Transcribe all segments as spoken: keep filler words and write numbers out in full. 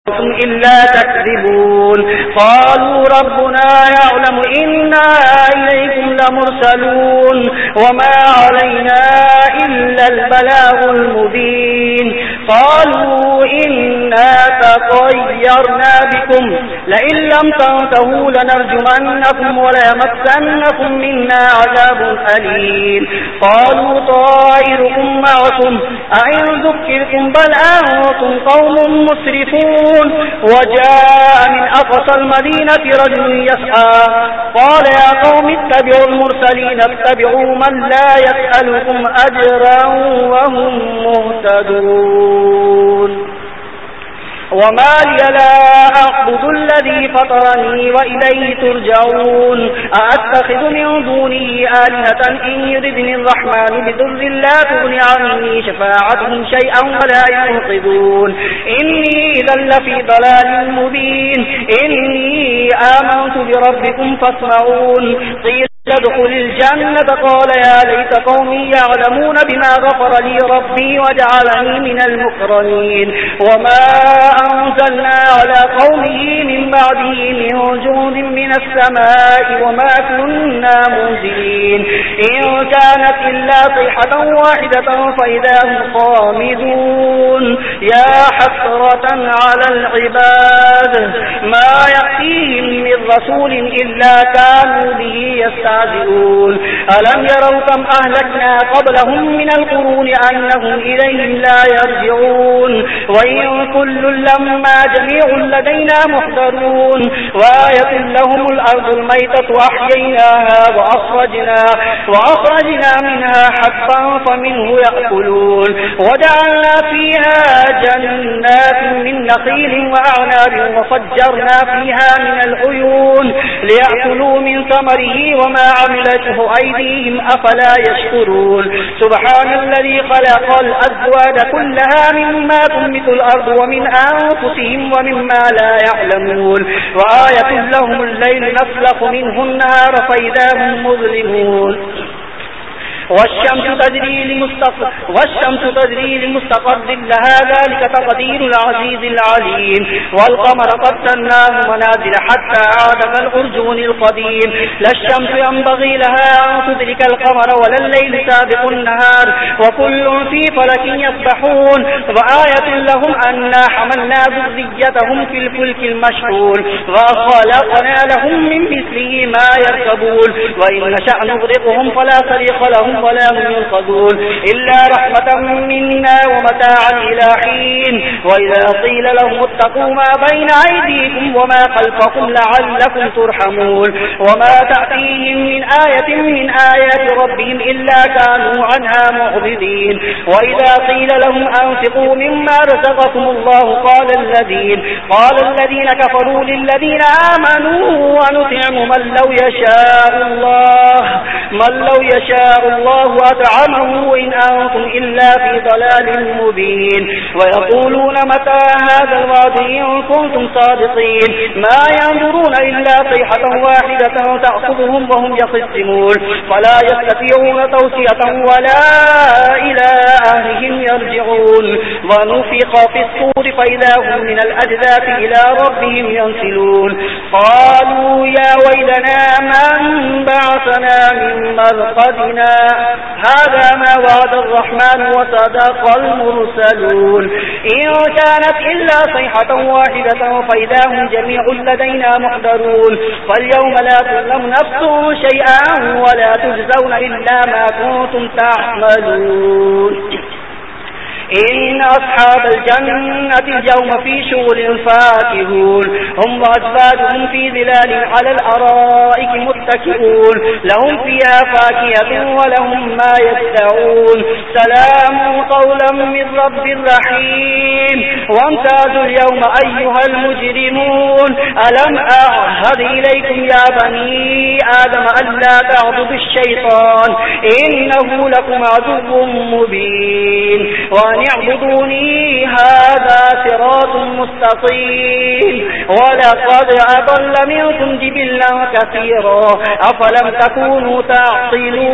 إلا تكذبون قالوا ربنا يعلم إنا إليكم لمرسلون وما علينا إلا البلاغ المبين قالوا إنا تطيرنا بكم لئن لم تنتهوا لنرجمنكم وليمسنكم منا عذاب أليم قالوا طائركم معكم أئن ذكركم بل أنتم قوم مسرفون وجاء من أقصى المدينة رجل يسعى قال يا قوم اتبعوا المرسلين اتبعوا من لا يسألكم أجرا وهم مهتدون وما لي لا أعبد الذي فطرني وإليه ترجعون أأتخذ من دونه آلهة إن يردني الرحمن بضر لا تغن عني شفاعتهم شيئا ولا ينقذون إني إذا لفي ضلال مبين إني آمنت بربكم فاسمعون قيل ادخل الجنة قال يا ليت قومي يعلمون بما غفر لي ربي وجعلني من المكرمين وما أنزلنا على قومه من بعده من جند من السماء وما كنا منزلين إن كانت إلا صيحة واحدة فإذا هم خامدون يا حسرة على العباد ما يأتيهم من رسول إلا كانوا به يستعجلون ألم يروا كم أهلكنا قبلهم من القرون أنهم إليهم لا يرجعون وإن كل لما جميع لدينا محضرون وآية لهم الأرض الميتة أحييناها وأخرجنا, وأخرجنا منها حبا فمنه يأكلون وجعلنا فيها جنات من نخيل وأعناب وفجرنا فيها من العيون ليأكلوا من ثمره وما عملته أيديهم أفلا يشكرون سبحان الذي خلق الأزواج كلها مما تنبت الأرض ومن أنفسهم ومما لا يعلمون وآية لهم الليل نسلخ منه النهار فإذا هم مظلمون والشمس تجري لمستقر والشمس تجري لمستقر لها ذلك تقدير العزيز العليم والقمر قدرناه منازل حتى عاد كالعرجون القديم لا الشمس ينبغي لها أن تدرك القمر ولا الليل سابق النهار وكل في فلك يسبحون وآية لهم أنا حملنا ذريتهم في الفلك المشحون وخلقنا لهم من مثله ما يركبون وإن نشأ نغرقهم فلا صريخ لهم ولا هم ينقذون إلا رحمة منا ومتاعا إلى حين وإذا قيل لهم اتقوا ما بين أيديكم وما خلفكم لعلكم ترحمون وما تأتيهم من آية من آيات ربهم إلا كانوا عنها معرضين وإذا قيل لهم أنفقوا مما رزقكم الله قال الذين قال الذين كفروا للذين آمنوا ونطعم من لو يشاء الله من لو يشاء الله أطعمه إن أنتم إلا في ضلال مبين ويقولون متى هذا الوعد إن كنتم صادقين ما ينظرون إلا صيحة واحدة تأخذهم وهم يخصمون فلا يستطيعون توصية ولا إلى أهلهم يرجعون ونفخ في الصور فإذا هم من الأجداث إلى ربهم ينسلون قالوا يا ويلنا من بعثنا من مرقدنا هذا ما وعد الرحمن وصدق المرسلون إن كانت إلا صيحة واحدة فإذا هم جميع لدينا محضرون فاليوم لا تظلم نفس شيئا ولا تجزون إلا ما كنتم تعملون إن أصحاب الجنة اليوم في شغل فاكهون هم وأزواجهم في ظلال على الأرائك متكئون لهم فيها فاكهة ولهم ما يدعون سلام قولا من رب رحيم وامتازوا اليوم أيها المجرمون ألم أعهد إليكم يا بني آدم ألا تعبدوا الشيطان إنه لكم عدو مبين وأن اعبدوني هذا صراط مستقيم ولقد أضل منكم جبلا كثيرا أفلم تكونوا تعقلون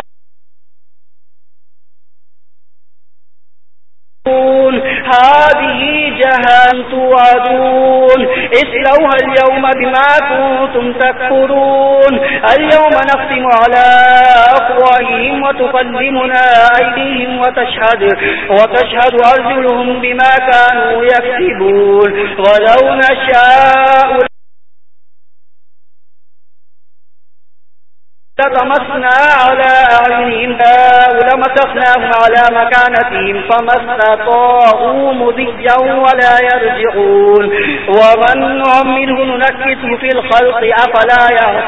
هذه جهنم توعدون اصلوها اليوم بما كنتم تكفرون اليوم نختم على أفواههم وتكلمنا أيديهم وتشهد وتشهد أرجلهم بما كانوا يكسبون ولو نشاء لطمسنا على أعينهم ولمسخناهم على مكانتهم فما استطاعوا مضيا ولا يرجعون ومن نعمره ننكسه في الخلق أفلا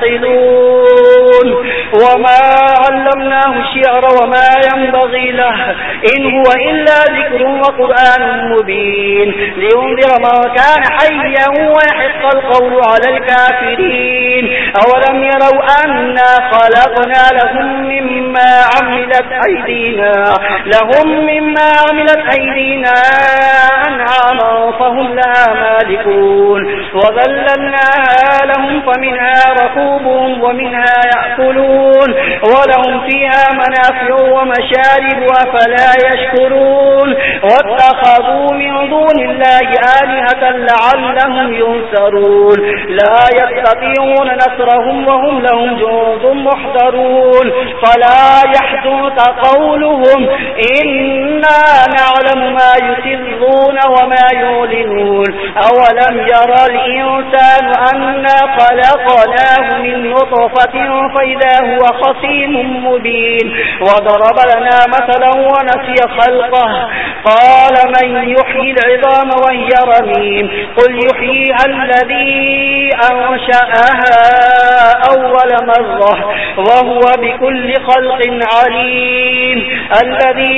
يعقلون وما علمناه الشعر وما ينبغي له إن هو إلا ذكر وقرآن مبين لينذر من كان حيا ويحق القول على الكافرين أولم يروا أنا خلقنا لهم مما عملت أيدينا لهم مما عملت أيدينا أنعاما فهم لها مالكون وذللناها لهم فمنها ركوبهم ومنها يأكلون ولهم فيها منافع ومشارب أفلا يشكرون واتخذوا من دون الله آلهة لعلهم ينصرون لا يستطيعون نصرهم وهم لهم جند محضرون فلا يحزنك قولهم إنا نعلم ما يسرون وما يعلنون أولم يرى الإنسان أنا خلقناه من نطفة فإذا هو خصيم مبين وضرب لنا مثلا ونسي خلقه قال من يحيي العظام وهي رميم قل يحييها الذي أنشأها أول مرة وهو بكل خلق عليم الذي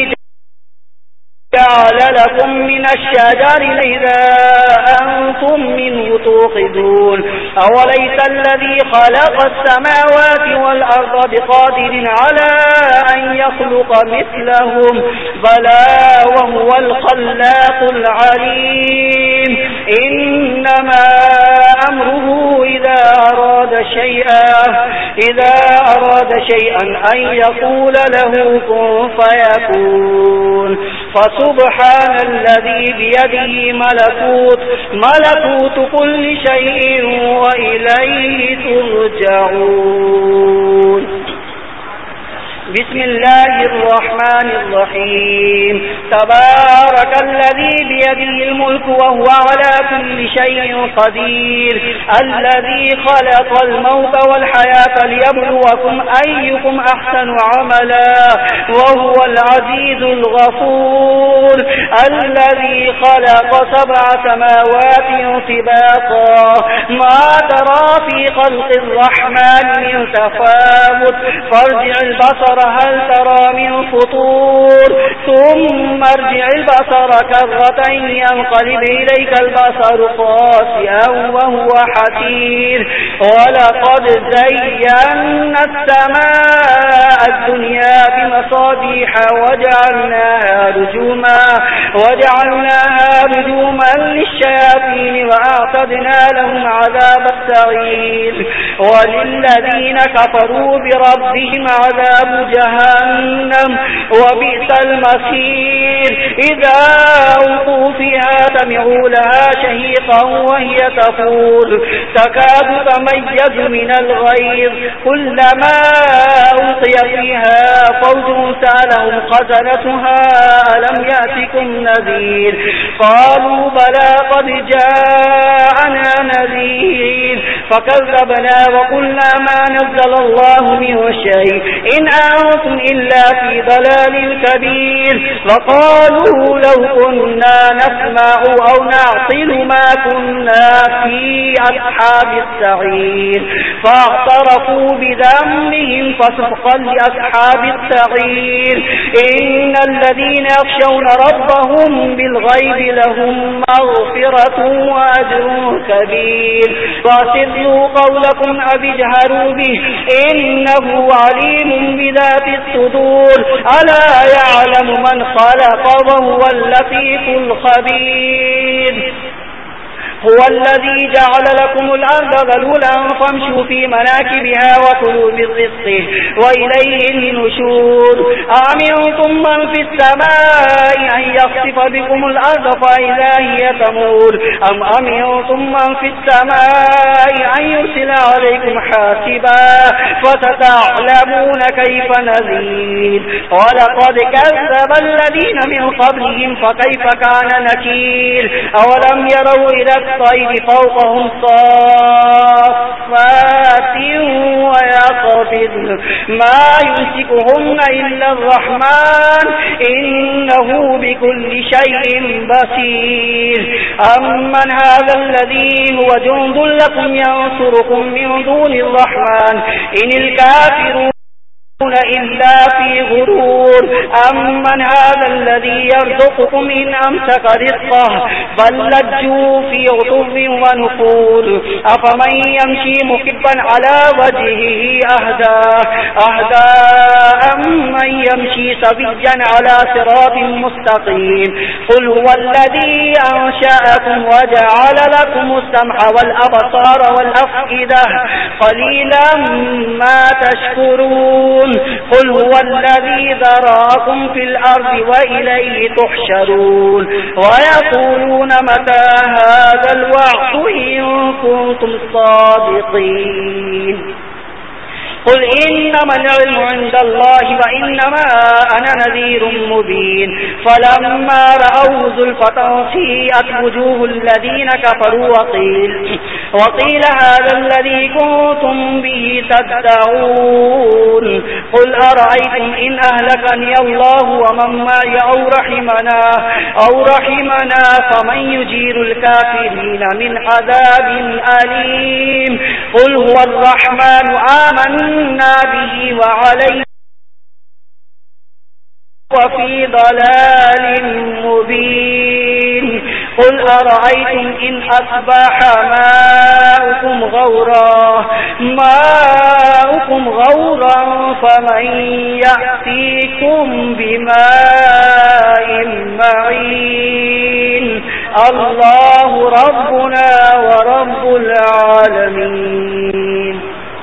جعل لكم من الشجر إذا أنتم منه توقدون أوليس الذي خلق السماوات والأرض بقادر على أن يخلق مثلهم بلى وهو الخلاق العليم إنما أمره إذا أراد شيئا إذا أراد شيئا أن يقول له كن فيكون فسبحان الذي بيده ملكوت ملكوت كل شيء وإليه ترجعون بسم الله الرحمن الرحيم تبارك الذي بيده الملك وهو على كل شيء قدير الذي خلق الموت والحياة ليبلوكم أيكم أحسن عملا وهو العزيز الغفور الذي خلق سبع سماوات طباقا ما ترى في خلق الرحمن من تفاوت فارجع البصر هل ترى من فطور ثم ارجع البصر كرتين ينقلب إليك البصر خاسئا وهو حسير ولقد زينا السماء الدنيا بمصابيح وجعلناها رجوما وجعلناها رجوما للشياطين وأعتدنا لهم عذاب السعير وللذين كفروا بربهم عذاب جهنم وبئس المصير إذا ألقوا فيها سمعوا لها شهيقا وهي تفور تكاد تميز من الغيظ كلما ألقي فيها فوج سألهم خزنتها ألم يأتكم نذير قالوا بلى قد جاءنا نذير فكذبنا وقلنا ما نزل الله من شيء إن أنتم إلا في ضلال كبير وقالوا لو كنا نسمع أو نعقل ما كنا في أصحاب السعير فاعترفوا بذنبهم فسحقا لأصحاب السعير إن الذين يخشون ربهم بالغيب لهم مغفرة وأجر كبير وأسروا قولكم أو اجهروا به إنه عليم بذات الصدور ألا يعلم من خلق وهو اللطيف الخبير هو الذي جعل لكم الأرض ذلولا فامشوا في مناكبها وكلوا من رزقه وإليه النشور أأمنتم من في السماء أن يخسف بكم الأرض فإذا هي تمور أم أمنتم من في السماء أن يرسل عليكم حاسبا فستعلمون كيف نذير ولقد كذب الذين من قبلهم فكيف كان نكير أولم يروا إلى الطير فوقهم صافات ويقبضن ما يمسكهن إلا الرحمن إنه بكل شيء بصير أمن هذا الذي هو جند لكم ينصركم من دون الرحمن إن الكافرون إلا في غرور أمن هذا الذي يرزقكم إن أمسك رزقه بل لجوا في عتو ونفور أفمن يمشي مكبا على وجهه أهدى أهدى أمن يمشي سويا على صراط مستقيم قل هو الذي أنشأكم وجعل لكم السمع والأبصار والأفئدة قليلا ما تشكرون قل هو الذي ذراكم في الأرض وإليه تحشرون ويقولون متى هذا الوعد إن كنتم صادقين قل إنما العلم عند الله وإنما أنا نذير مبين فلما رأوا زلفة سيئت وجوه الذين كفروا وقيل وقيل هذا الذي كنتم به تدعون قل أرأيتم إن أهلكني الله ومن معي أو رحمنا أو رحمنا فمن يجير الكافرين من عذاب أليم قل هو الرحمن آمنا به وعليه وفي ضلال مبين قل أرأيتم إن أصبح ماؤكم غورا ماؤكم غورا فمن يأتيكم بماء معين الله ربنا ورب العالمين.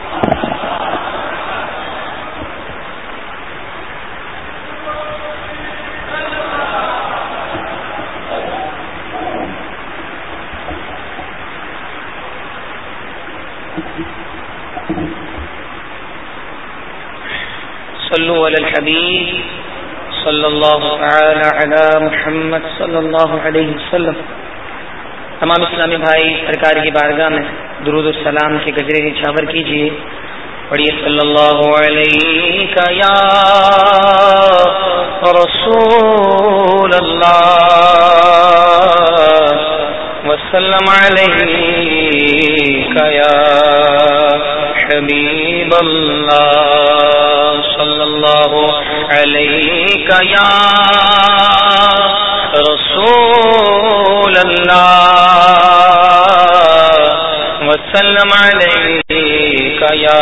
صلوا علی الحبیب صلی اللہ تعالی علی محمد صلی اللہ علیہ وسلم. تمام اسلامی بھائی سرکار کی بارگاہ میں درود و سلام کے گجرے نچھاور کیجیے. پڑھیے صلی اللہ علیہ یا رسول اللہ وسلم علیہ یا حبیب اللہ صلی اللہ علیہ یا رسول اللہ وسلم علیہ یا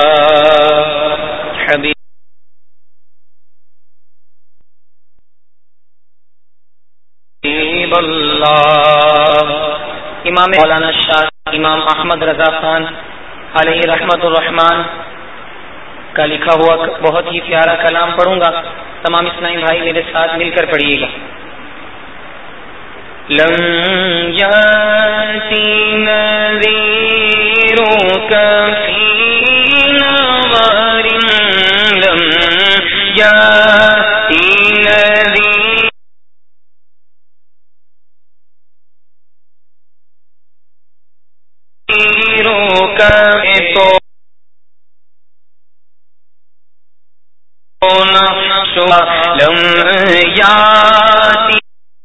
حبیب اللہ. امام مولانا شاہ امام احمد رضا خان علیہ رحمت الرحمان کا لکھا ہوا بہت ہی پیارا کلام پڑھوں گا. تمام اسلامی بھائی میرے ساتھ مل کر پڑھیے گا. لم یاتی نذیرک فی نظر لم یاتی نذیرک تو لم یاتی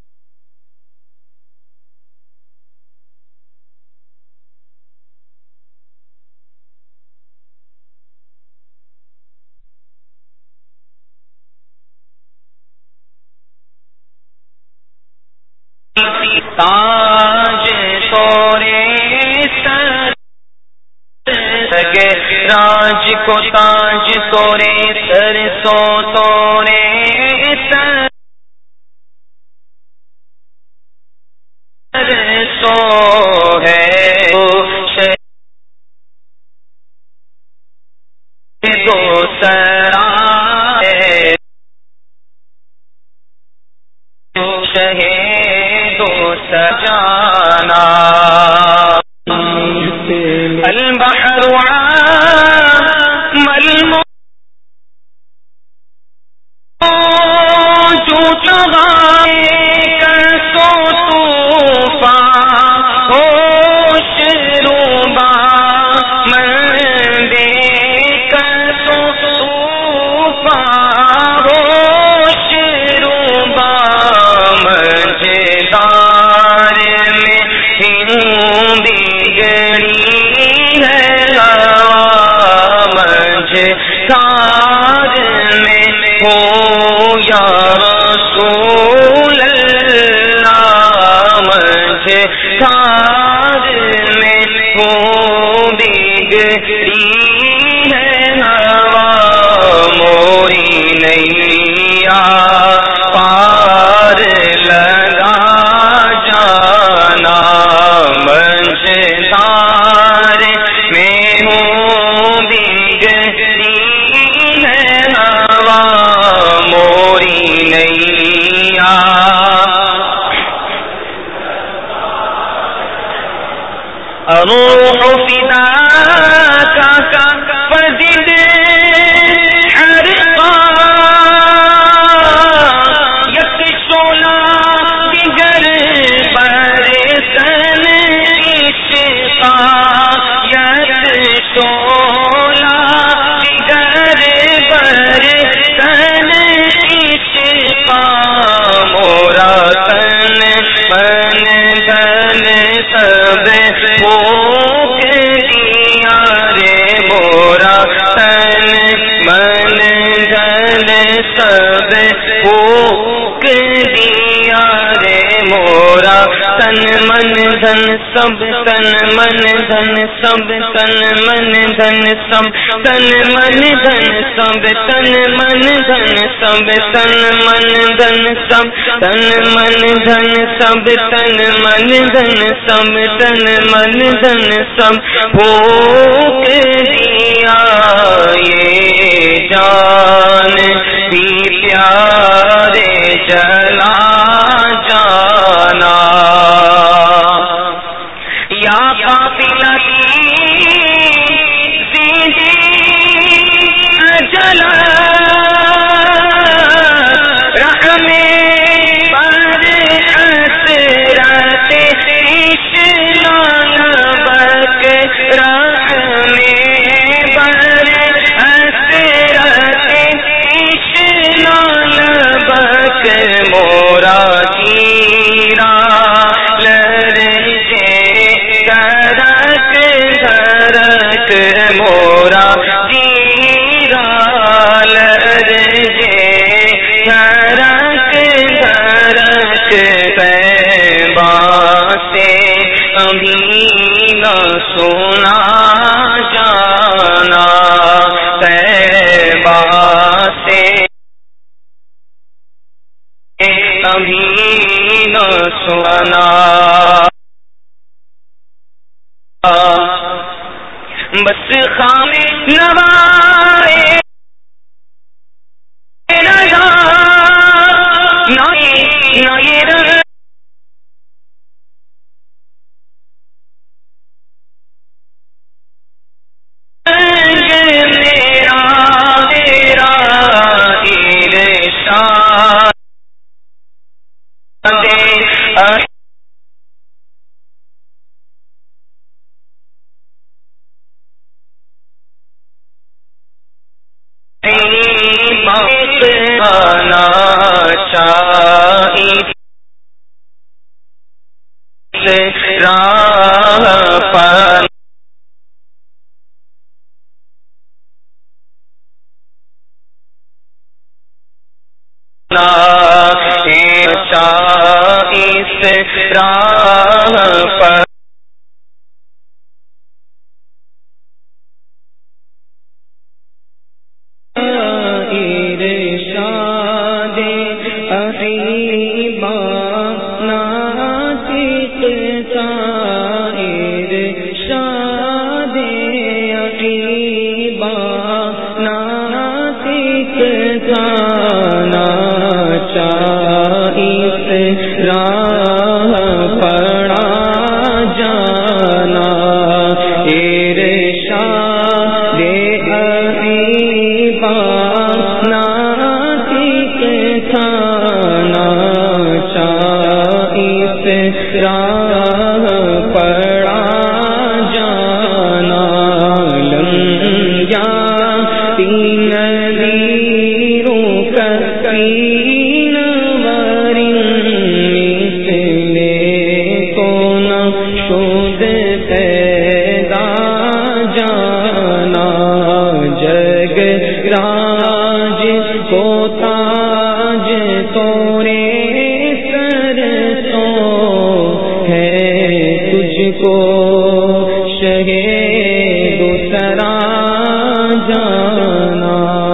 تاج سورے سر سگے راج کو تاج سورے سر سو سورے سر سو ہے البحر عام الموج طغى كسو طوفان ہوش روبا مندے کسو طوفان ہوش روبا مجدار میں ہوں بگڑی ہے ہوا مجدار میں ہو یا رسول اللہ مجدار میں ہو بگڑی ہے ہوا موری نیا پار لگا جانا مجدار میں ہو بگڑی ہے ہوا موری نیا روح فداک فزد حرقا یکشولا دیگر برسن عشقا یکشولا دیگر برسن عشقا مورا تن من دن سب پھونک دیا رے مورا تن من دن سب پھونک دیا رے مورا تن من دھن سب تن من دھن سب تن من دھن سب تن من دھن سب تن من دھن سب تن من دھن سب تن من دھن سب تن من دھن سب تن من دھن سب پھونک دیا یہ جان بھی پیارے چلا جانا یا قافلتی زیدی اجل رحم پر حسرت اشلال بک رحم پر حسرت اشلال بک مورا جیرا لرجے دھڑک دھڑک مورا جیرا لرجے دھڑک دھڑک طیبہ سے ابھی نہ سنا جانا طیبہ سے ابھی نہ سنا بس خام نوائے رضا نائے نائے رنگ میرا میرا ارشاد آنا چاہیے راہ پر چاہیے راہ پر راہ پڑا جانا ارشاد ابھی پانا کھانا چاہیے راہ پڑا جانا لمیا تین دیروں کتین واری مثلے کو نہ شد پیدا جانا جگ راج کو تاج تورے سر تو ہے تجھ کو شہے دوسرا جانا.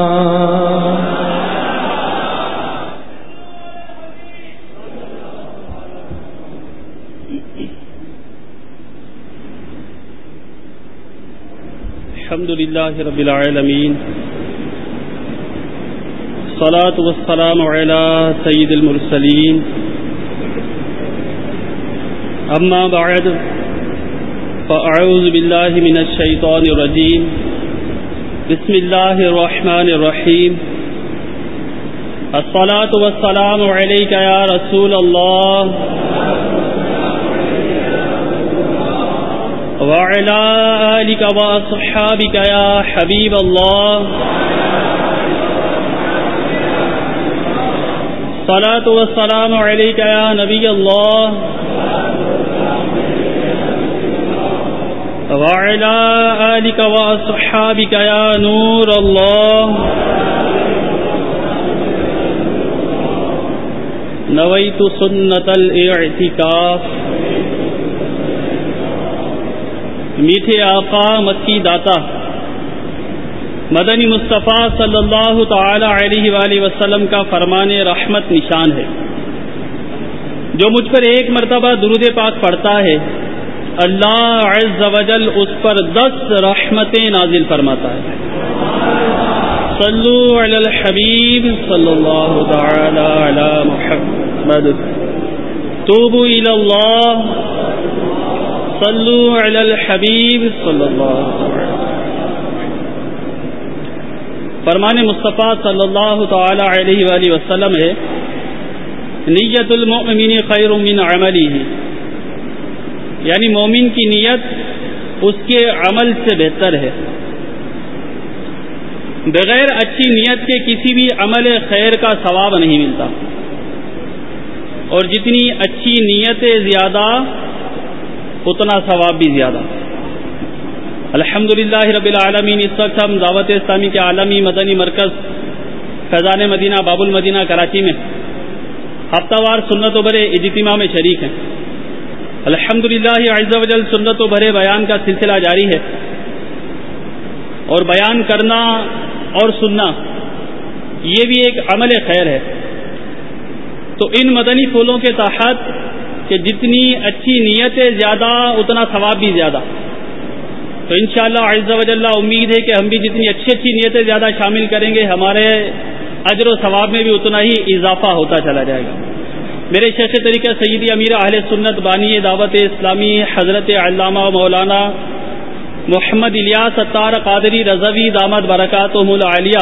الحمد للہ رب العالمین الصلاة والسلام علی سید المرسلین اما بعد فاعوذ باللہ من الشیطان الرجیم بسم اللہ الرحمن الرحیم الصلاة والسلام علیک یا رسول اللہ وعلى آلك وأصحابك يا حبيب الله الصلاة والسلام عليك يا نبي الله وعلى آلك وأصحابك يا نور الله نويت سنة الاعتكاف. میٹھے آقا مکی داتا مدنی مصطفیٰ صلی اللہ تعالی علیہ وآلہ وسلم کا فرمان رحمت نشان ہے. جو مجھ پر ایک مرتبہ درود پاک پڑھتا ہے اللہ عز و جل اس پر دس رحمتیں نازل فرماتا ہے. صلو علی الحبیب صلی اللہ تعالی علی محمد توبوا الی اللہ صلو علی الحبیب صلی اللہ علیہ وسلم. فرمان مصطفیٰ صلی اللہ تعالی علیہ وآلہ وسلم ہے نیت المؤمن خیر من عملہ، یعنی مومن کی نیت اس کے عمل سے بہتر ہے. بغیر اچھی نیت کے کسی بھی عمل خیر کا ثواب نہیں ملتا، اور جتنی اچھی نیتیں زیادہ اتنا ثواب بھی زیادہ. الحمدللہ رب العالمین. اس وقت ہم دعوت اسلامی کے عالمی مدنی مرکز فیضان مدینہ باب المدینہ کراچی میں ہفتہ وار سنت و بھرے اجتماع میں شریک ہیں. الحمدللہ عز و جل سنت و بھرے بیان کا سلسلہ جاری ہے، اور بیان کرنا اور سننا یہ بھی ایک عمل خیر ہے. تو ان مدنی پھولوں کے تحت کہ جتنی اچھی نیتیں زیادہ اتنا ثواب بھی زیادہ، تو انشاءاللہ عز و جل امید ہے کہ ہم بھی جتنی اچھی اچھی نیتیں زیادہ شامل کریں گے ہمارے اجر و ثواب میں بھی اتنا ہی اضافہ ہوتا چلا جائے گا. میرے شیخ طریقہ سیدی امیر اہل سنت بانی دعوت اسلامی حضرت علامہ مولانا محمد الیاس ستار قادری رضوی دامت برکاتہم العالیہ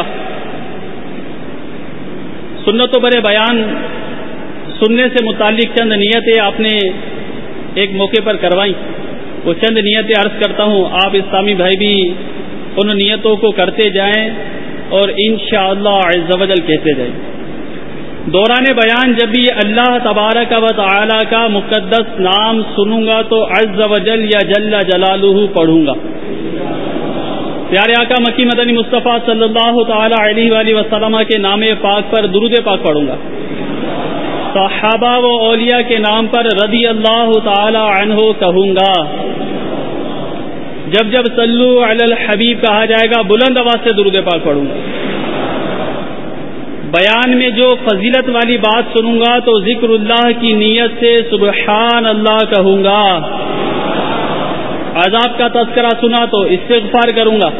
سنت و برے بیان سننے سے متعلق چند نیتیں آپ نے ایک موقع پر کروائیں. وہ چند نیتیں عرض کرتا ہوں، آپ اسلامی بھائی بھی ان نیتوں کو کرتے جائیں اور انشاءاللہ عز و جل کہتے جائیں. دوران بیان جب بھی اللہ تبارک و تعالی کا مقدس نام سنوں گا تو عز و جل یا جل جلالہ پڑھوں گا. پیارے آقا مکی مدنی مصطفیٰ صلی اللہ تعالی علیہ وآلہ وسلم کے نام پاک پر درود پاک پڑھوں گا. صحابہ و اولیاء کے نام پر رضی اللہ تعالی عنہ کہوں گا. جب جب صلو علی الحبیب کہا جائے گا بلند آواز سے درود پاک پڑھوں گا. بیان میں جو فضیلت والی بات سنوں گا تو ذکر اللہ کی نیت سے سبحان اللہ کہوں گا. عذاب کا تذکرہ سنا تو استغفار کروں گا.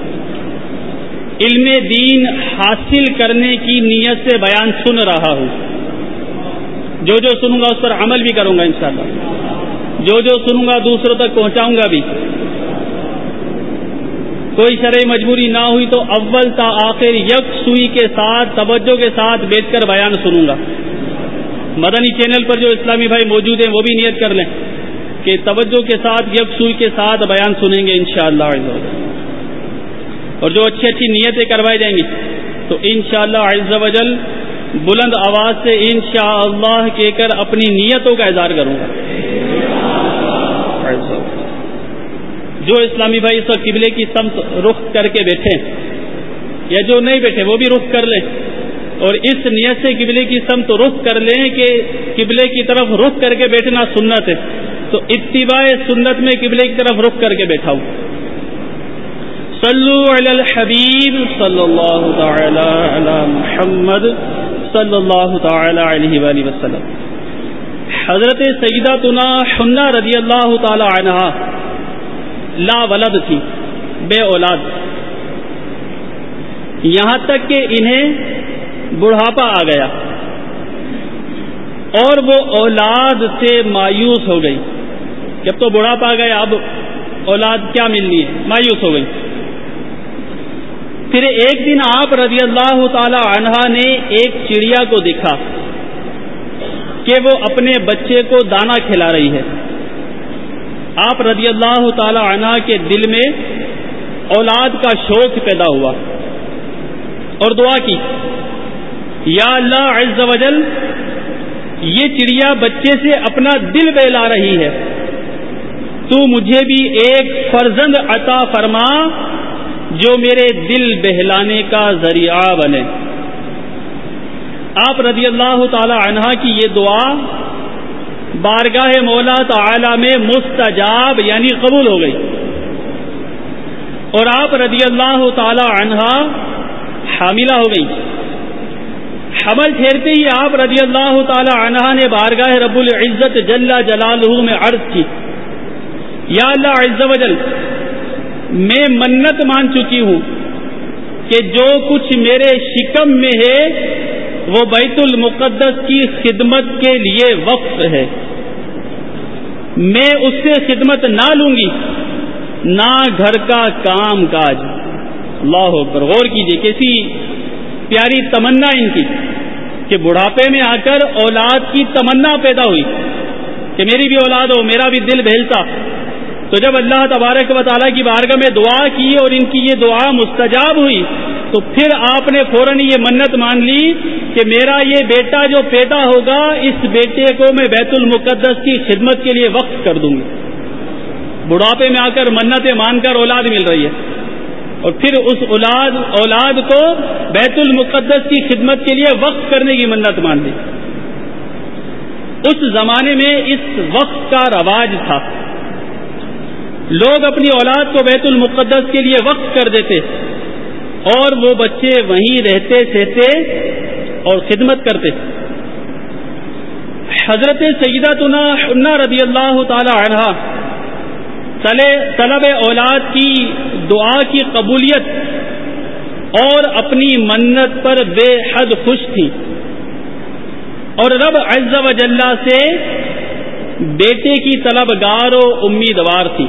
علم دین حاصل کرنے کی نیت سے بیان سن رہا ہوں. جو جو سنوں گا اس پر عمل بھی کروں گا انشاءاللہ. جو جو سنوں گا دوسروں تک پہنچاؤں گا بھی. کوئی شرعی مجبوری نہ ہوئی تو اول تا آخر یکسوئی کے ساتھ توجہ کے ساتھ بیٹھ کر بیان سنوں گا. مدنی چینل پر جو اسلامی بھائی موجود ہیں وہ بھی نیت کر لیں کہ توجہ کے ساتھ یکسوئی کے ساتھ بیان سنیں گے انشاءاللہ عز و جل. اور جو اچھی اچھی نیتیں کروائی جائیں گی تو انشاءاللہ عز و جل بلند آواز سے انشاءاللہ کہہ کر اپنی نیتوں کا اظہار کروں گا. جو اسلامی بھائی اس وقت قبلے کی سمت رخ کر کے بیٹھے یا جو نہیں بیٹھے وہ بھی رخ کر لیں اور اس نیت سے قبلے کی سمت رخ کر لیں کہ قبلے کی طرف رخ کر کے بیٹھنا سنت ہے تو اتباع سنت میں قبلے کی طرف رخ کر کے بیٹھا ہوں. صلو علی الحبیب صلی اللہ تعالی علی محمد صلی اللہ تعالی علیہ وآلہ وسلم. حضرت سیداتنا حنہ رضی اللہ تعالی عنہا لا ولد تھی، بے اولاد، یہاں تک کہ انہیں بڑھاپا آ گیا اور وہ اولاد سے مایوس ہو گئی. جب تو بڑھاپا آ گیا اب اولاد کیا ملنی ہے، مایوس ہو گئی. پھر ایک دن آپ رضی اللہ تعالی عنہا نے ایک چڑیا کو دیکھا کہ وہ اپنے بچے کو دانا کھلا رہی ہے. آپ رضی اللہ تعالی عنہ کے دل میں اولاد کا شوق پیدا ہوا اور دعا کی، یا اللہ عز و جل یہ چڑیا بچے سے اپنا دل بہلا رہی ہے، تو مجھے بھی ایک فرزند عطا فرما جو میرے دل بہلانے کا ذریعہ بنے. آپ رضی اللہ تعالی عنہ کی یہ دعا بارگاہ مولا تعالی میں مستجاب یعنی قبول ہو گئی اور آپ رضی اللہ تعالی عنہ حاملہ ہو گئی. حمل ٹھہرتے ہی آپ رضی اللہ تعالی عنہ نے بارگاہ رب العزت جل جلالہ میں عرض کی، یا اللہ عز و جل میں منت مان چکی ہوں کہ جو کچھ میرے شکم میں ہے وہ بیت المقدس کی خدمت کے لیے وقف ہے. میں اس سے خدمت نہ لوں گی نہ گھر کا کام کاج. اللہ اکبر، غور کیجئے کیسی پیاری تمنا ان کی کہ بڑھاپے میں آ کر اولاد کی تمنا پیدا ہوئی کہ میری بھی اولاد ہو، میرا بھی دل بہلتا. تو جب اللہ تبارک و تعالیٰ کی بارگاہ میں دعا کی اور ان کی یہ دعا مستجاب ہوئی تو پھر آپ نے فوراً یہ منت مان لی کہ میرا یہ بیٹا جو پیدا ہوگا اس بیٹے کو میں بیت المقدس کی خدمت کے لیے وقف کر دوں گی. بڑھاپے میں آ کر منتیں مان کر اولاد مل رہی ہے اور پھر اس اولاد اولاد کو بیت المقدس کی خدمت کے لیے وقف کرنے کی منت مان لی. اس زمانے میں اس وقت کا رواج تھا، لوگ اپنی اولاد کو بیت المقدس کے لیے وقف کر دیتے اور وہ بچے وہیں رہتے سہتے اور خدمت کرتے. حضرت سیداتنا حنہ رضی اللہ تعالی عنہا طلب اولاد کی دعا کی قبولیت اور اپنی منت پر بے حد خوش تھی اور رب عز و جل سے بیٹے کی طلبگار و امیدوار تھی.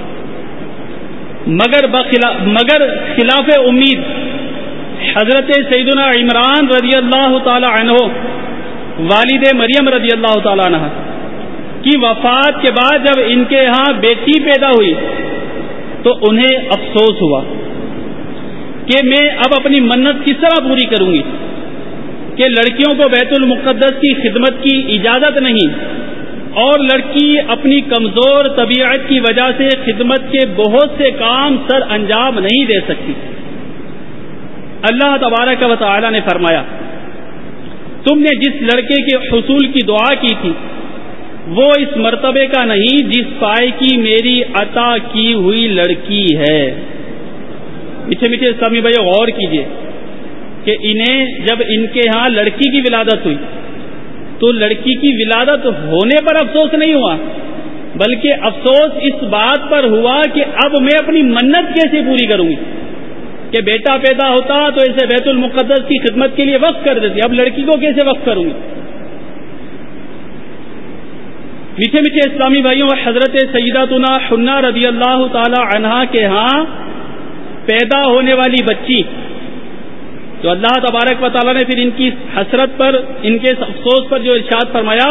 مگر بخلاف مگر خلاف امید حضرت سیدنا عمران رضی اللہ تعالی عنہ والد مریم رضی اللہ تعالی عنہ کی وفات کے بعد جب ان کے ہاں بیٹی پیدا ہوئی تو انہیں افسوس ہوا کہ میں اب اپنی منت کس طرح پوری کروں گی کہ لڑکیوں کو بیت المقدس کی خدمت کی اجازت نہیں اور لڑکی اپنی کمزور طبیعت کی وجہ سے خدمت کے بہت سے کام سر انجام نہیں دے سکتی. اللہ تبارک و تعالی نے فرمایا، تم نے جس لڑکے کے حصول کی دعا کی تھی وہ اس مرتبے کا نہیں جس پائے کی میری عطا کی ہوئی لڑکی ہے. میٹھے میٹھے اسلامی بھائی غور کیجئے کہ انہیں جب ان کے ہاں لڑکی کی ولادت ہوئی تو لڑکی کی ولادت ہونے پر افسوس نہیں ہوا بلکہ افسوس اس بات پر ہوا کہ اب میں اپنی منت کیسے پوری کروں گی کہ بیٹا پیدا ہوتا تو اسے بیت المقدس کی خدمت کے لیے وقف کر دیتی، اب لڑکی کو کیسے وقف کروں گی. میٹھے میٹھے اسلامی بھائیوں، حضرت سیداتنا حنہ رضی اللہ تعالی عنہا کے ہاں پیدا ہونے والی بچی، تو اللہ تبارک و تعالیٰ نے پھر ان کی حسرت پر، ان کے افسوس پر جو ارشاد فرمایا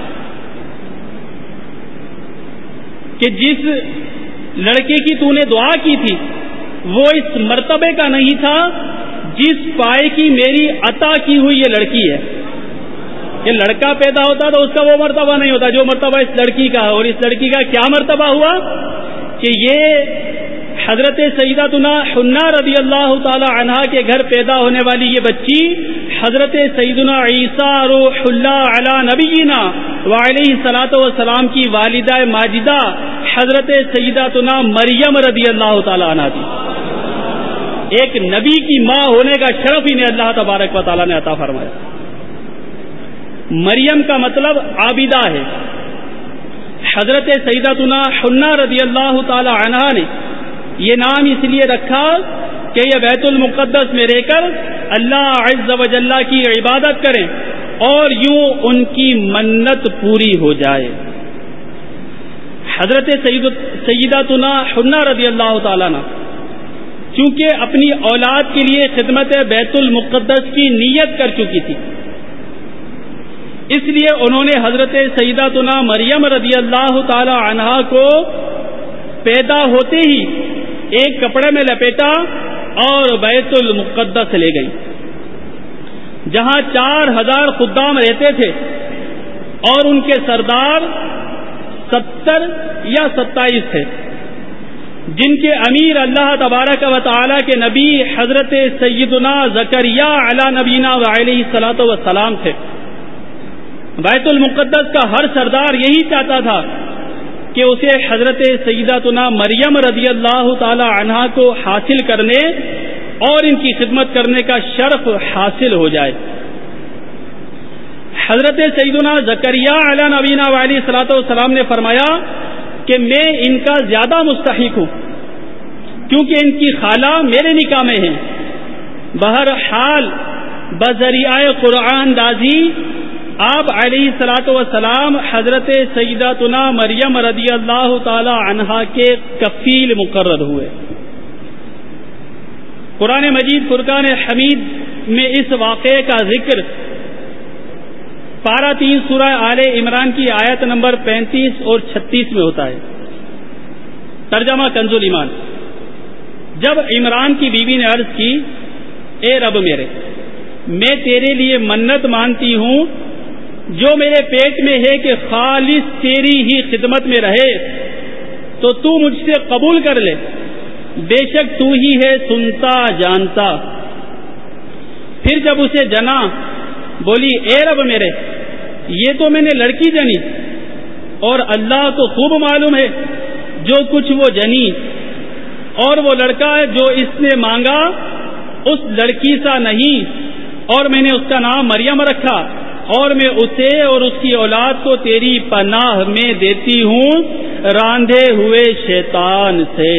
کہ جس لڑکے کی تو نے دعا کی تھی وہ اس مرتبے کا نہیں تھا جس پائے کی میری عطا کی ہوئی یہ لڑکی ہے. یہ لڑکا پیدا ہوتا تو اس کا وہ مرتبہ نہیں ہوتا جو مرتبہ اس لڑکی کا ہے. اور اس لڑکی کا کیا مرتبہ ہوا کہ یہ حضرت سیدتنا حنہ رضی اللہ تعالی عنہا کے گھر پیدا ہونے والی یہ بچی حضرت سیدنا عیسیٰ روح اللہ علی نبینا وعلیہ الصلوۃ والسلام کی والدہ ماجدہ حضرت سیدتنا مریم رضی اللہ تعالی عنہا تھی. ایک نبی کی ماں ہونے کا شرف انہیں اللہ تبارک و تعالی نے عطا فرمایا. مریم کا مطلب عابدہ ہے. حضرت سیدتنا حنہ رضی اللہ تعالی عنہا نے یہ نام اس لیے رکھا کہ یہ بیت المقدس میں رہ کر اللہ عز و جل کی عبادت کریں اور یوں ان کی منت پوری ہو جائے. حضرت سید سیدتنا حنہ رضی اللہ تعالیٰ عنہ چونکہ اپنی اولاد کے لیے خدمت بیت المقدس کی نیت کر چکی تھی، اس لیے انہوں نے حضرت سیدتنا مریم رضی اللہ تعالی عنہا کو پیدا ہوتے ہی ایک کپڑے میں لپیٹا اور بیت المقدس لے گئی، جہاں چار ہزار خدام رہتے تھے اور ان کے سردار ستر یا ستائیس تھے، جن کے امیر اللہ تبارک و تعالی کے نبی حضرت سیدنا زکریا علی نبینا وعلیہ الصلوۃ والسلام تھے. بیت المقدس کا ہر سردار یہی چاہتا تھا کہ اسے حضرت سیدتنا مریم رضی اللہ تعالی عنہا کو حاصل کرنے اور ان کی خدمت کرنے کا شرف حاصل ہو جائے. حضرت سیدنا زکریا علی نبینا وعلیہ الصلوۃ والسلام نے فرمایا کہ میں ان کا زیادہ مستحق ہوں کیونکہ ان کی خالہ میرے نکاح میں ہیں. بہرحال بذریعہ قرآن دازی آپ علیہ الصلوۃ والسلام حضرت سیدتنا مریم رضی اللہ تعالی عنہا کے کفیل مقرر ہوئے. قرآن مجید فرقان حمید میں اس واقعے کا ذکر پارہ تین سورہ آل عمران کی آیت نمبر پینتیس اور چھتیس میں ہوتا ہے. ترجمہ کنز الایمان. جب عمران کی بیوی نے عرض کی اے رب میرے، میں تیرے لیے منت مانتی ہوں جو میرے پیٹ میں ہے کہ خالص تیری ہی خدمت میں رہے، تو تو مجھ سے قبول کر لے، بے شک تو ہی ہے سنتا جانتا. پھر جب اسے جنا بولی اے رب میرے، یہ تو میں نے لڑکی جنی اور اللہ تو خوب معلوم ہے جو کچھ وہ جنی، اور وہ لڑکا ہے جو اس نے مانگا اس لڑکی سا نہیں، اور میں نے اس کا نام مریم رکھا، اور میں اسے اور اس کی اولاد کو تیری پناہ میں دیتی ہوں راندھے ہوئے شیطان سے.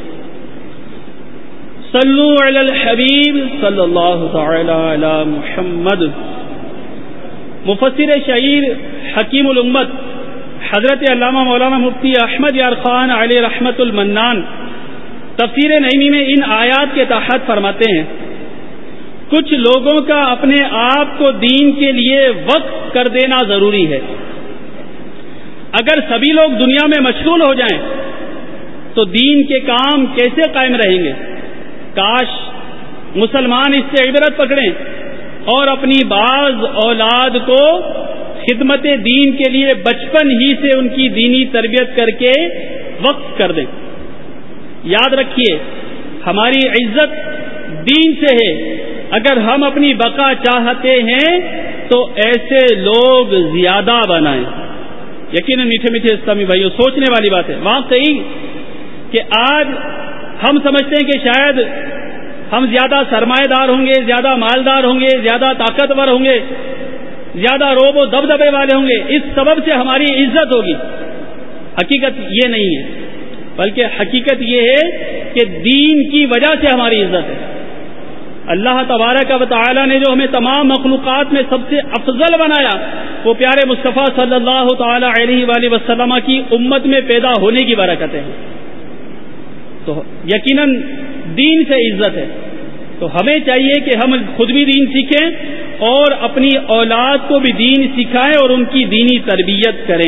صلو علی الحبیب صلی اللہ تعالی علی محمد. مفسر شعیر حکیم الامت حضرت علامہ مولانا مفتی احمد یار خان علیہ رحمت المنان تفسیر نعیمی میں ان آیات کے تحت فرماتے ہیں کچھ لوگوں کا اپنے آپ کو دین کے لیے وقف کر دینا ضروری ہے. اگر سبھی لوگ دنیا میں مشغول ہو جائیں تو دین کے کام کیسے قائم رہیں گے؟ کاش مسلمان اس سے عبرت پکڑیں اور اپنی بعض اولاد کو خدمت دین کے لیے بچپن ہی سے ان کی دینی تربیت کر کے وقف کر دیں. یاد رکھیے ہماری عزت دین سے ہے. اگر ہم اپنی بقا چاہتے ہیں تو ایسے لوگ زیادہ بنائیں. یقیناً میٹھے میٹھے اسلامی بھائیوں سوچنے والی بات ہے واقعی کہ آج ہم سمجھتے ہیں کہ شاید ہم زیادہ سرمایہ دار ہوں گے، زیادہ مالدار ہوں گے، زیادہ طاقتور ہوں گے، زیادہ روب و دبدبے والے ہوں گے، اس سبب سے ہماری عزت ہوگی. حقیقت یہ نہیں ہے، بلکہ حقیقت یہ ہے کہ دین کی وجہ سے ہماری عزت ہے. اللہ تبارک و تعالی نے جو ہمیں تمام مخلوقات میں سب سے افضل بنایا وہ پیارے مصطفیٰ صلی اللہ تعالی علیہ وآلہ وسلم کی امت میں پیدا ہونے کی برکتیں ہیں. تو یقیناً دین سے عزت ہے. تو ہمیں چاہیے کہ ہم خود بھی دین سیکھیں اور اپنی اولاد کو بھی دین سکھائیں اور ان کی دینی تربیت کریں.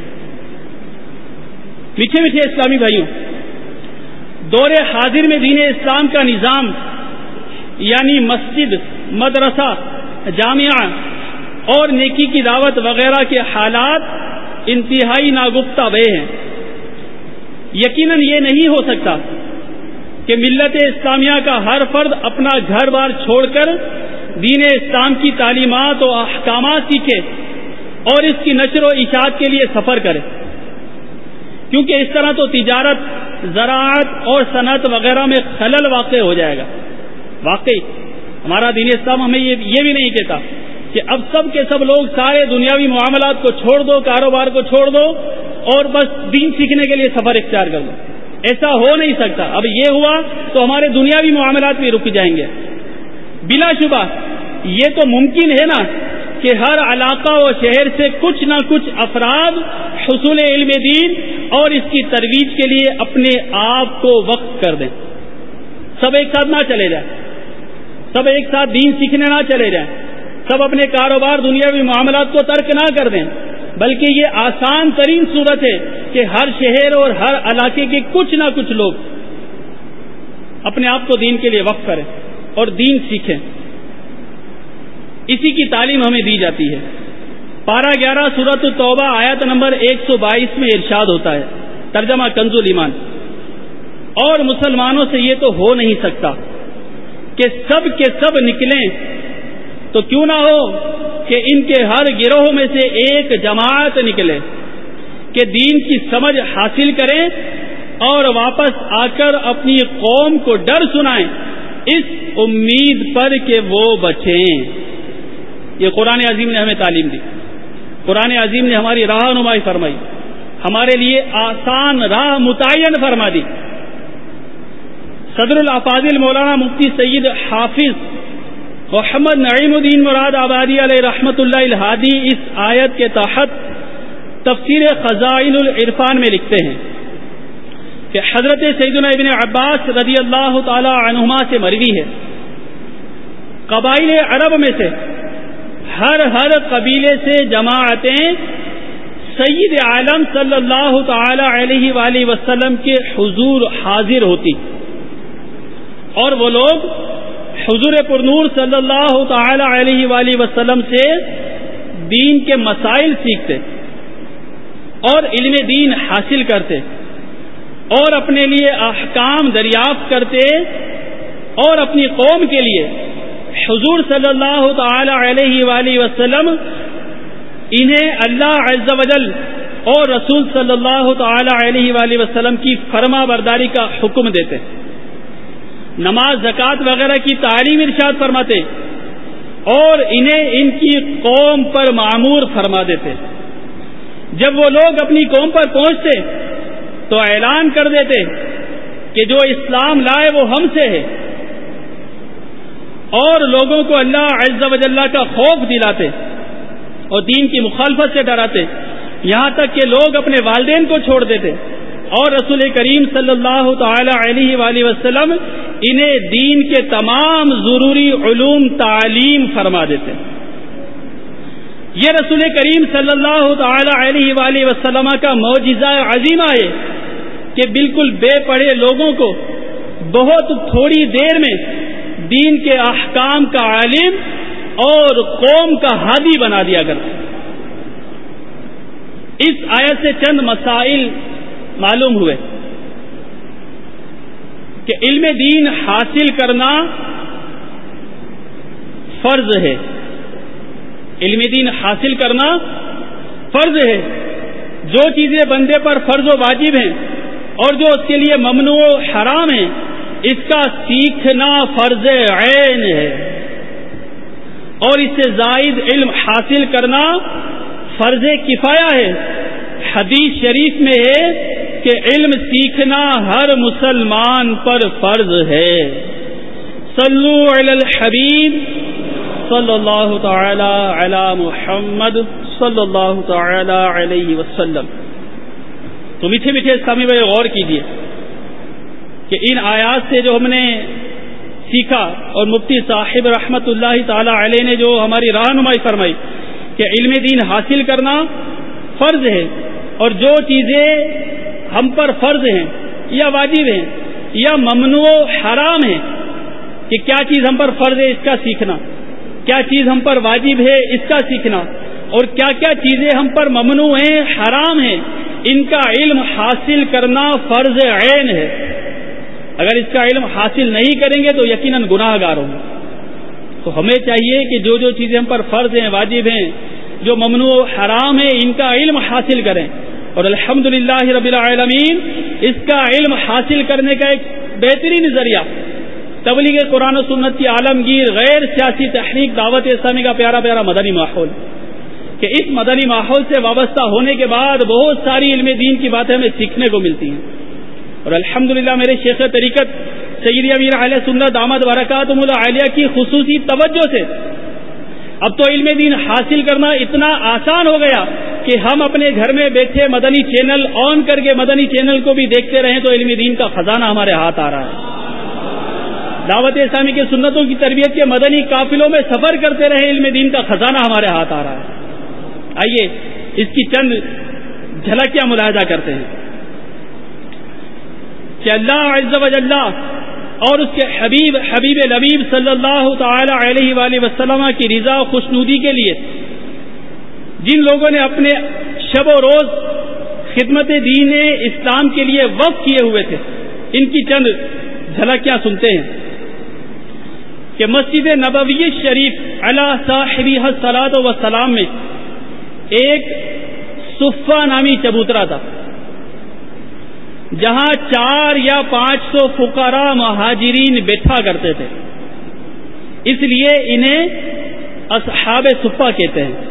میٹھے میٹھے اسلامی بھائیوں، دور حاضر میں دین اسلام کا نظام یعنی مسجد، مدرسہ، جامعہ اور نیکی کی دعوت وغیرہ کے حالات انتہائی ناگفتہ بے ہیں. یقیناً یہ نہیں ہو سکتا کہ ملت اسلامیہ کا ہر فرد اپنا گھر بار چھوڑ کر دین اسلام کی تعلیمات و احکامات سیکھے اور اس کی نشر و اشاعت کے لیے سفر کرے، کیونکہ اس طرح تو تجارت، زراعت اور صنعت وغیرہ میں خلل واقع ہو جائے گا. واقعی ہمارا دین اسلام ہمیں یہ یہ بھی نہیں کہتا کہ اب سب کے سب لوگ سارے دنیاوی معاملات کو چھوڑ دو، کاروبار کو چھوڑ دو اور بس دین سیکھنے کے لیے سفر اختیار کر دو. ایسا ہو نہیں سکتا. اب یہ ہوا تو ہمارے دنیاوی معاملات بھی رک جائیں گے. بلا شبہ یہ تو ممکن ہے نا کہ ہر علاقہ و شہر سے کچھ نہ کچھ افراد حصول علم دین اور اس کی ترویج کے لیے اپنے آپ کو وقف کر دیں. سب ایک ساتھ نہ چلے جائیں، سب ایک ساتھ دین سیکھنے نہ چلے جائیں، سب اپنے کاروبار، دنیاوی معاملات کو ترک نہ کر دیں، بلکہ یہ آسان ترین صورت ہے کہ ہر شہر اور ہر علاقے کے کچھ نہ کچھ لوگ اپنے آپ کو دین کے لیے وقف کریں اور دین سیکھیں. اسی کی تعلیم ہمیں دی جاتی ہے. پارہ گیارہ سورۃ التوبہ آیت نمبر ایک سو بائیس میں ارشاد ہوتا ہے، ترجمہ کنز الایمان، اور مسلمانوں سے یہ تو ہو نہیں سکتا کہ سب کے سب نکلیں، تو کیوں نہ ہو کہ ان کے ہر گروہ میں سے ایک جماعت نکلے کہ دین کی سمجھ حاصل کریں اور واپس آ کر اپنی قوم کو ڈر سنائیں اس امید پر کہ وہ بچیں. یہ قرآن عظیم نے ہمیں تعلیم دی. قرآن عظیم نے ہماری راہنمائی فرمائی، ہمارے لیے آسان راہ متعین فرما دی. صدر الافاضل مولانا مفتی سید حافظ محمد نعیم الدین مراد آبادی علیہ رحمۃ اللہ الہادی اس آیت کے تحت تفسیر خزائن العرفان میں لکھتے ہیں کہ حضرت سیدنا ابن عباس رضی اللہ تعالی عنہما سے مروی ہے، قبائل عرب میں سے ہر ہر قبیلے سے جماعتیں سید عالم صلی اللہ تعالی علیہ وآلہ وسلم کے حضور حاضر ہوتی اور وہ لوگ حضور پرنور صلی اللہ تعالی علیہ وآلہ وسلم سے دین کے مسائل سیکھتے اور علم دین حاصل کرتے اور اپنے لیے احکام دریافت کرتے اور اپنی قوم کے لیے حضور صلی اللہ تعالی علیہ وآلہ وسلم انہیں اللہ عز و جل اور رسول صلی اللہ تعالی علیہ وآلہ وسلم کی فرما برداری کا حکم دیتے، نماز، زکوٰۃ وغیرہ کی تعلیم ارشاد فرماتے اور انہیں ان کی قوم پر معمور فرما دیتے. جب وہ لوگ اپنی قوم پر پہنچتے تو اعلان کر دیتے کہ جو اسلام لائے وہ ہم سے ہے اور لوگوں کو اللہ عز و جل کا خوف دلاتے اور دین کی مخالفت سے ڈراتے، یہاں تک کہ لوگ اپنے والدین کو چھوڑ دیتے اور رسول کریم صلی اللہ تعالی علیہ وآلہ وسلم انہیں دین کے تمام ضروری علوم تعلیم فرما دیتے. یہ رسول کریم صلی اللہ تعالی علیہ وآلہ وسلم کا معجزہ عظیمہ ہے کہ بالکل بے پڑھے لوگوں کو بہت تھوڑی دیر میں دین کے احکام کا عالم اور قوم کا ہادی بنا دیا کرتے. اس آیت سے چند مسائل معلوم ہوئے کہ علم دین حاصل کرنا فرض ہے. علم دین حاصل کرنا فرض ہے. جو چیزیں بندے پر فرض و واجب ہیں اور جو اس کے لیے ممنوع و حرام ہیں اس کا سیکھنا فرض عین ہے، اور اس سے زائد علم حاصل کرنا فرض کفایہ ہے. حدیث شریف میں ہے کہ علم سیکھنا ہر مسلمان پر فرض ہے. صلو علی الحبیب صلی اللہ تعالی علی محمد صلی اللہ تعالی علیہ وسلم. تو میٹھے میٹھے اسلامی بھائی غور کیجیے کہ ان آیات سے جو ہم نے سیکھا اور مفتی صاحب رحمت اللہ تعالی علیہ نے جو ہماری رہنمائی فرمائی کہ علم دین حاصل کرنا فرض ہے، اور جو چیزیں ہم پر فرض ہیں یا واجب ہیں یا ممنوع حرام ہیں، کہ کیا چیز ہم پر فرض ہے اس کا سیکھنا، کیا چیز ہم پر واجب ہے اس کا سیکھنا، اور کیا کیا چیزیں ہم پر ممنوع ہیں حرام ہیں، ان کا علم حاصل کرنا فرض عین ہے۔ اگر اس کا علم حاصل نہیں کریں گے تو یقیناً گناہ گار ہوں گے۔ تو ہمیں چاہیے کہ جو جو چیزیں ہم پر فرض ہیں، واجب ہیں، جو ممنوع حرام ہیں، ان کا علم حاصل کریں۔ اور الحمدللہ رب العالمین اس کا علم حاصل کرنے کا ایک بہترین ذریعہ تبلیغ قرآن و سنت کی عالمگیر غیر سیاسی تحریک دعوت اسلامی کا پیارا پیارا مدنی ماحول، کہ اس مدنی ماحول سے وابستہ ہونے کے بعد بہت ساری علم دین کی باتیں ہمیں سیکھنے کو ملتی ہیں۔ اور الحمدللہ میرے شیخ طریقت سید امیر اہل سنت دامت برکاتہم العالیہ کی خصوصی توجہ سے اب تو علم دین حاصل کرنا اتنا آسان ہو گیا کہ ہم اپنے گھر میں بیٹھے مدنی چینل آن کر کے مدنی چینل کو بھی دیکھتے رہیں تو علم دین کا خزانہ ہمارے ہاتھ آ رہا ہے۔ دعوت اسلامی کے سنتوں کی تربیت کے مدنی قافلوں میں سفر کرتے رہے، علم دین کا خزانہ ہمارے ہاتھ آ رہا ہے۔ آئیے اس کی چند جھلکیاں ملاحظہ کرتے ہیں کہ اللہ عز و جل اور اس کے حبیب حبیب لبیب صلی اللہ تعالی علیہ وآلہ وسلم کی رضا و خوشنودی کے لیے جن لوگوں نے اپنے شب و روز خدمت دین اسلام کے لیے وقف کیے ہوئے تھے، ان کی چند جھلکیاں سنتے ہیں کہ مسجد نبوی شریف علی صاحبہ الصلاۃ والسلام میں ایک صفہ نامی چبوترا تھا، جہاں چار یا پانچ سو فقراء مہاجرین بیٹھا کرتے تھے، اس لیے انہیں اصحاب صفہ کہتے ہیں۔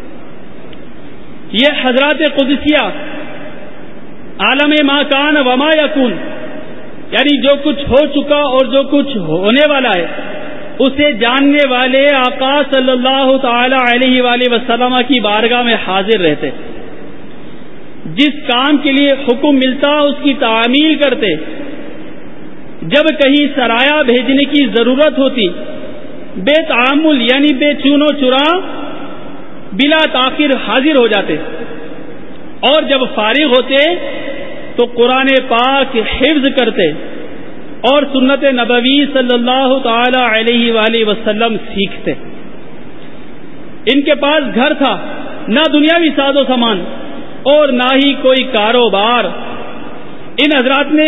یہ حضرات قدسیہ عالم ما کان وما یکون، یعنی جو کچھ ہو چکا اور جو کچھ ہونے والا ہے اسے جاننے والے آقا صلی اللہ تعالی علیہ وآلہ وسلم کی بارگاہ میں حاضر رہتے، جس کام کے لیے حکم ملتا اس کی تعمیل کرتے، جب کہیں سرایا بھیجنے کی ضرورت ہوتی بے تعامل یعنی بے چون و چرا بلا تاخیر حاضر ہو جاتے، اور جب فارغ ہوتے تو قرآن پاک حفظ کرتے اور سنت نبوی صلی اللہ تعالی علیہ وآلہ وسلم سیکھتے۔ ان کے پاس گھر تھا، نہ دنیاوی ساز و سامان اور نہ ہی کوئی کاروبار، ان حضرات نے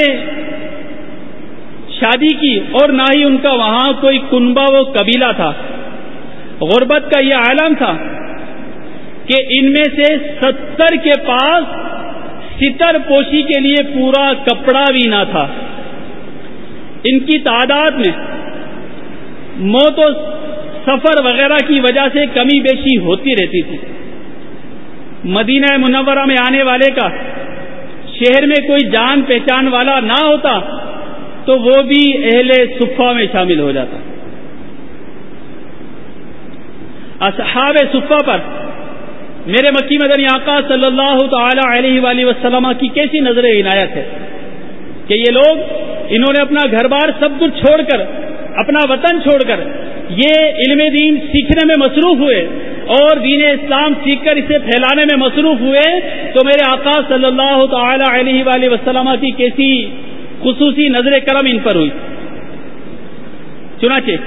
شادی کی اور نہ ہی ان کا وہاں کوئی کنبہ و قبیلہ تھا۔ غربت کا یہ عالم تھا کہ ان میں سے ستر کے پاس ستر پوشی کے لیے پورا کپڑا بھی نہ تھا۔ ان کی تعداد میں موت و سفر وغیرہ کی وجہ سے کمی بیشی ہوتی رہتی تھی۔ مدینہ منورہ میں آنے والے کا شہر میں کوئی جان پہچان والا نہ ہوتا تو وہ بھی اہل صفہ میں شامل ہو جاتا۔ اصحاب صفہ پر میرے مکی مدنی آقا صلی اللہ تعالی علیہ وآلہ وسلم کی کیسی نظر عنایت ہے کہ یہ لوگ، انہوں نے اپنا گھر بار سب کچھ چھوڑ کر، اپنا وطن چھوڑ کر یہ علم دین سیکھنے میں مصروف ہوئے اور دین اسلام سیکھ کر اسے پھیلانے میں مصروف ہوئے، تو میرے آقا صلی اللہ تعالی علیہ وآلہ وسلم کی کیسی خصوصی نظر کرم ان پر ہوئی۔ چنانچہ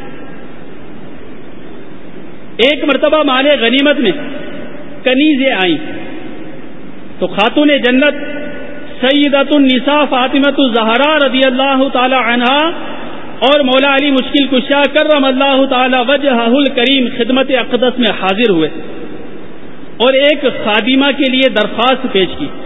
ایک مرتبہ مال غنیمت میں کنیزیں آئیں تو خاتون جنت سیدۃ النساء فاطمۃ الزہرا رضی اللہ تعالی عنہا اور مولا علی مشکل کشا کرم اللہ تعالی وجہہ الکریم خدمت اقدس میں حاضر ہوئے اور ایک خادمہ کے لیے درخواست پیش کی۔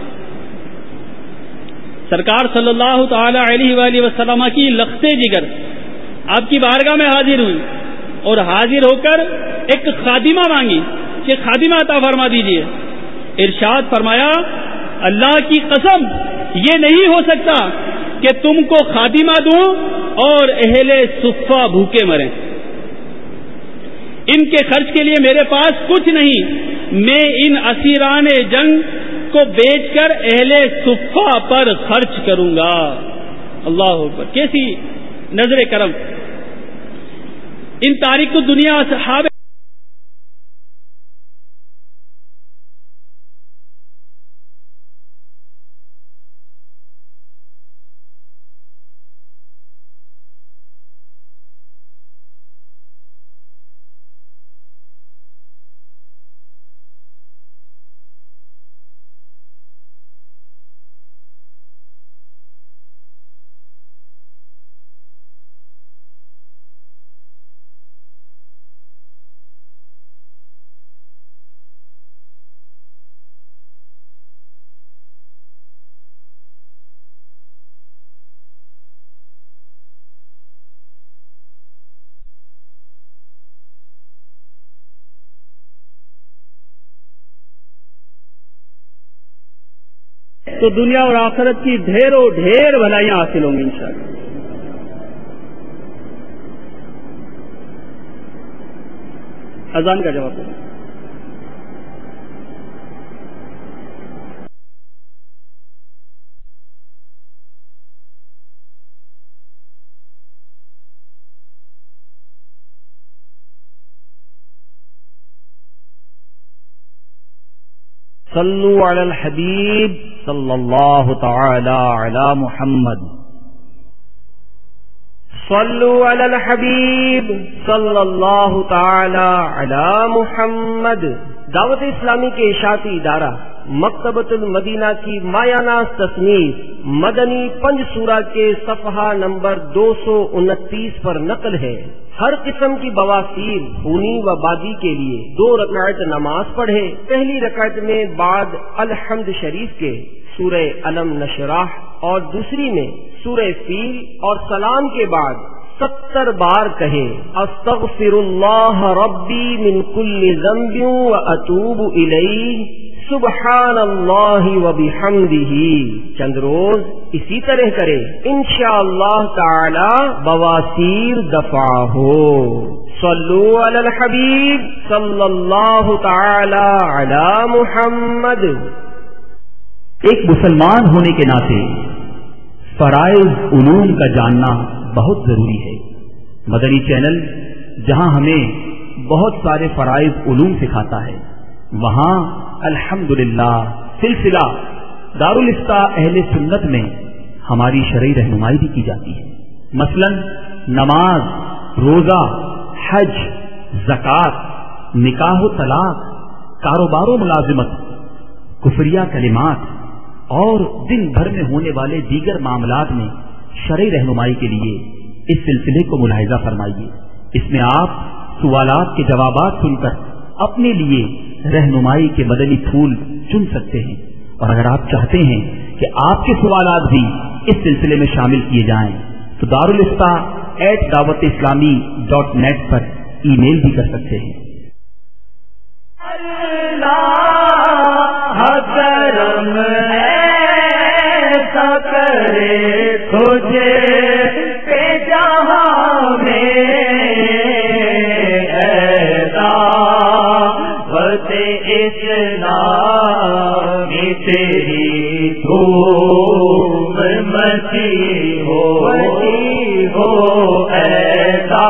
سرکار صلی اللہ تعالی علیہ وآلہ وسلم کی لخت جگر آپ کی بارگاہ میں حاضر ہوئی اور حاضر ہو کر ایک خادمہ مانگی کہ خادمہ عطا فرما دیجیے۔ ارشاد فرمایا، اللہ کی قسم یہ نہیں ہو سکتا کہ تم کو خادمہ دوں اور اہل صفہ بھوکے مریں۔ ان کے خرچ کے لیے میرے پاس کچھ نہیں، میں ان اسیران جنگ کو بیچ کر اہل صفہ پر خرچ کروں گا۔ اللہ اکبر، کیسی نظر کرم! ان تاریخ کو دنیا اصحاب تو دنیا اور آخرت کی ڈھیروں ڈھیر بھلائیاں حاصل ہوں گی انشاءاللہ۔ اذان کا جواب دیں۔ صلو علی الحبیب صلی اللہ تعالی علی محمد، صلو علی الحبیب صلی اللہ تعالی علی محمد۔ دعوت اسلامی کے اشاعتی ادارہ مکتبۃ المدینہ کی مایانہ تصنیف مدنی پنج سورہ کے صفحہ نمبر دو سو انتیس پر نقل ہے۔ ہر قسم کی بواسیر، خونی و بادی کے لیے دو رکعت نماز پڑھے۔ پہلی رکعت میں بعد الحمد شریف کے سورہ علم نشرح اور دوسری میں سورہ فیل اور سلام کے بعد ستر بار کہے استغفر اللہ ربی من کل ذنب و اتوب الیہ سبحان اللہ و بحمدہ۔ چند روز اسی طرح کرے، انشاءاللہ تعالی بواسیر دفع ہو۔ صلو علی الحبیب صلی اللہ تعالی علی محمد۔ ایک مسلمان ہونے کے ناطے فرائض علوم کا جاننا بہت ضروری ہے۔ مدنی چینل جہاں ہمیں بہت سارے فرائض علوم سکھاتا ہے، وہاں الحمدللہ سلسلہ دارالافتاء اہل سنت میں ہماری شرعی رہنمائی بھی کی جاتی ہے۔ مثلا نماز، روزہ، حج، زکوٰۃ، نکاح و طلاق، کاروبار و ملازمت، کفریہ کلمات اور دن بھر میں ہونے والے دیگر معاملات میں شرعی رہنمائی کے لیے اس سلسلے کو ملاحظہ فرمائیے۔ اس میں آپ سوالات کے جوابات سن کر اپنے لیے رہنمائی کے مدنی پھول چن سکتے ہیں، اور اگر آپ چاہتے ہیں کہ آپ کے سوالات بھی اس سلسلے میں شامل کیے جائیں تو دارالافتاء ایٹ دعوت اسلامی ڈاٹ نیٹ پر ای میل بھی کر سکتے ہیں۔ اللہ کرم ایسا کرے تجھے پہ جہاں میں اسلام تیری دھوم مچی ہو ہو ایسا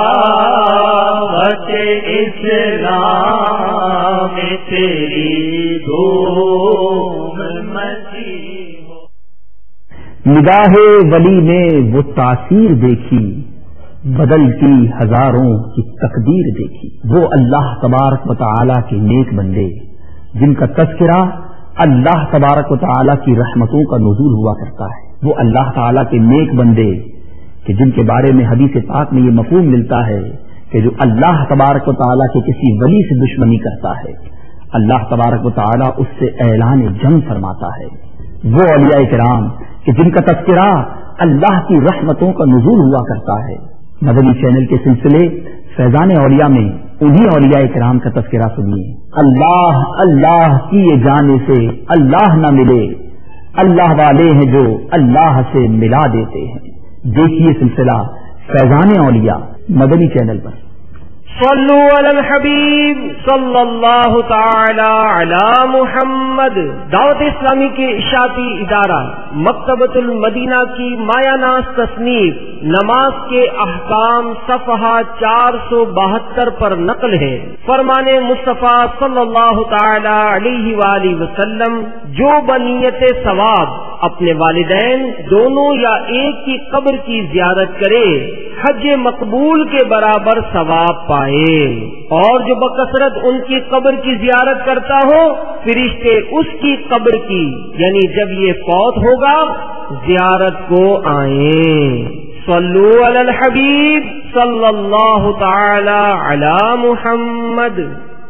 اسلام تیری دھوم مچی ہو۔ نگاہ ولی نے وہ تاثیر دیکھی، بدلتی ہزاروں کی تقدیر دیکھی۔ وہ اللہ تبارک و تعالی کے نیک بندے جن کا تذکرہ اللہ تبارک و تعالی کی رحمتوں کا نزول ہوا کرتا ہے، وہ اللہ تعالی کے نیک بندے کہ جن کے بارے میں حدیث پاک میں یہ مفہوم ملتا ہے کہ جو اللہ تبارک و تعالی کے کسی ولی سے دشمنی کرتا ہے، اللہ تبارک و تعالی اس سے اعلان جنگ فرماتا ہے۔ وہ اولیاء کرام کہ جن کا تذکرہ اللہ کی رحمتوں کا نزول ہوا کرتا ہے۔ مدنی چینل کے سلسلے فیضان اولیاء میں انہی اولیاء کرام کا تذکرہ سنیے۔ اللہ اللہ کیے جانے سے اللہ نہ ملے، اللہ والے ہیں جو اللہ سے ملا دیتے ہیں۔ دیکھیے سلسلہ فیضان اولیاء مدنی چینل پر۔ صلو علی الحبیب صلی اللہ تعالی علی محمد۔ دعوت اسلامی کے اشاعتی ادارہ مکتبۃ المدینہ کی مایہ ناز تصنیف نماز کے احکام صفحہ چار سو بہتر پر نقل ہے۔ فرمان مصطفیٰ صلی اللہ تعالی علیہ وآلہ وسلم، جو بنیت ثواب اپنے والدین دونوں یا ایک کی قبر کی زیارت کرے حج مقبول کے برابر ثواب پائے، اور جو بکثرت ان کی قبر کی زیارت کرتا ہو فرشتے اس کی قبر کی یعنی جب یہ فوت ہوگا زیارت کو آئیں۔ صلو علی الحبیب صلی اللہ تعالی علی محمد۔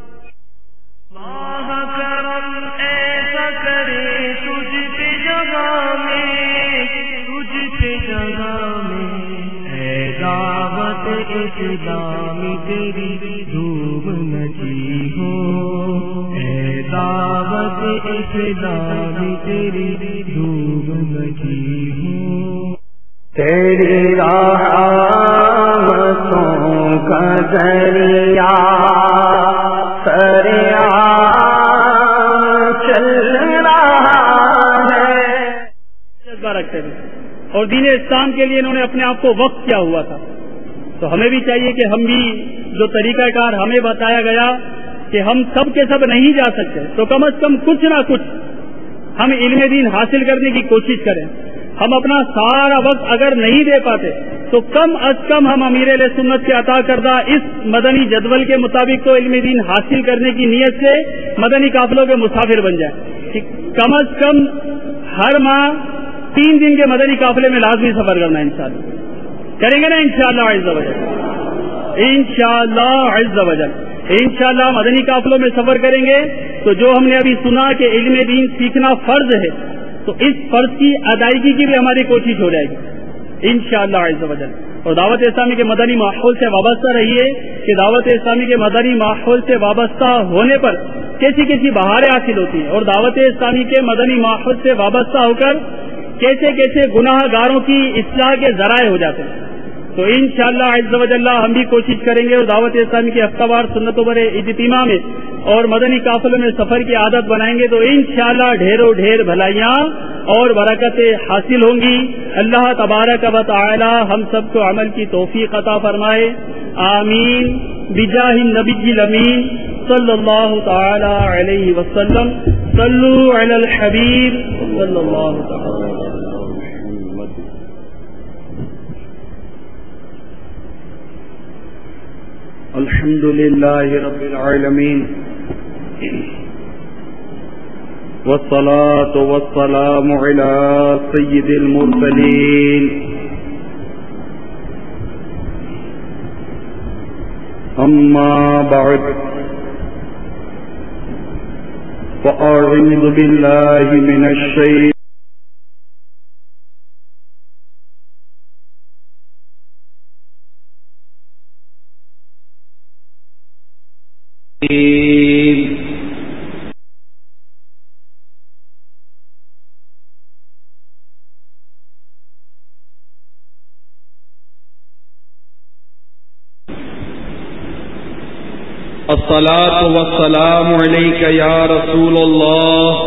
اسلامی تیری دھوم مچی ہو، اے دعوت اسلامی تیری دھوم مچی ہو، تیری رحمتوں کا دریا سریا چل رہا ہے۔ اور دین اسلام کے لیے انہوں نے اپنے آپ کو وقف کیا ہوا تھا، تو ہمیں بھی چاہیے کہ ہم بھی جو طریقہ کار ہمیں بتایا گیا کہ ہم سب کے سب نہیں جا سکتے تو کم از کم کچھ نہ کچھ ہم علم دین حاصل کرنے کی کوشش کریں۔ ہم اپنا سارا وقت اگر نہیں دے پاتے تو کم از کم ہم امیر علیہ سنت کے عطا کردہ اس مدنی جدول کے مطابق تو علم دین حاصل کرنے کی نیت سے مدنی قافلوں کے مسافر بن جائیں۔ کم از کم ہر ماہ تین دن کے مدنی قافلے میں لازمی سفر کرنا انشاءاللہ کریں گے نا، انشاءاللہ عز و جل، انشاءاللہ عز و جل انشاءاللہ مدنی قافلوں میں سفر کریں گے تو جو ہم نے ابھی سنا کہ علم دین سیکھنا فرض ہے تو اس فرض کی ادائیگی کی بھی ہماری کوشش ہو جائے گی انشاءاللہ عز و جل۔ اور دعوت اسلامی کے مدنی ماحول سے وابستہ رہیے کہ دعوت اسلامی کے مدنی ماحول سے وابستہ ہونے پر کیسی کیسی بہاریں حاصل ہوتی ہیں، اور دعوت اسلامی کے مدنی ماحول سے وابستہ ہو کر کیسے کیسے گناہ گاروں کی اصلاح کے ذرائع ہو جاتے ہیں۔ تو انشاءاللہ عز و جل ہم بھی کوشش کریں گے اور دعوت اسلامی کے ہفتہ وار سنتوں پر اجتماع میں اور مدنی قافلوں میں سفر کی عادت بنائیں گے تو انشاءاللہ ڈھیروں ڈھیر بھلائیاں اور برکتیں حاصل ہوں گی۔ اللہ تبارک و تعالی ہم سب کو عمل کی توفیق عطا فرمائے، آمین بجاہ النبی الامین صلی اللہ تعالی علیہ وسلم۔ صلو علی الحبیب صلی اللہ تعالی الحمد للہ رب العالمین والصلاة والسلام علی سید المرسلین اما بعد فاعوذ باللہ من الشیطان الصلاة والسلام علیک یا رسول اللہ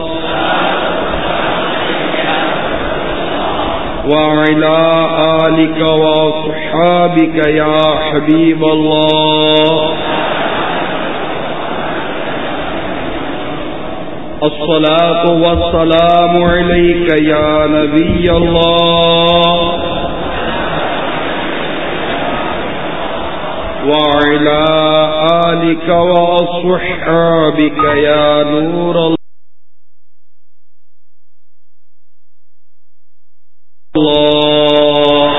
وعلی آلک وصحابک یا حبیب اللہ۔ الصلاة والسلام علیک یا نبی اللہ وعلى آلك وأصحابك يا نور الله۔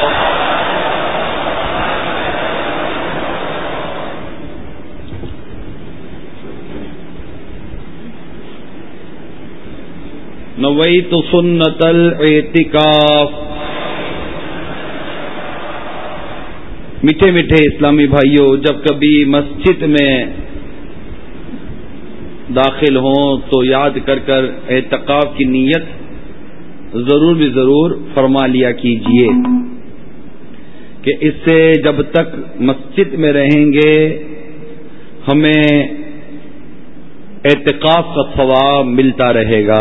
نويت سنة الاعتكاف۔ میٹھے میٹھے اسلامی بھائیوں، جب کبھی مسجد میں داخل ہوں تو یاد کر کر اعتکاف کی نیت ضرور بھی ضرور فرما لیا کیجیے کہ اس سے جب تک مسجد میں رہیں گے ہمیں اعتکاف کا ثواب ملتا رہے گا.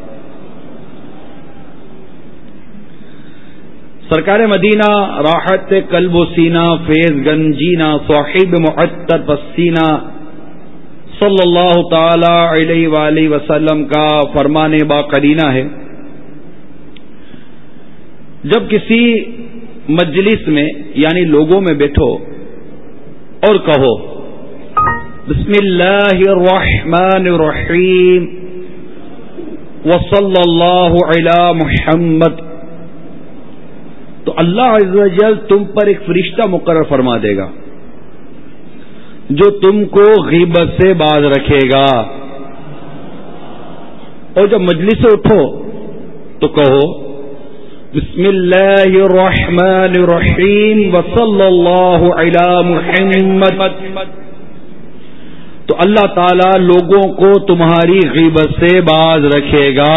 سرکار مدینہ راحت قلب و سینہ فیض گنجینہ صاحب معطر پسینہ صلی اللہ تعالی علیہ وآلہ وسلم کا فرمان باقرینہ ہے، جب کسی مجلس میں یعنی لوگوں میں بیٹھو اور کہو بسم اللہ الرحمن الرحیم وصلی اللہ علی محمد، تو اللہ عز و جل تم پر ایک فرشتہ مقرر فرما دے گا جو تم کو غیبت سے باز رکھے گا. اور جب مجلس سے اٹھو تو کہو بسم اللہ الرحمن الرحیم وصلی اللہ علی محمد، تو اللہ تعالی لوگوں کو تمہاری غیبت سے باز رکھے گا.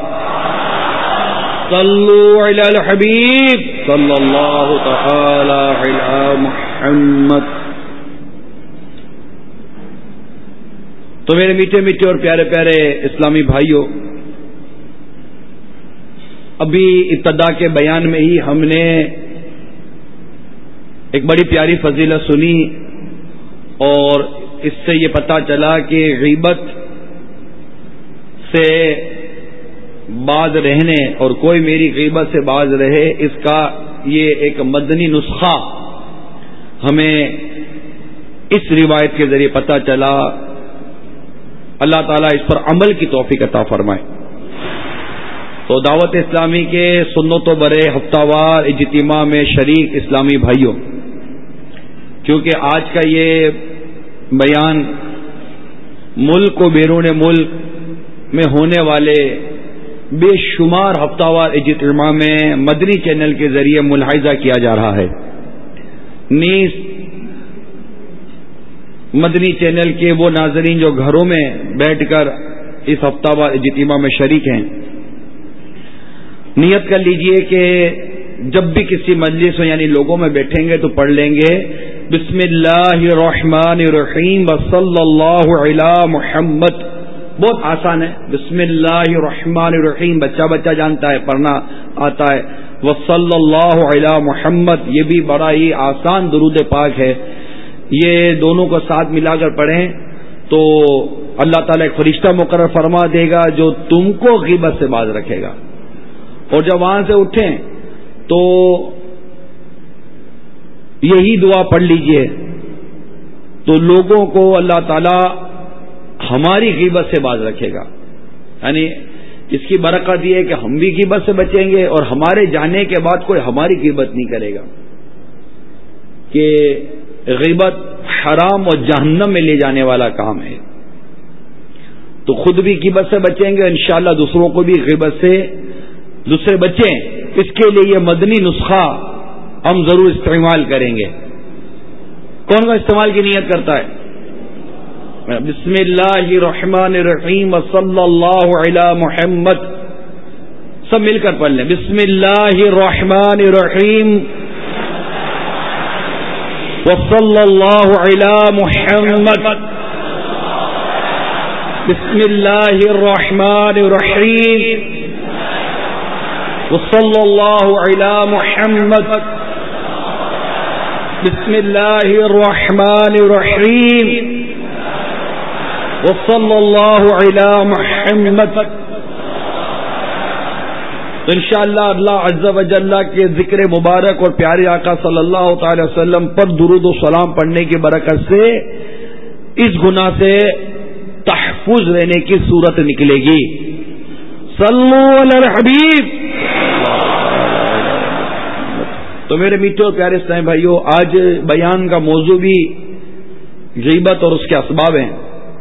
صلو علی الحبیب صلی اللہ تعالی علی محمد. تو میرے میٹھے میٹھے اور پیارے پیارے اسلامی بھائیوں، ابھی ابتدا کے بیان میں ہی ہم نے ایک بڑی پیاری فضیلت سنی اور اس سے یہ پتہ چلا کہ غیبت سے باز رہنے اور کوئی میری غیبت سے باز رہے، اس کا یہ ایک مدنی نسخہ ہمیں اس روایت کے ذریعے پتہ چلا. اللہ تعالیٰ اس پر عمل کی توفیق عطا فرمائے. تو دعوت اسلامی کے سنتوں برے ہفتہ وار اجتماع میں شریک اسلامی بھائیوں، کیونکہ آج کا یہ بیان ملک و بیرون ملک میں ہونے والے بے شمار ہفتہ وار اجتماع میں مدنی چینل کے ذریعے ملاحظہ کیا جا رہا ہے، نیز مدنی چینل کے وہ ناظرین جو گھروں میں بیٹھ کر اس ہفتہ وار اجتماع میں شریک ہیں، نیت کر لیجئے کہ جب بھی کسی مجلس میں یعنی لوگوں میں بیٹھیں گے تو پڑھ لیں گے بسم اللہ الرحمن الرحیم وصلی اللہ علی محمد. بہت آسان ہے، بسم اللہ الرحمن الرحیم بچہ بچہ جانتا ہے، پڑھنا آتا ہے. وصلی اللہ علی محمد یہ بھی بڑا ہی آسان درود پاک ہے. یہ دونوں کو ساتھ ملا کر پڑھیں تو اللہ تعالیٰ ایک فرشتہ مقرر فرما دے گا جو تم کو غیبت سے باز رکھے گا. اور جب وہاں سے اٹھیں تو یہی دعا پڑھ لیجئے تو لوگوں کو اللہ تعالیٰ ہماری غیبت سے باز رکھے گا. یعنی اس کی برکت یہ ہے کہ ہم بھی غیبت سے بچیں گے اور ہمارے جانے کے بعد کوئی ہماری غیبت نہیں کرے گا. کہ غیبت حرام اور جہنم میں لے جانے والا کام ہے. تو خود بھی غیبت سے بچیں گے، انشاءاللہ دوسروں کو بھی غیبت سے دوسرے بچیں. اس کے لیے یہ مدنی نسخہ ہم ضرور استعمال کریں گے. کون کا استعمال کی نیت کرتا ہے؟ بسم اللہ الرحمن الرحیم وصلی اللہ علی محمد. سب مل کر پڑھ لیں بسم اللہ الرحمن الرحیم وصلی اللہ علی محمد. بسم اللہ الرحمن الرحیم وصلی اللہ علی محمد. بسم اللہ الرحمن الرحیم وصلی اللہ علی محمد. تو انشاءاللہ اللہ عز و جل کے ذکر مبارک اور پیارے آقا صلی اللہ تعالی وسلم پر درود و سلام پڑھنے کی برکت سے اس گناہ سے تحفظ رہنے کی صورت نکلے گی. صلو علی الحبیب. تو میرے میٹھے اور پیارے اسلامی بھائیوں، آج بیان کا موضوع بھی غیبت اور اس کے اسباب ہیں.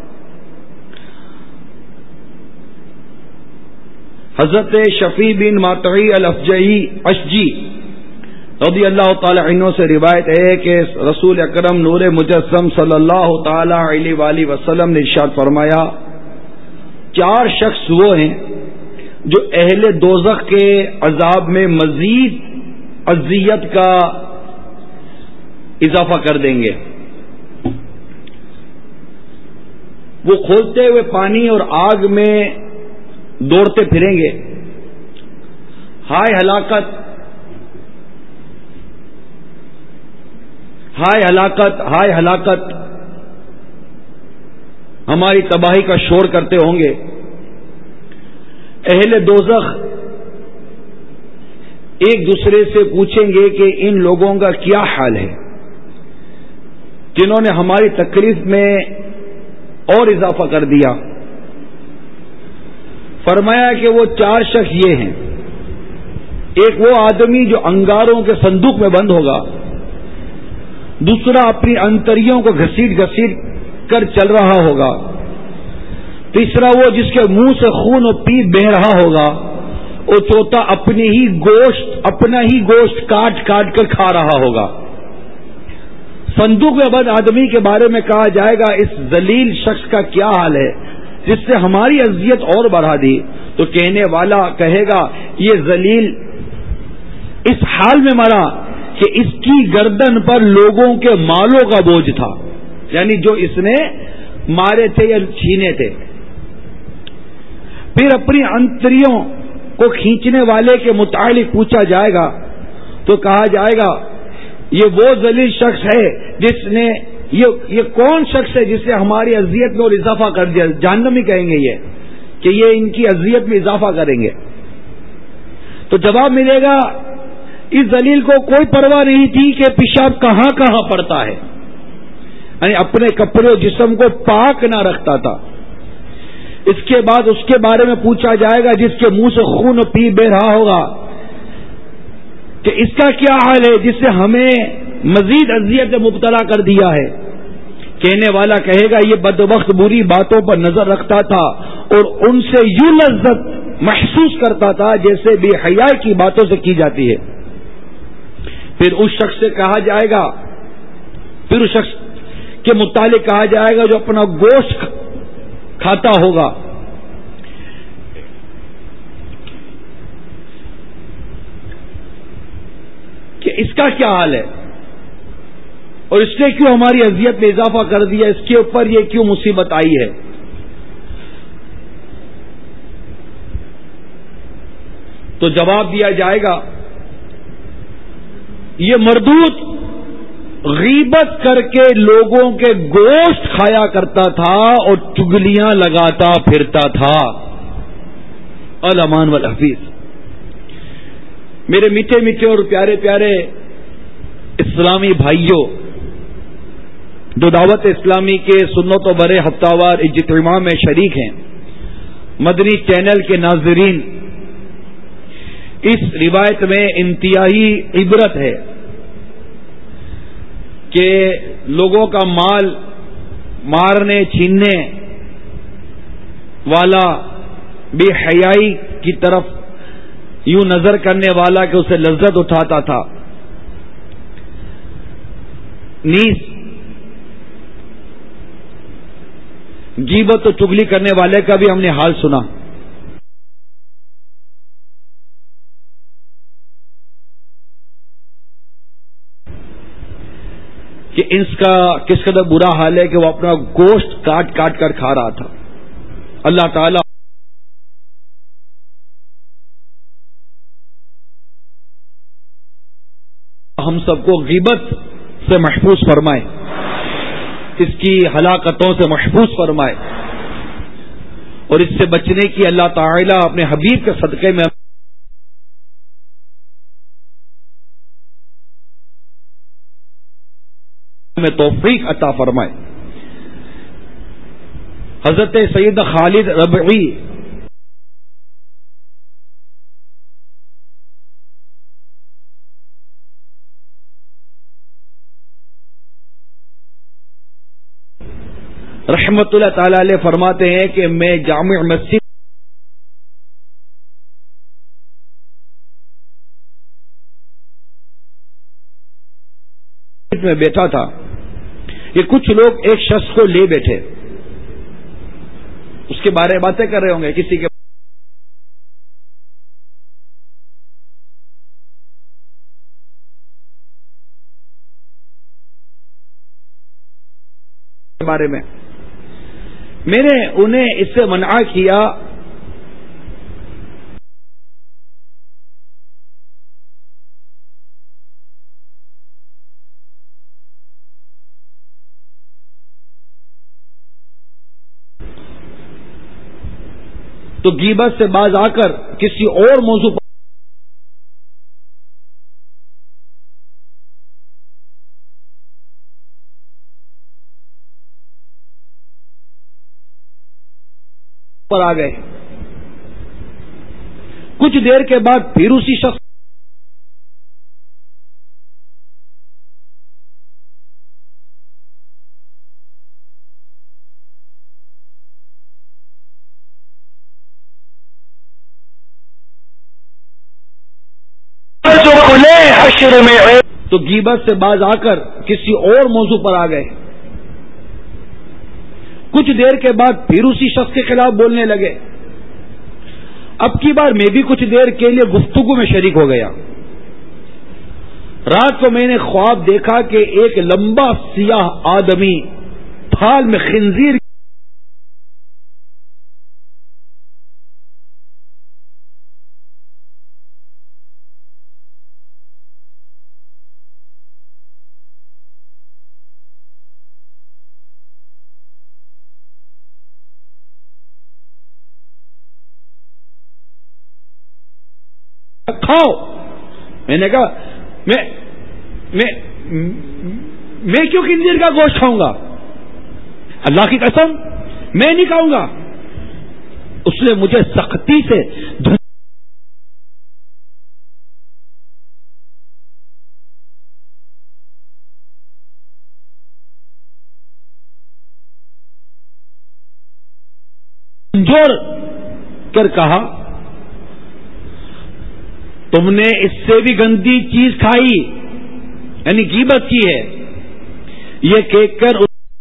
حضرت شفیع بن ماطعی الافجعی اشجی رضی اللہ تعالی عنہ سے روایت ہے کہ رسول اکرم نور مجسم صلی اللہ تعالی علیہ وآلہ وسلم نے ارشاد فرمایا، چار شخص وہ ہیں جو اہل دوزخ کے عذاب میں مزید اذیت کا اضافہ کر دیں گے. وہ کھولتے ہوئے پانی اور آگ میں دوڑتے پھریں گے. ہائے ہلاکت، ہائے ہلاکت، ہائے ہلاکت، ہماری تباہی کا شور کرتے ہوں گے. اہل دوزخ ایک دوسرے سے پوچھیں گے کہ ان لوگوں کا کیا حال ہے جنہوں نے ہماری تکلیف میں اور اضافہ کر دیا. فرمایا کہ وہ چار شخص یہ ہیں. ایک وہ آدمی جو انگاروں کے صندوق میں بند ہوگا، دوسرا اپنی انتریوں کو گھسیٹ گھسیٹ کر چل رہا ہوگا، تیسرا وہ جس کے منہ سے خون و پیپ بہ رہا ہوگا، اور چوتھا اپنی ہی گوشت اپنا ہی گوشت کاٹ کاٹ کر کھا رہا ہوگا. صندوق میں بند آدمی کے بارے میں کہا جائے گا اس ذلیل شخص کا کیا حال ہے جس سے ہماری اذیت اور بڑھا دی. تو کہنے والا کہے گا یہ ذلیل اس حال میں مرا کہ اس کی گردن پر لوگوں کے مالوں کا بوجھ تھا، یعنی جو اس نے مارے تھے یا چھینے تھے. پھر اپنی انتریوں کو کھینچنے والے کے متعلق پوچھا جائے گا تو کہا جائے گا یہ وہ ذلیل شخص ہے جس نے یہ یہ کون شخص ہے جس نے ہماری اذیت میں اور اضافہ کر دیا. جہنمی کہیں گے یہ کہ یہ ان کی اذیت میں اضافہ کریں گے. تو جواب ملے گا اس ذلیل کو کوئی پرواہ نہیں تھی کہ پیشاب کہاں کہاں پڑتا ہے، یعنی اپنے کپڑے جسم کو پاک نہ رکھتا تھا. اس کے بعد اس کے بارے میں پوچھا جائے گا جس کے منہ سے خون و پی بہ رہا ہوگا کہ اس کا کیا حال ہے جس سے ہمیں مزید اذیت میں مبتلا کر دیا ہے. کہنے والا کہے گا یہ بدبخت بری باتوں پر نظر رکھتا تھا اور ان سے یوں لذت محسوس کرتا تھا جیسے بے حیائی کی باتوں سے کی جاتی ہے. پھر اس شخص سے کہا جائے گا پھر اس شخص کے متعلق کہا جائے گا جو اپنا گوشت کھاتا ہوگا کہ اس کا کیا حال ہے اور اس نے کیوں ہماری اذیت میں اضافہ کر دیا، اس کے اوپر یہ کیوں مصیبت آئی ہے. تو جواب دیا جائے گا یہ مردود غیبت کر کے لوگوں کے گوشت کھایا کرتا تھا اور چگلیاں لگاتا پھرتا تھا. الامان والحفیظ. میرے میٹھے میٹھے اور پیارے پیارے اسلامی بھائیوں، جو دعوت اسلامی کے سنت و برے ہفتہ وار اجتماع میں شریک ہیں، مدنی چینل کے ناظرین، اس روایت میں انتہائی عبرت ہے کہ لوگوں کا مال مارنے چھیننے والا، بے حیائی کی طرف یوں نظر کرنے والا کہ اسے لذت اٹھاتا تھا، نیز غیبت و چگلی کرنے والے کا بھی ہم نے حال سنا. کہ اس کا کس قدر برا حال ہے کہ وہ اپنا گوشت کاٹ کاٹ کر کھا رہا تھا. اللہ تعالی ہم سب کو غیبت سے محفوظ فرمائے، اس کی ہلاکتوں سے محفوظ فرمائے، اور اس سے بچنے کی اللہ تعالی اپنے حبیب کے صدقے میں میں توفیق عطا فرمائے. حضرت سید خالد ربعی رحمت اللہ تعالی علیہ فرماتے ہیں کہ میں جامع مسجد میں بیٹھا تھا کہ کچھ لوگ ایک شخص کو لے بیٹھے، اس کے بارے میں باتیں کر رہے ہوں گے، کسی کے بارے میں. میں نے انہیں اس سے منع کیا تو غیبت سے باز آ کر کسی اور موضوع پر آ گئے. کچھ دیر کے بعد پھر اسی شخص تو غیبت سے باز آ کر کسی اور موضوع پر آ گئے. کچھ دیر کے بعد پھر اسی شخص کے خلاف بولنے لگے. اب کی بار میں بھی کچھ دیر کے لیے گفتگو میں شریک ہو گیا. رات کو میں نے خواب دیکھا کہ ایک لمبا سیاہ آدمی تھال میں خنزیر کھاؤ. میں نے کہا میں میں میں کیوں خنزیر کا گوشت کھاؤں گا؟ اللہ کی قسم میں نہیں کھاؤں گا. اس نے مجھے سختی سے جھنجھوڑ کر کہا تم نے اس سے بھی گندی چیز کھائی، یعنی غیبت کی ہے. یہ کہہ کر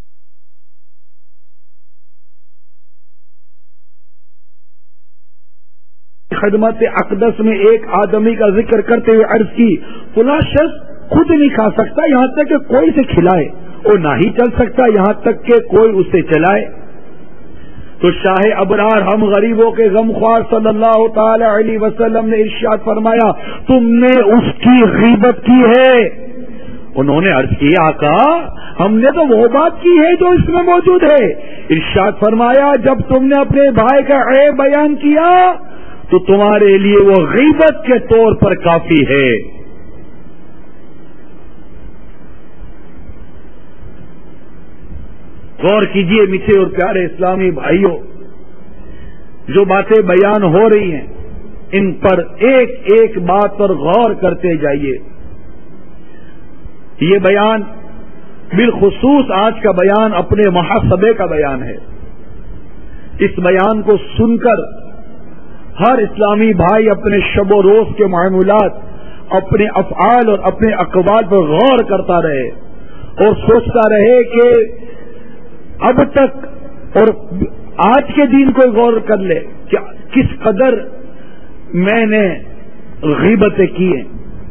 خدمت اقدس میں ایک آدمی کا ذکر کرتے ہوئے عرض کی فلاں شخص خود نہیں کھا سکتا یہاں تک کہ کوئی سے کھلائے، اور نہ ہی چل سکتا یہاں تک کہ کوئی اسے چلائے. تو شاہ ابرار ہم غریبوں کے غمخوار صلی اللہ تعالی علیہ وسلم نے ارشاد فرمایا تم نے اس کی غیبت کی ہے. انہوں نے عرض کی آقا ہم نے تو وہ بات کی ہے جو اس میں موجود ہے. ارشاد فرمایا جب تم نے اپنے بھائی کا عیب بیان کیا تو تمہارے لیے وہ غیبت کے طور پر کافی ہے. غور کیجئے میٹھے اور پیارے اسلامی بھائیوں، جو باتیں بیان ہو رہی ہیں ان پر ایک ایک بات پر غور کرتے جائیے. یہ بیان بالخصوص آج کا بیان اپنے محاسبے کا بیان ہے. اس بیان کو سن کر ہر اسلامی بھائی اپنے شب و روز کے معمولات، اپنے افعال اور اپنے اقوال پر غور کرتا رہے اور سوچتا رہے کہ اب تک اور آج کے دن کو غور کر لے کہ کس قدر میں نے غیبتیں کی ہیں،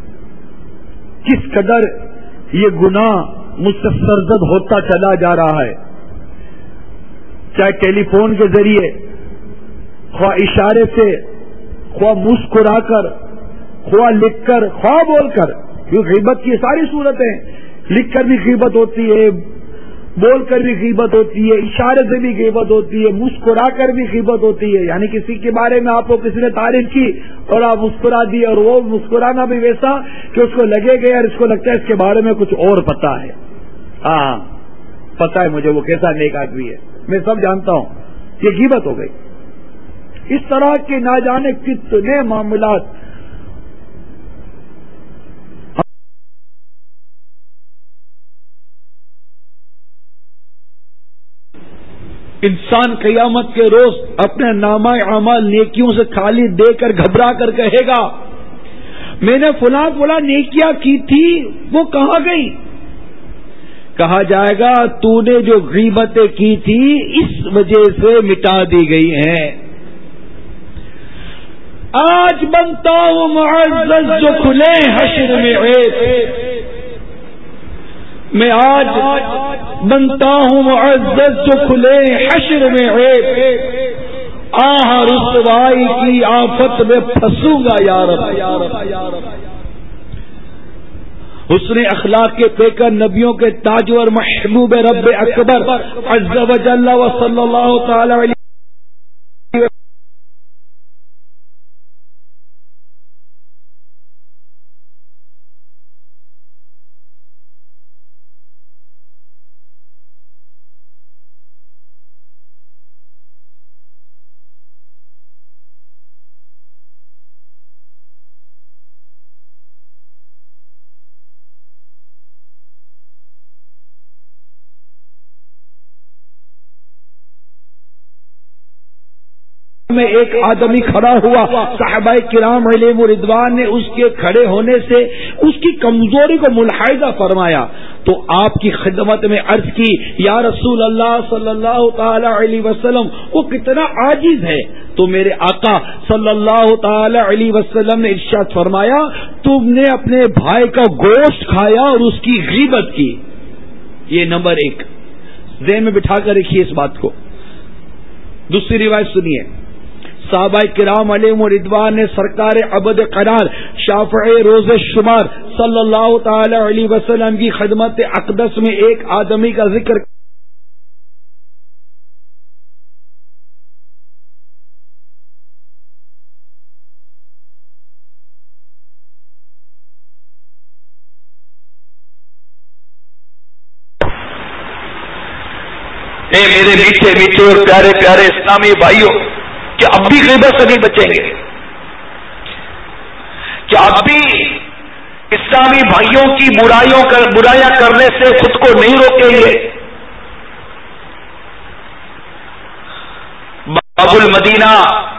کس قدر یہ گناہ مجھ سے سرزد ہوتا چلا جا رہا ہے. چاہے ٹیلی فون کے ذریعے، خواہ اشارے سے، خواہ مسکرا کر، خواہ لکھ کر، خواہ بول کر، کیونکہ غیبت کی ساری صورتیں لکھ کر بھی غیبت ہوتی ہے، بول کر بھی غیبت ہوتی ہے، اشارے سے بھی غیبت ہوتی ہے، مسکرا کر بھی غیبت ہوتی ہے. یعنی کسی کے بارے میں آپ کو کسی نے تعریف کی اور آپ مسکرا دی، اور وہ مسکرانا بھی ویسا کہ اس کو لگے گا اور اس کو لگتا ہے اس کے بارے میں کچھ اور پتا ہے. ہاں پتا ہے مجھے وہ کیسا نیک آدمی ہے، میں سب جانتا ہوں. یہ غیبت ہو گئی. اس طرح کے نہ جانے کتنے معاملات انسان قیامت کے روز اپنے نامہ اعمال نیکیوں سے خالی دے کر گھبرا کر کہے گا میں نے فلاں فلاں نیکیاں کی تھی وہ کہاں گئی. کہا جائے گا تو نے جو غیبتیں کی تھی اس وجہ سے مٹا دی گئی ہیں. آج بنتا ہوں معزز جو کھلے حشر میں عیب. میں آج بنتا ہوں معزز جو کھلے حشر میں عیب، آہ رسوائی کی آفت میں پھنسوں گا یا رب۔ حسن اخلاق کے پیکر نبیوں کے تاجور محبوب رب اکبر عز و جل و صلی اللہ تعالی علیہ میں ایک آدمی کھڑا ہوا، صحابہ کرام علیہم رضوان نے اس کے کھڑے ہونے سے اس کی کمزوری کو ملاحظہ فرمایا تو آپ کی خدمت میں عرض کی، یا رسول اللہ صلی اللہ تعالی علیہ وسلم وہ کتنا عاجز ہے، تو میرے آقا صلی اللہ تعالی علیہ وسلم نے ارشاد فرمایا، تم نے اپنے بھائی کا گوشت کھایا اور اس کی غیبت کی۔ یہ نمبر ایک ذہن میں بٹھا کر رکھیے اس بات کو۔ دوسری روایت سنیے، صحابہ کرام علیہم رضوان نے سرکار عبد قرار شافع روز شمار صلی اللہ تعالی علیہ وسلم کی خدمت اقدس میں ایک آدمی کا ذکر اے میرے میٹھے میٹھے اور پیارے پیارے اسلامی بھائیوں، کہ اب بھی غیبت سے نہیں بچیں گے؟ کہ اب بھی اسلامی بھائیوں کی برائیوں کر برائیاں کرنے سے خود کو نہیں روکیں گے؟ باب المدینہ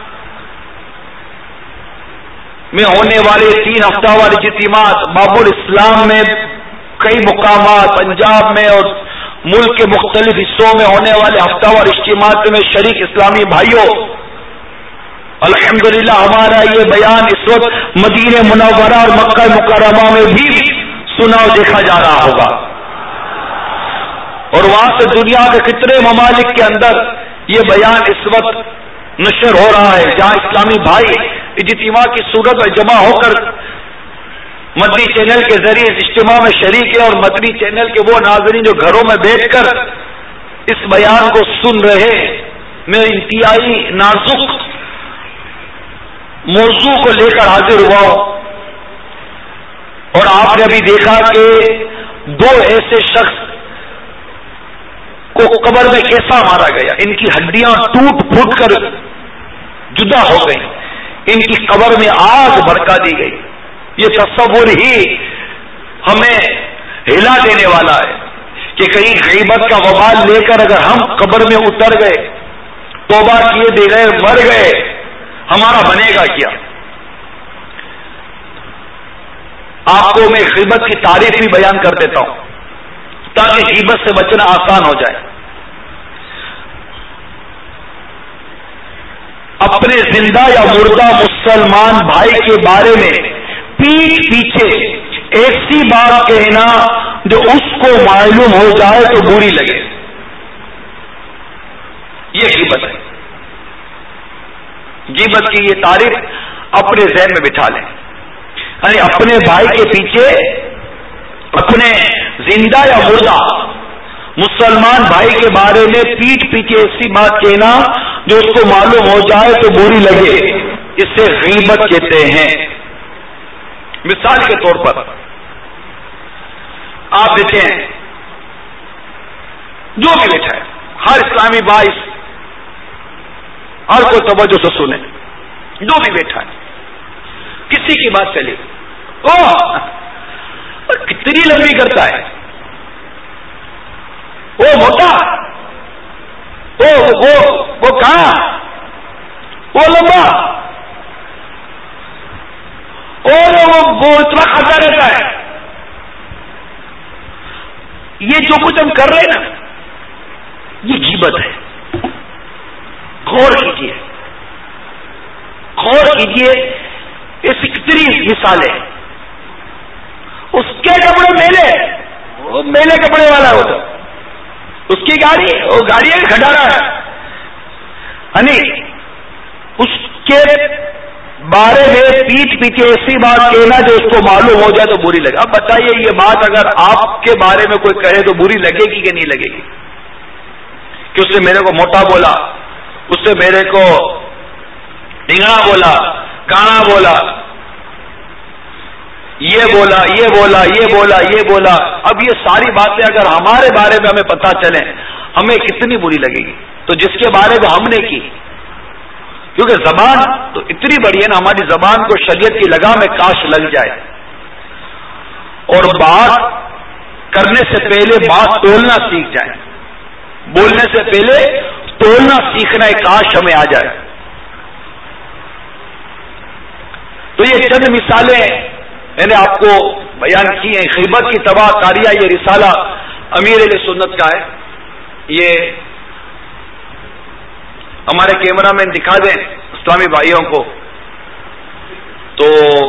میں ہونے والے تین ہفتہ والے اجتماعات، باب الاسلام میں کئی مقامات، پنجاب میں اور ملک کے مختلف حصوں میں ہونے والے ہفتہ وار اجتماعات میں شریک اسلامی بھائیوں، الحمدللہ ہمارا یہ بیان اس وقت مدینہ منورہ اور مکہ مکرمہ میں بھی سنا اور دیکھا جا رہا ہوگا، اور وہاں سے دنیا کے کتنے ممالک کے اندر یہ بیان اس وقت نشر ہو رہا ہے، جہاں اسلامی بھائی اجتماع کی صورت میں جمع ہو کر مدنی چینل کے ذریعے اس اجتماع میں شریک ہے، اور مدنی چینل کے وہ ناظرین جو گھروں میں بیٹھ کر اس بیان کو سن رہے۔ میں انتہائی نازک موضوع کو لے کر حاضر ہوا ہوں، اور آپ نے ابھی دیکھا کہ دو ایسے شخص کو قبر میں کیسا مارا گیا، ان کی ہڈیاں ٹوٹ پھوٹ کر جدا ہو گئی، ان کی قبر میں آگ بھڑکا دی گئی۔ یہ تصور ہی ہمیں ہلا دینے والا ہے کہ کہیں غیبت کا وبال لے کر اگر ہم قبر میں اتر گئے، توبہ کیے بغیر مر گئے، ہمارا بنے گا کیا؟ آپ کو میں غیبت کی تعریف بھی بیان کر دیتا ہوں تاکہ غیبت سے بچنا آسان ہو جائے۔ اپنے زندہ یا مردہ مسلمان بھائی کے بارے میں پیٹ پیچھے ایسی بات کہنا جو اس کو معلوم ہو جائے تو بری لگے، یہ غیبت ہے۔ غیبت کی یہ تعریف اپنے ذہن میں بٹھا لیں، یعنی اپنے بھائی کے پیچھے اپنے زندہ یا مردہ مسلمان بھائی کے بارے میں پیٹ پیچھے ایسی بات کہنا جو اس کو معلوم ہو جائے تو بری لگے، اسے غیبت کہتے ہیں۔ مثال کے طور پر آپ دیکھیں، جو بھی بیٹھا ہے ہر اسلامی بھائی ہر کوئی توجہ سے سنے، جو بھی بیٹھا ہے کسی کی بات چلی، او کتنی لمبی کرتا ہے، وہ موٹا، وہ وہ وہ کہاں، وہ لمبا، اور وہ اتنا کھاتا رہتا ہے، یہ جو کچھ ہم کر رہے ہیں نا یہ غیبت ہے۔ غور کیجیے، غور کیجیے، ایسی کتنی مثالیں، اس کے کپڑے میلے، وہ میلے کپڑے والا ہوتا، اس کی گاڑی وہ گاڑی ہے کھٹارا ہے یعنی اس کے بارے میں پیٹ پیچھے ایسی بات کہنا جو اس کو معلوم ہو جائے تو بری لگے. اب بتائیے یہ بات اگر آپ کے بارے میں کوئی کہے تو بری لگے گی کہ نہیں لگے گی؟ کہ اس نے میرے کو موٹا بولا, اس نے میرے کو ڈھنگڑا بولا, کانا بولا, یہ بولا یہ بولا یہ بولا یہ بولا. اب یہ ساری باتیں اگر ہمارے بارے میں ہمیں پتہ چلیں ہمیں کتنی بری لگے گی. تو جس کے بارے میں ہم نے کی, کیونکہ زبان تو اتنی بڑی ہے نا, ہماری زبان کو شریعت کی لگام میں کاش لگ جائے اور بات کرنے سے پہلے بات تولنا سیکھ جائے, بولنے سے پہلے تولنا سیکھنا ہے, کاش ہمیں آ جائے. تو یہ چند مثالیں میں نے آپ کو بیان کی ہیں. غیبت کی تباہ کاریہ یہ رسالہ امیر اہل سنت کا ہے. یہ ہمارے کیمرہ مین دکھا دیں اسلامی بھائیوں کو. تو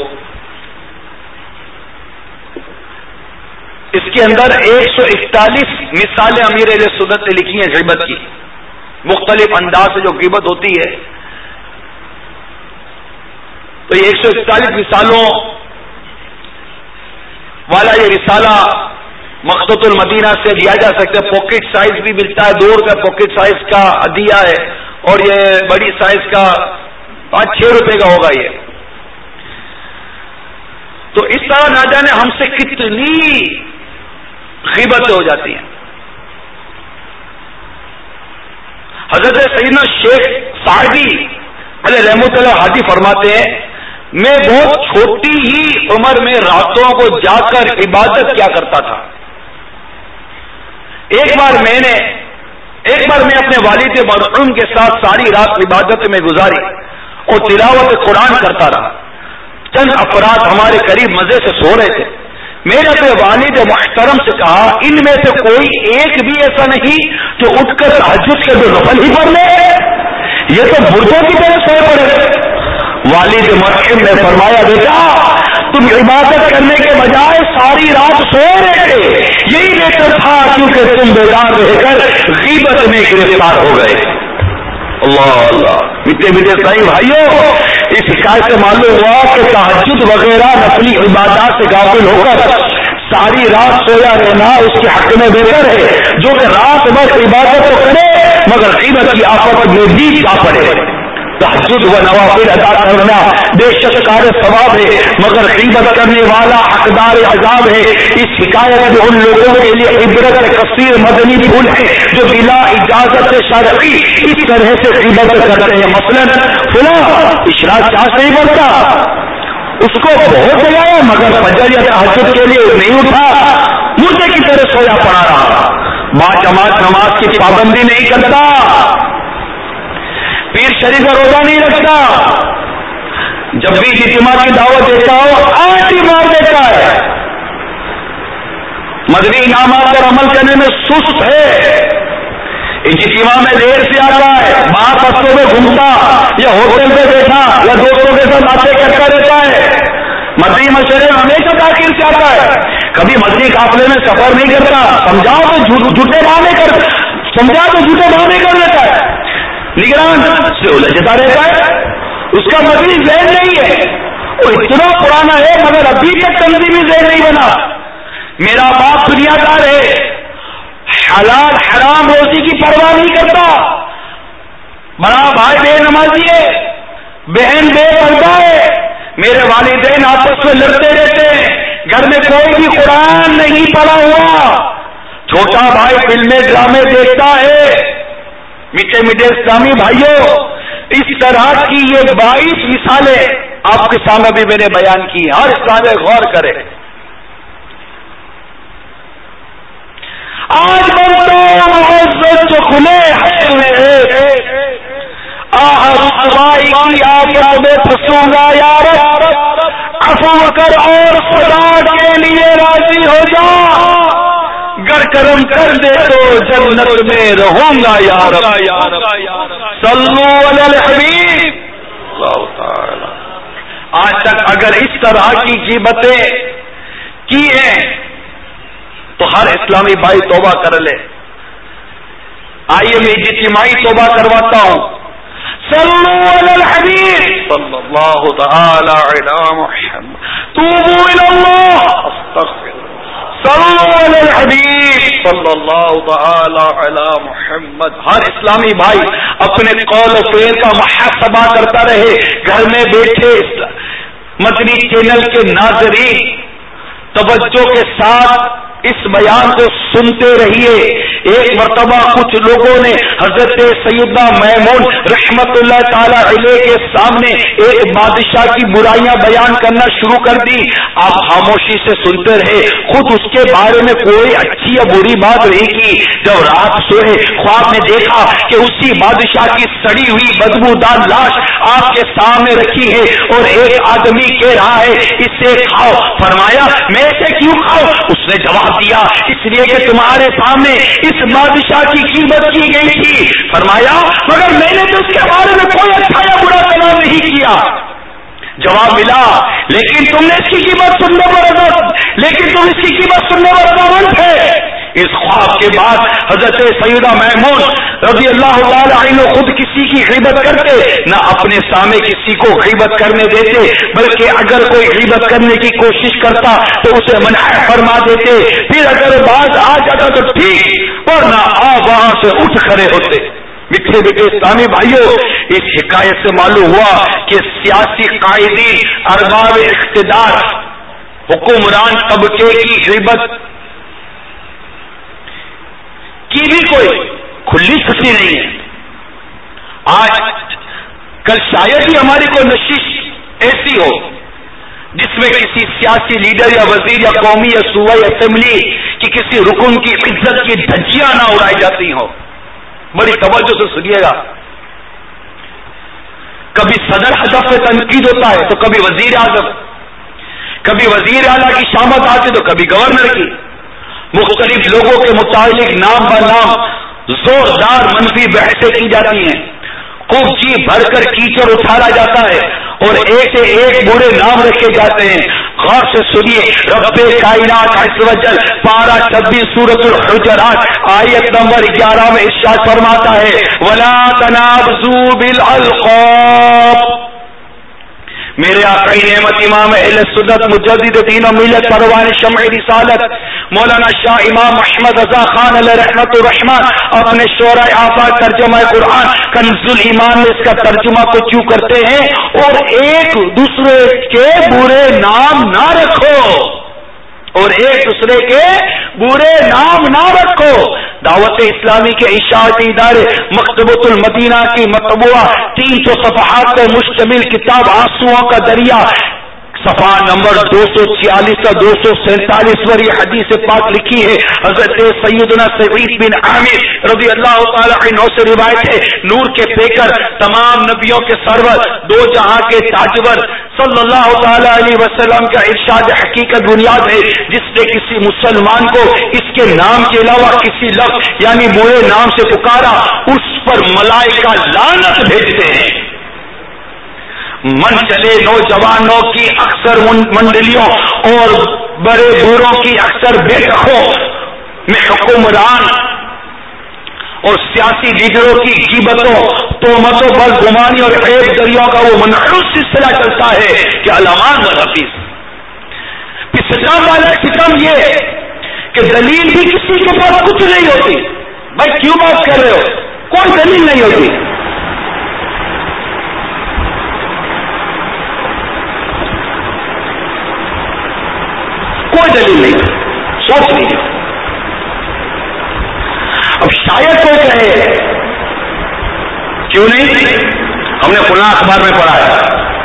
اس کے اندر ایک سو اکتالیس مثالیں امیر اہل سنت نے لکھی ہیں غیبت کی, مختلف انداز سے جو غیبت ہوتی ہے. تو یہ ایک سو اکتالیس مثالوں والا یہ رسالہ مقصد المدینہ سے لیا جا سکتا ہے. پاکٹ سائز بھی ملتا ہے, دو روپے پاکٹ سائز کا عدیہ ہے, اور یہ بڑی سائز کا پانچ چھ روپے کا ہوگا یہ. تو اس طرح نہ جانے ہم سے کتنی غیبتیں ہو جاتی ہیں. حضرت سیدنا شیخ سعدی علیہ رحمۃ اللہ حاجی فرماتے ہیں, میں بہت چھوٹی ہی عمر میں راتوں کو جا کر عبادت کیا کرتا تھا. ایک بار میں نے ایک بار میں اپنے والد مرحوم کے ساتھ ساری رات عبادت میں گزاری اور تلاوت قرآن کرتا رہا. چند افراد ہمارے قریب مزے سے سو رہے تھے. میں نے اپنے والد محترم سے کہا, ان میں سے کوئی ایک بھی ایسا نہیں جو اٹھ کر تہجد کے دو نفل ہی پڑھ لے, یہ تو مردوں کی طرح سوئے پڑے. والد مرحوم نے فرمایا, بیٹا تم عبادت کرنے کے بجائے ساری رات سو رہے تھے, یہی بہتر تھا کیونکہ تم بیدار رہ کر غیبت میں گرفتار ہو گئے. اللہ اللہ میٹھے میٹھے صحیح بھائیوں, اس حکایت سے معلوم ہوا کہ تہجد وغیرہ نفلی عبادات سے غافل ہو کر ساری رات سویا رہنا اس کے حق میں بہتر ہے, جو کہ رات بھر عبادت تو کرے مگر غیبت کی آفت میں بیچ جا پڑے. تہجد و نوافل ادا کرنا بے شک کار ثواب ہے, مگر غیبت کرنے والا حقدار عذاب ہے. اس حکایت میں ان لوگوں کے لیے عبرت کثیر مدنی پھول ہے جو بلا اجازت شرعی اس طرح سے غیبت کرتے ہیں. مثلا فلاں اشراق چاش نہیں بنتا, اس کو بہت جگایا مگر فجر یا تہجد کے لیے نہیں اٹھا, مردے کی طرح سویا پڑا رہا, با جماعت نماز کی پابندی نہیں کرتا, پیر شریف کا روزہ نہیں رکھتا, جب بھی اجتماع کی دعوت دیتا ہو آٹھ ہی مار دیتا ہے, مدنی انعامات پر عمل کرنے میں سست ہے, اجتماع میں دیر سے آتا ہے, باہر بسوں میں گھومتا یا ہوٹل پہ بیٹھا یا دوستوں کے ساتھ باتیں کرتا رہتا ہے, مدنی مشورے میں ہمیشہ تاخیر سے آتا ہے, کبھی مدنی قافلے میں سفر نہیں کرتا, سمجھاؤ تو جھوٹے بہانے کر سمجھا تو جھوٹے بہانے کر دیتا ہے, نگران سے الجھتا رہتا ہے, اس کا مدنی ذہن نہیں ہے, وہ اتنا پرانا ہے مگر ابھی تک تنظیمی ذہن نہیں بنا. میرا باپ دنیا دار ہے, حلال حرام روزی کی پرواہ نہیں کرتا, بڑا بھائی بے نمازی ہے, بہن بے پردہ ہے, میرے والدین آپس میں لڑتے رہتے ہیں, گھر میں کوئی بھی قرآن نہیں پڑھا ہوا, چھوٹا بھائی فلمیں ڈرامے دیکھتا ہے. میٹھے میٹھے اسلامی بھائیوں, اس طرح کی یہ بائیس مثالیں آپ کے سامنے بھی میں نے بیان کی, ہر اسلام غور کرے. آج بنتا جو کھلے حشر میں آہائی کی آگیا میں پھنسوں گا یار, عفو کر اور خدا کے لیے راضی ہو جا, گر کرم کر دے تو جنت میں رہوں گا یار. صلو علی الحبیب. آج تک اگر اس طرح کی غیبتیں کی ہیں تو ہر اسلامی بھائی توبہ کر لے. آئیے میں اجتماعی توبہ کرواتا ہوں. صلو علی الحبیب صلی اللہ تعالی علی محمد. توبوا الی اللہ. استغفر. صلو علی الحبیب صلی اللہ تعالی علی محمد. ہر اسلامی بھائی اپنے قول و فعل کا محاسبہ کرتا رہے. گھر میں بیٹھے مدنی چینل کے ناظرین توجہ کے ساتھ اس بیان کو سنتے رہیے. ایک مرتبہ کچھ لوگوں نے حضرت سیدنا میمون رحمت اللہ تعالی علیہ کے سامنے ایک بادشاہ کی برائیاں بیان کرنا شروع کر دی. آپ خاموشی سے سنتے رہے, خود اس کے بارے میں کوئی اچھی یا بری بات نہیں کی. جب رات سوئے خواب میں دیکھا کہ اسی بادشاہ کی سڑی ہوئی بدبودار لاش آپ کے سامنے رکھی ہے اور ایک آدمی کہہ رہا ہے اسے کھاؤ. فرمایا میں اسے کیوں کھاؤ؟ اس نے جواب دیا اس لیے کہ تمہارے سامنے اس بادشاہ کی قیمت کی گئی تھی. فرمایا مگر میں نے تو اس کے بارے میں کوئی اچھا یا برا کلام نہیں کیا. جواب ملا لیکن تم نے اس کی قیمت سننے پر لیکن تم اس کی قیمت سننے پر رضامند ہے. اس خواب کے بعد حضرت سیدہ میمون رضی اللہ تعالی عنہ خود کسی کی غیبت کرتے نہ اپنے سامنے کسی کو غیبت کرنے دیتے, بلکہ اگر کوئی غیبت کرنے کی کوشش کرتا تو اسے منع فرما دیتے. پھر اگر باز آ جاتا تو ٹھیک ورنہ آپ وہاں سے اٹھ کھڑے ہوتے. میٹھے میٹھے اسلامی بھائیوں, اس حکایت سے معلوم ہوا کہ سیاسی قائدین, ارباب اقتدار, حکمران طبقے کی غیبت کی بھی کوئی کھلی چھٹی نہیں ہے. آج کل شاید ہی ہماری کوئی نشش ایسی ہو جس میں کسی سیاسی لیڈر یا وزیر یا قومی یا صوبائی اسمبلی کی کسی رکن کی عزت کی دھجیاں نہ اڑائی جاتی ہوں. بڑی توجہ سے سنیے گا. کبھی صدر ہدف سے تنقید ہوتا ہے تو کبھی وزیر اعظم, کبھی وزیر اعلیٰ کی شامت آتی تو کبھی گورنر کی. مختلف لوگوں کے متعلق نام بہ نام زوردار منفی بحثیں کی جاتی ہیں. خوب جی بھر کر کیچڑ اچھالا جاتا ہے اور ایک سے ایک برے نام رکھے جاتے ہیں. غور سے سنیے, رب کائنات عز و جل پارہ چھبیس سورۃ الحجرات آیت نمبر گیارہ میں ارشاد فرماتا ہے وَلَا تَنَابَزُوا بِالْأَلْقَابِ. میرے آقائی نعمت امام اہل سنت مجدد دین و ملت پروان شمع رسالت مولانا شاہ امام احمد رضا خان علیہ رحمت الرحمان اپنے شعرۂ آفاق ترجمہ قرآن کنز الایمان میں اس کا ترجمہ کو کیوں کرتے ہیں, اور ایک دوسرے کے برے نام نہ رکھو اور ایک دوسرے کے برے نام نہ رکھو. دعوت اسلامی کے اشاعتی ادارے مکتبۃ المدینہ کی مطبوعہ تین سو صفحات پر مشتمل کتاب آنسوؤں کا دریا صفحہ نمبر دو سو چھیالیس اور دو سو سینتالیس پر یہ حدیث پاک لکھی ہے. حضرت سیدنا سعید بن عامر رضی اللہ تعالی عنہ سے روایت ہے, نور کے پیکر, تمام نبیوں کے سرور, دو جہاں کے تاجور صلی اللہ تعالی علیہ وسلم کا ارشاد حقیقت بنیاد ہے جس نے کسی مسلمان کو اس کے نام کے علاوہ کسی لفظ یعنی برے نام سے پکارا اس پر ملائکہ لعنت بھیجتے ہیں. من چلے نوجوانوں کی اکثر منڈلیوں اور بڑے بوڑھوں کی اکثر بیٹھکوں میں حکمران اور سیاسی لیڈروں کی غیبتوں, تہمتوں, بدگمانی اور عیب دریوں کا وہ منحوس سلسلہ چلتا ہے کہ علمان و حفیظ. ستم والا ستم یہ کہ دلیل بھی کسی کے پاس کچھ نہیں ہوتی. بھائی کیوں بات کر رہے ہو, کوئی دلیل نہیں ہوتی. کوئی دلیل نہیں, سوچ لیجیے. اب شاید کوئی کہے کیوں نہیں, ہم نے فلاں اخبار میں پڑھا ہے.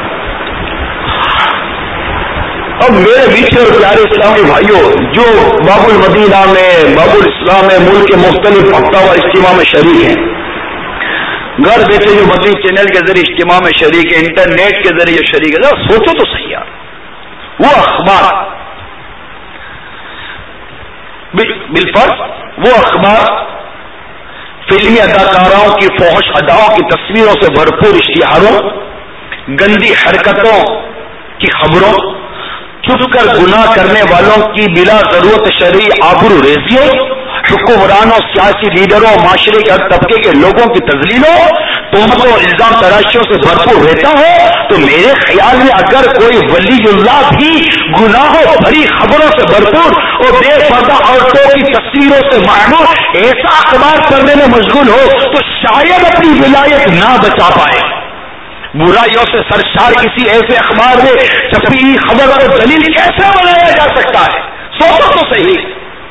اب میرے میٹھے اور پیارے اسلامی بھائیوں, جو باب المدینہ میں باب الاسلام میں ملک کے مختلف ہفتہ وار اجتماع میں شریک ہیں, گھر بیٹھے جو مدنی چینل کے ذریعے اجتماع میں شریک ہے, انٹرنیٹ کے ذریعے شریک ہے, سوچو تو صحیح یار. وہ اخبار بالفرض وہ اخبار فلمی اداکاروں کی فحش اداؤں کی تصویروں سے بھرپور اشتہاروں, گندی حرکتوں کی خبروں, چھپ کر گناہ کرنے والوں کی بلا ضرورت شرعی آبرو ریزیوں, حکمرانوں، سیاسی لیڈروں، معاشرے کے ہر طبقے کے لوگوں کی تذلیلوں، تہمتوں اور الزام تراشیوں سے بھرپور رہتا ہو تو میرے خیال میں اگر کوئی ولی اللہ بھی گناہوں بھری خبروں سے بھرپور اور بے پردہ عورتوں کی تصویروں سے معمور ایسا اخبار پڑھنے میں مشغول ہو تو شاید اپنی ولایت نہ بچا پائے۔ برائیوں سے سرشار کسی ایسے اخبار میں چھپی ہوئی خبر کو دلیل کیسے بنایا جا سکتا ہے؟ سوچو تو صحیح۔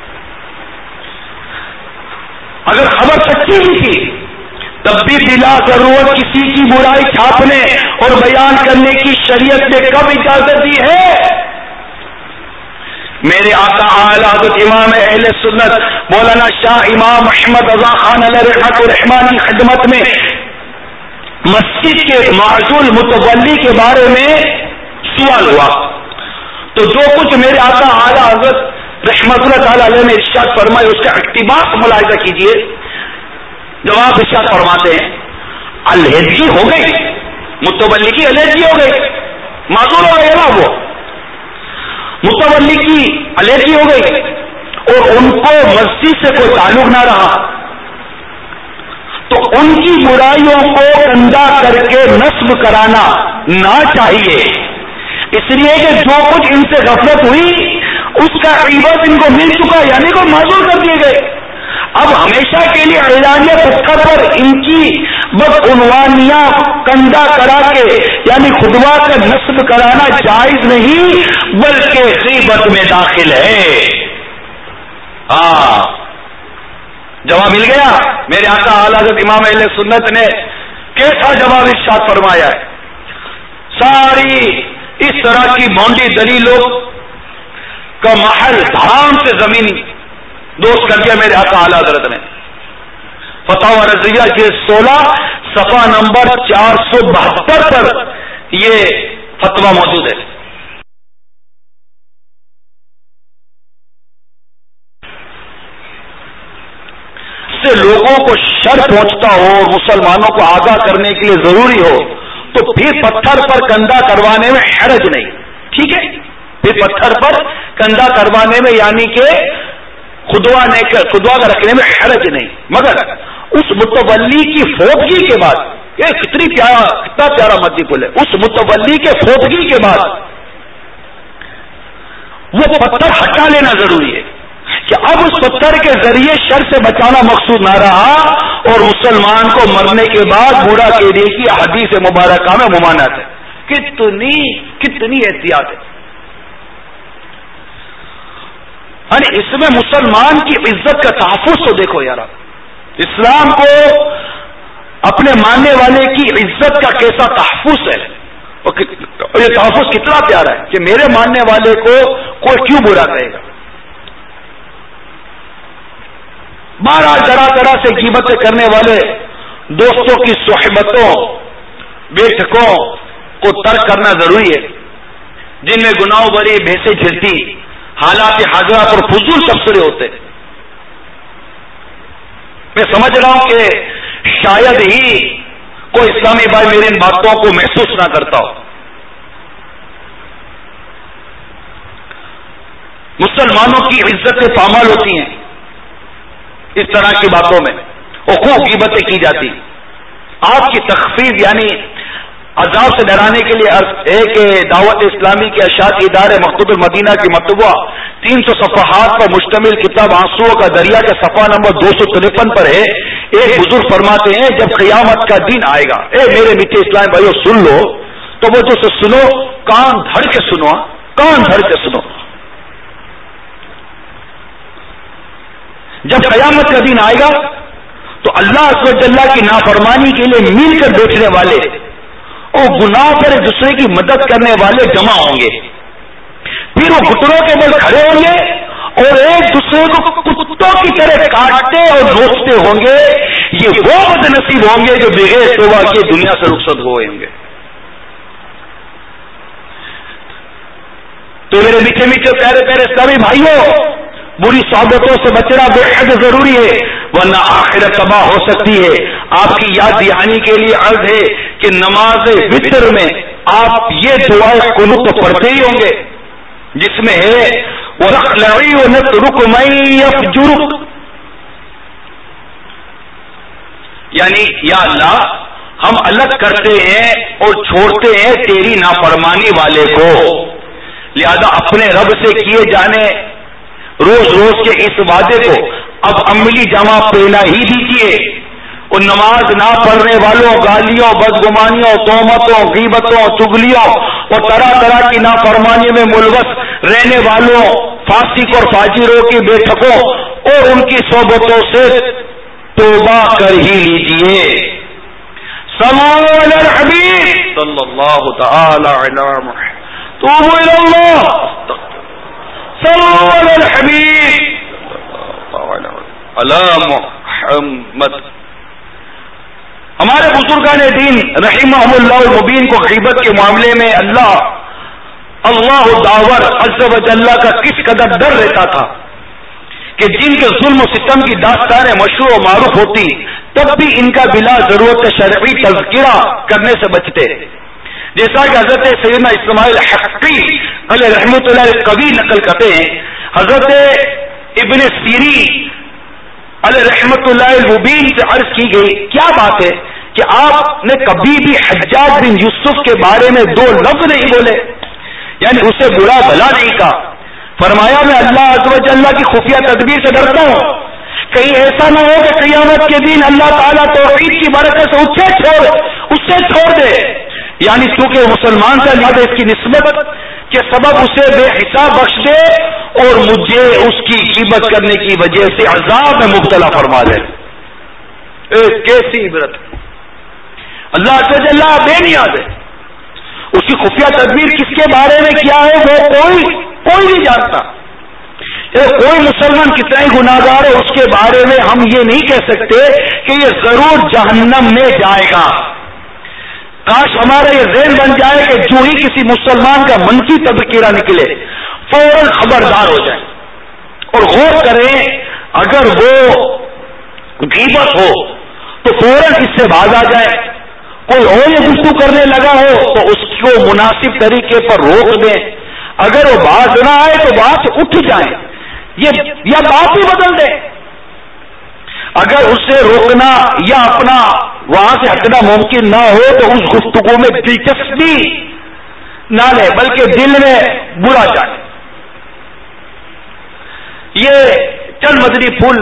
اگر خبر سچی ہی تھی تب بھی بلا ضرورت کسی کی برائی چھاپنے اور بیان کرنے کی شریعت نے کب اجازت دی ہے؟ میرے آقا اعلی حضرت امام اہل سنت مولانا شاہ امام محمد رضا خان علیہ رحمت الرحمن کی خدمت میں مسجد کے معزول متولی کے بارے میں سوال ہوا تو جو کچھ میرے آقا اعلی حضرت رحمت اللہ تعالی علیہ نے ارشاد فرمائے اس کا اقتباس ملاحظہ کیجئے۔ جواب ارشاد فرماتے ہیں علیحدگی ہو گئی، متولی کی علیحدگی ہو گئی، معذور ہو گئے نا، وہ متولی کی علیحدگی ہو گئی اور ان کو مسجد سے کوئی تعلق نہ رہا تو ان کی برائیوں کو گندا کر کے نصب کرانا نہ چاہیے، اس لیے کہ جو کچھ ان سے غفلت ہوئی اس کا عیبت ان کو مل چکا، یعنی کو معذور کر دیے گئے۔ اب ہمیشہ کے لیے اعلانیہ پتھر پر ان کی بدعنوانیاں کندہ کرا کے یعنی خطبہ کا نصب کرانا جائز نہیں بلکہ غیبت میں داخل ہے۔ ہاں جواب مل گیا۔ میرے آقا اعلی حضرت امام اہل سنت نے کیسا جواب ارشاد فرمایا ہے؟ ساری اس طرح کی بھونڈی دلیلوں کا محل دھام سے زمین دوست کر دیا میرے آقا اعلی حضرت نے۔ فتاوی رضیہ کے سولہ صفحہ نمبر چار سو بہتر پر یہ فتویٰ موجود ہے۔ سے لوگوں کو شر پہنچتا ہو اور مسلمانوں کو آگاہ کرنے کے لیے ضروری ہو تو پھر پتھر پر کندھا کروانے میں حرج نہیں، ٹھیک ہے؟ پھر پتھر پر کندھا کروانے میں یعنی کہ خدوا خدوا کا رکھنے میں حرج نہیں، مگر اس متولی کی فوتگی کے بعد، یہ کتنی پیارا کتنا پیارا مدی پل ہے، اس متولی کے فوتگی کے بعد وہ پتھر ہٹا لینا ضروری ہے کہ اب اس پتھر کے ذریعے شر سے بچانا مقصود نہ رہا اور مسلمان کو مرنے کے بعد بوڑھا کہنے کی حدیث مبارکہ میں ممانعت ہے۔ کتنی کتنی احتیاط ہے، یعنی اس میں مسلمان کی عزت کا تحفظ تو دیکھو یار، اسلام کو اپنے ماننے والے کی عزت کا کیسا تحفظ ہے، اور یہ تحفظ کتنا پیارا ہے کہ میرے ماننے والے کو کوئی کیوں برا کہے گا۔ بہرحال طرح طرح سے غیبتیں کرنے والے دوستوں کی صحبتوں بیٹھکوں کو ترک کرنا ضروری ہے جن میں گناہوں بھری بھینسیں چلتی، حالات حاضرہ پر فضول تبصرے ہوتے۔ میں سمجھ رہا ہوں کہ شاید ہی کوئی اسلامی بھائی میری ان باتوں کو محسوس نہ کرتا ہو۔ مسلمانوں کی عزتیں پامال ہوتی ہیں اس طرح کی باتوں میں، اور خوب غیبتیں کی جاتی۔ آپ کی تخفیف یعنی عذاب سے ڈرانے کے لیے عرض ہے کہ دعوت اسلامی کے اشاعتی ادارے مقصود المدینہ کی مطبوعہ تین سو صفحات پر مشتمل کتاب آنسوؤں کا دریا کے صفحہ نمبر دو سو ترپن پر ہے۔ ایک بزرگ فرماتے ہیں جب قیامت کا دن آئے گا، اے میرے میٹھے اسلام بھائیو سن لو، تو وہ جو سنو کان دھڑ کے سنو، کان دھڑ کے سنو۔ جب قیامت کا دن آئے گا تو اللہ عز و جل کی نافرمانی کے لیے مل کر بیٹھنے والے اور گناہ پر ایک دوسرے کی مدد کرنے والے جمع ہوں گے، پھر وہ گھٹنوں کے بل کھڑے ہوں گے اور ایک دوسرے کو کتوں کی طرح کاٹتے اور نوچتے ہوں گے۔ یہ وہ بد نصیب ہوں گے جو بغیر توبہ کے دنیا سے رخصت ہوئے ہوں گے۔ تو میرے میٹھے میٹھے پیارے پیارے اسلامی بھائیوں، بری صحبتوں سے بچنا بے حد ضروری ہے ورنہ آخرت تباہ ہو سکتی ہے۔ آپ کی یاد دہانی کے لیے عرض ہے کہ نماز وتر میں آپ یہ دعائیں قنوت تو پڑھتے ہی ہوں گے جس میں ہے وَرَخْلَعِي وَنَتْرُكُ مَن يَفْجُرُكَ یعنی یا اللہ ہم الگ کرتے ہیں اور چھوڑتے ہیں تیری نافرمانی والے کو، لہذا اپنے رب سے کیے جانے روز روز کے اس وعدے کو اب عملی جمع پہنا ہی دیجیے۔ اور نماز نہ پڑھنے والوں، گالیوں، بدگمانیوں، تہمتوں، غیبتوں، چگلیوں اور طرح طرح کی نافرمانی میں ملوث رہنے والوں، فاسق اور فاجروں کی بیٹھکوں اور ان کی صحبتوں سے توبہ کر ہی لیجیے۔ صلو علی الحبیب صلی اللہ تعالی علی محمد، توبوا الی اللہ، صلو علی الحبیب علی محمد۔ ہمارے بزرگان دین رحمہم اللہ المبین کو غیبت کے معاملے میں اللہ اللہ داور عز و جل کا کس قدر ڈر رہتا تھا کہ جن کے ظلم و ستم کی داستانیں مشہور و معروف ہوتی تب بھی ان کا بلا ضرورت شرعی تذکرہ کرنے سے بچتے، جیسا کہ حضرت سیدنا اسماعیل حقی علیہ رحمۃ اللہ کبھی نقل کرتے ہیں۔ حضرت ابن سیرین علیہ رحمۃ اللہ المبین سے عرض کی گئی کیا بات ہے کہ آپ نے کبھی بھی حجاج بن یوسف کے بارے میں دو لفظ نہیں بولے، یعنی اسے برا بھلا نہیں کہا؟ فرمایا میں اللہ عز و جل کی خفیہ تدبیر سے ڈرتا ہوں، کہیں ایسا نہ ہو کہ قیامت کے دن اللہ تعالیٰ توحید کی برکت سے اسے چھوڑ اس سے چھوڑ دے، یعنی چونکہ مسلمان سے لہذا اس کی نسبت کے سبب اسے بے حساب بخش دے اور مجھے اس کی غیبت کرنے کی وجہ سے عذاب میں مبتلا فرما دے۔ کیسی عبرت! اللہ عز و جل بے نیاز ہے، اس کی خفیہ تدبیر کس کے بارے میں کیا ہے وہ کوئی کوئی نہیں جانتا۔ کوئی مسلمان کتنا ہی گناہگار ہو اس کے بارے میں ہم یہ نہیں کہہ سکتے کہ یہ ضرور جہنم میں جائے گا۔ کاش ہمارا یہ ذہن بن جائے کہ جو ہی کسی مسلمان کا منفی تذکرہ نکلے فوراً خبردار ہو جائے اور غور کریں، اگر وہ غیبت ہو تو فوراً اس سے باز آ جائے، کوئی اور یہ گفتگو کرنے لگا ہو تو اس کو مناسب طریقے پر روک دیں، اگر وہ باز نہ آئے تو بات اٹھ جائیں یہ یا بات ہی بدل دیں۔ اگر اسے روکنا یا اپنا وہاں سے ہٹنا ممکن نہ ہو تو اس گفتگو میں دلچسپی نہ لے بلکہ دل میں برا جائے۔ یہ چند مدنی پھول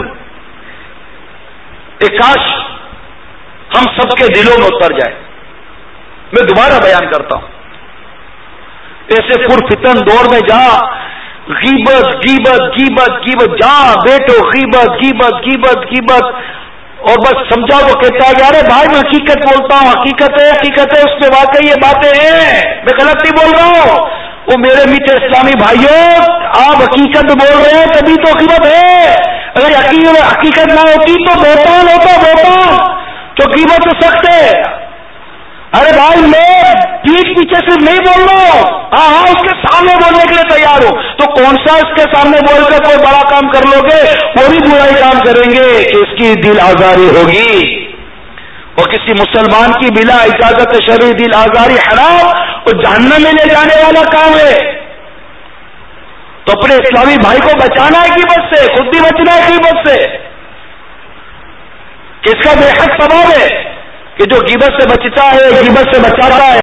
ایک کاش ہم سب کے دلوں میں اتر جائے۔ میں دوبارہ بیان کرتا ہوں، ایسے پرفتن دور میں جہاں غیبت غیبت غیبت غیبت جہاں بیٹو غیبت غیبت غیبت غیبت اور بس سمجھا وہ کہتا ہے کہ ارے بھائی میں حقیقت بولتا ہوں، حقیقت ہے حقیقت ہے اس میں واقعی یہ باتیں ہیں، میں غلط نہیں بول رہا ہوں۔ وہ میرے میٹھے اسلامی بھائیوں، آپ حقیقت بول رہے ہیں تبھی تو غیبت ہے، اگر حقیقت نہ ہوتی تو بہتان ہوتا بہتان، تو غیبت تو سخت ہے۔ ارے بھائی میں پیٹ پیچھے صرف نہیں بول رہا ہوں، ہاں ہاں اس کے سامنے بولنے کے لیے تیار ہوں، تو کون سا اس کے سامنے بول کر کوئی بڑا کام کر لو گے؟ وہ بھی برا ہی کام کریں گے کہ اس کی دل آزاری ہوگی، اور کسی مسلمان کی بلا اجازت شرعی دل آزاری حرام اور جہنم میں لے جانے والا کام ہے۔ تو اپنے اسلامی بھائی کو بچانا ہے غیبت سے، خود بھی بچنا ہے غیبت سے، کہ اس کا بے حد ثواب ہے کہ جو غیبت سے بچتا ہے غیبت سے بچاتا ہے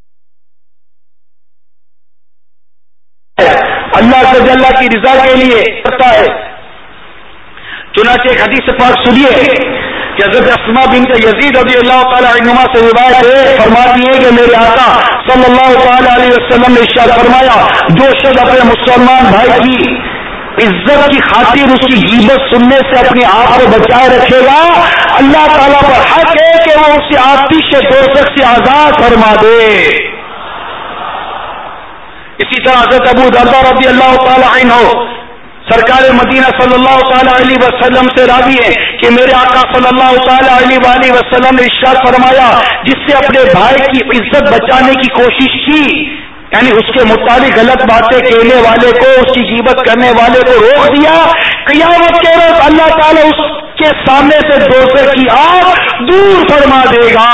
اللہ سے جل کی رضا کے لیے کرتا ہے۔ چنانچہ ایک حدیث پاک سنیے کہ حضرت اسماء بنت یزید رضی اللہ تعالی عنہما سے روایت ہے، فرماتی ہے کہ میرے آقا صلی اللہ تعالی علیہ وسلم نے ارشاد فرمایا، جو شخص اپنے مسلمان بھائی کی عزت کی خاطر اس کی غیبت سننے سے اپنے آپ کو بچائے رکھے گا، اللہ تعالیٰ پر حق ہے کہ وہ اسے آتش دوزخ سے آزاد فرما دے۔ اسی طرح حضرت ابو درداء رضی اللہ تعالی عنہ سرکار مدینہ صلی اللہ تعالی علیہ وسلم سے راوی ہے کہ میرے آقا صلی اللہ تعالی علیہ وآلہ وسلم نے ارشاد فرمایا، جس سے اپنے بھائی کی عزت بچانے کی کوشش کی، یعنی اس کے مطابق غلط باتیں کہنے والے کو، اس کی غیبت کرنے والے کو روک دیا، قیامت کے روز اللہ تعالیٰ اس کے سامنے سے دوزخ کی آگ دور فرما دے گا۔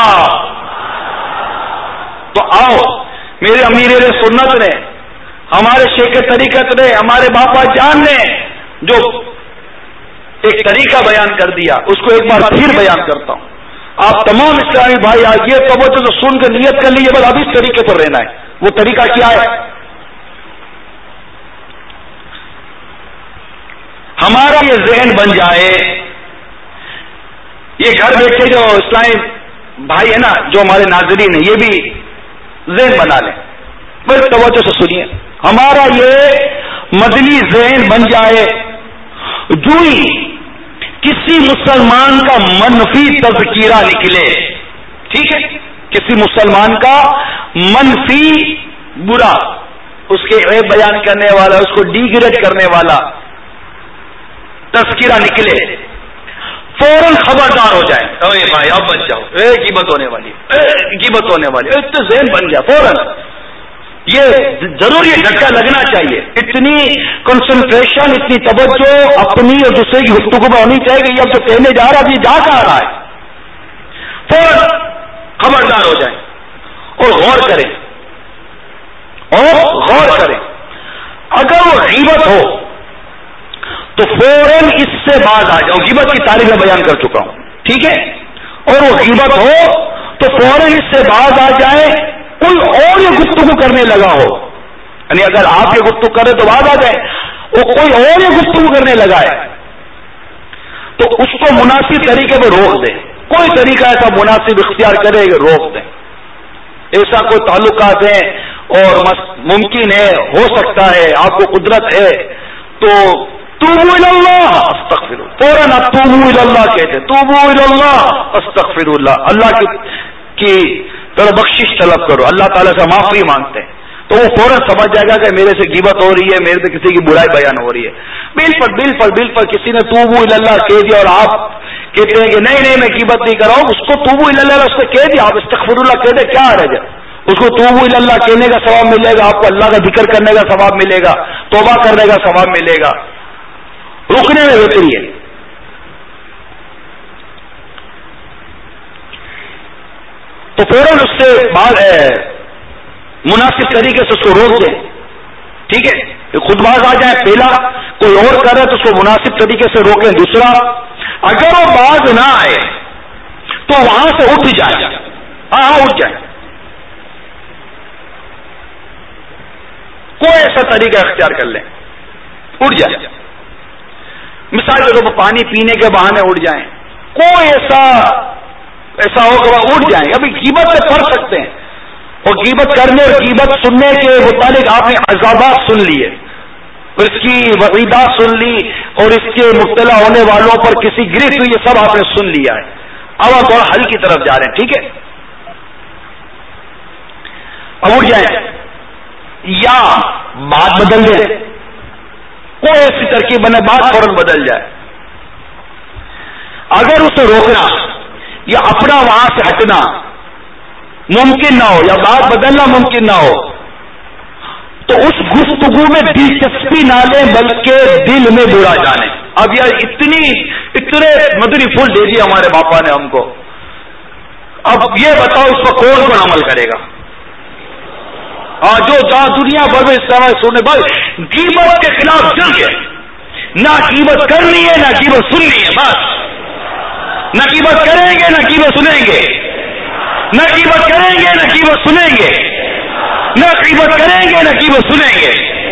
تو آؤ میرے امیر سنت نے، ہمارے شیخ طریقت نے، ہمارے باپا جان نے جو ایک طریقہ بیان کر دیا اس کو ایک بار پھر بیان کرتا ہوں۔ آپ تمام اسلامی بھائی آج یہ توجہ تو سن کے نیت کر لیجیے، بس اب اس طریقے پر رہنا ہے. وہ طریقہ کیا ہے؟ ہمارا یہ ذہن بن جائے، یہ گھر بیٹھے جو اسلامی بھائی ہیں نا، جو ہمارے ناظرین ہیں، یہ بھی ذہن بنا لیں، بس توجہ سے سنیے. ہمارا یہ مدنی ذہن بن جائے، جو ہی کسی مسلمان کا منفی تذکیرہ نکلے، ٹھیک ہے، کسی مسلمان کا منفی برا، اس کے عیب بیان کرنے والا، اس کو ڈیگریڈ کرنے والا تذکرہ نکلے، فوراً خبردار ہو جائے، اے بھائی اب بچ جاؤ، اے غیبت ہونے والی، اے غیبت ہونے والی، اس تو ذہن بن جائے فوراً. یہ ضروری دھکا لگنا چاہیے. اتنی کنسنٹریشن، اتنی توجہ اپنی اور دوسرے کی گفتگو میں ہونی چاہیے کہ یہ اب جو کہنے جا رہا ہے اب یہ جا کہاں رہا ہے. فوراً خبردار ہو جائیں اور غور کریں اور غور کریں. اگر وہ غیبت ہو تو فوراً اس سے باز آ جاؤ. غیبت کی تاریخ میں بیان کر چکا ہوں، ٹھیک ہے. اور وہ غیبت ہو تو فوراً اس سے باز آ جائے. کوئی اور یہ گفتگو کرنے لگا ہو، یعنی اگر آپ یہ گفتگو کریں تو باز آ جائے، وہ کوئی اور یہ گفتگو کرنے لگا ہے تو اس کو مناسب طریقے پہ روک دیں. کوئی طریقہ ایسا مناسب اختیار کرے کہ روک دیں. ایسا کوئی تعلقات ہیں اور ممکن ہے، ہو سکتا ہے، آپ کو قدرت ہے، تو توبو اللہ استغفر اللہ، فوراً آپ توبو اللہ کہتے، توبو اللہ استغفر اللہ، اللہ کی کی طرح بخشش طلب کرو، اللہ تعالیٰ سے معافی مانگتے ہیں. تو وہ فوراً سمجھ جائے گا کہ میرے سے غیبت ہو رہی ہے، میرے سے کسی کی برائی بیان ہو رہی ہے. بل پر بل پر بل پر کسی نے توبو اللہ کہہ دیا اور آپ کہتے ہیں کہ نہیں نہیں میں غیبت نہیں کر رہا ہوں، اس کو توبو اللہ اس نے کہہ دیا، آپ استغفر اللہ کہتے کیا حرج ہے؟ اس کو توبو اللہ کہنے کا ثواب ملے گا، آپ کو اللہ کا ذکر کرنے کا ثواب ملے گا، توبہ کرنے کا ثواب ملے گا. رکنے میں بہتری ہے. تو فوراً اس سے بعد مناسب طریقے سے اس کو روک دیں، ٹھیک ہے. خود باز آ جائے، پہلا کوئی اور کرے تو اس کو مناسب طریقے سے روکیں. دوسرا اگر وہ باز نہ آئے تو وہاں سے اٹھ جائے، ہاں ہاں اٹھ جائے. کوئی ایسا طریقہ اختیار کر لیں، اٹھ جائے. مثال کے طور پر پانی پینے کے بہانے اٹھ جائیں، کوئی ایسا ایسا ہو کہ وہ اٹھ جائیں. ابھی غیبت سے پڑھ سکتے ہیں، اور غیبت کرنے اور غیبت سننے کے متعلق آپ نے عذابات سن لیے، اس کی وعیدات سن لی، اور اس کے مبتلا ہونے والوں پر کسی گرفت ہوئی، یہ سب آپ نے سن لیا ہے. اب آپ تھوڑا حل کی طرف جا رہے ہیں، ٹھیک ہے. اب اٹھ جائیں یا بات بدل دیں، کوئی ایسی ترکیب بنے بات فوراً بدل جائے. اگر اسے روکنا یا اپنا وہاں سے ہٹنا ممکن نہ ہو یا بات بدلنا ممکن نہ ہو تو اس گفتگو میں دلچسپی نہ لیں بلکہ دل میں برا جانیں. اب یار اتنی اتنے مدنی پھول دے دیے ہمارے باپا نے ہم کو، اب یہ بتاؤ اس پر کون کون عمل کرے گا؟ ہاں جو جہاں دنیا بھر میں اس طرح سننے بس غیبت کے خلاف جنگ ہے. نہ غیبت کرنی ہے نہ غیبت سننی ہے، بس نہ غیبت کریں گے نہ غیبت سنیں گے، نہ غیبت کریں گے نہ غیبت سنیں گے، نہ غیبت کریں گے نہ غیبت سنیں گے.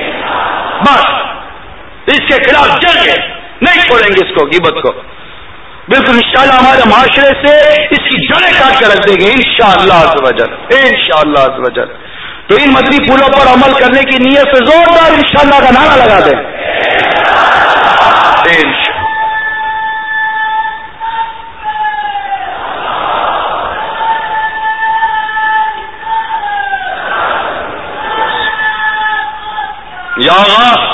بس اس کے خلاف جنگ ہے، نہیں چھوڑیں گے اس کو، غیبت کو. بالکل انشاءاللہ ہمارے معاشرے سے اس کی جڑیں کاٹ کر رکھ دیں گے انشاءاللہ عز و جل، انشاءاللہ عز و جل. تو ان مدنی پھولوں پر عمل کرنے کی نیت سے زوردار انشاءاللہ کا نعرہ لگا دیں. یا اللہ.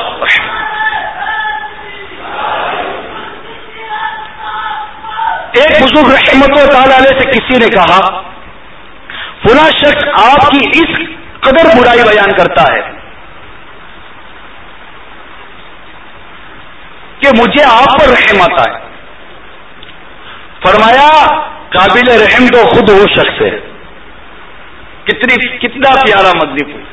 ایک بزرگ رحمت اللہ تعالی علیہ سے کسی نے کہا فلاں شخص آپ کی اس قدر برائی بیان کرتا ہے کہ مجھے آپ پر رحم آتا ہے. فرمایا قابل رحم تو خود وہ شخص ہے. کتنی کتنا پیارا مدنی پھول.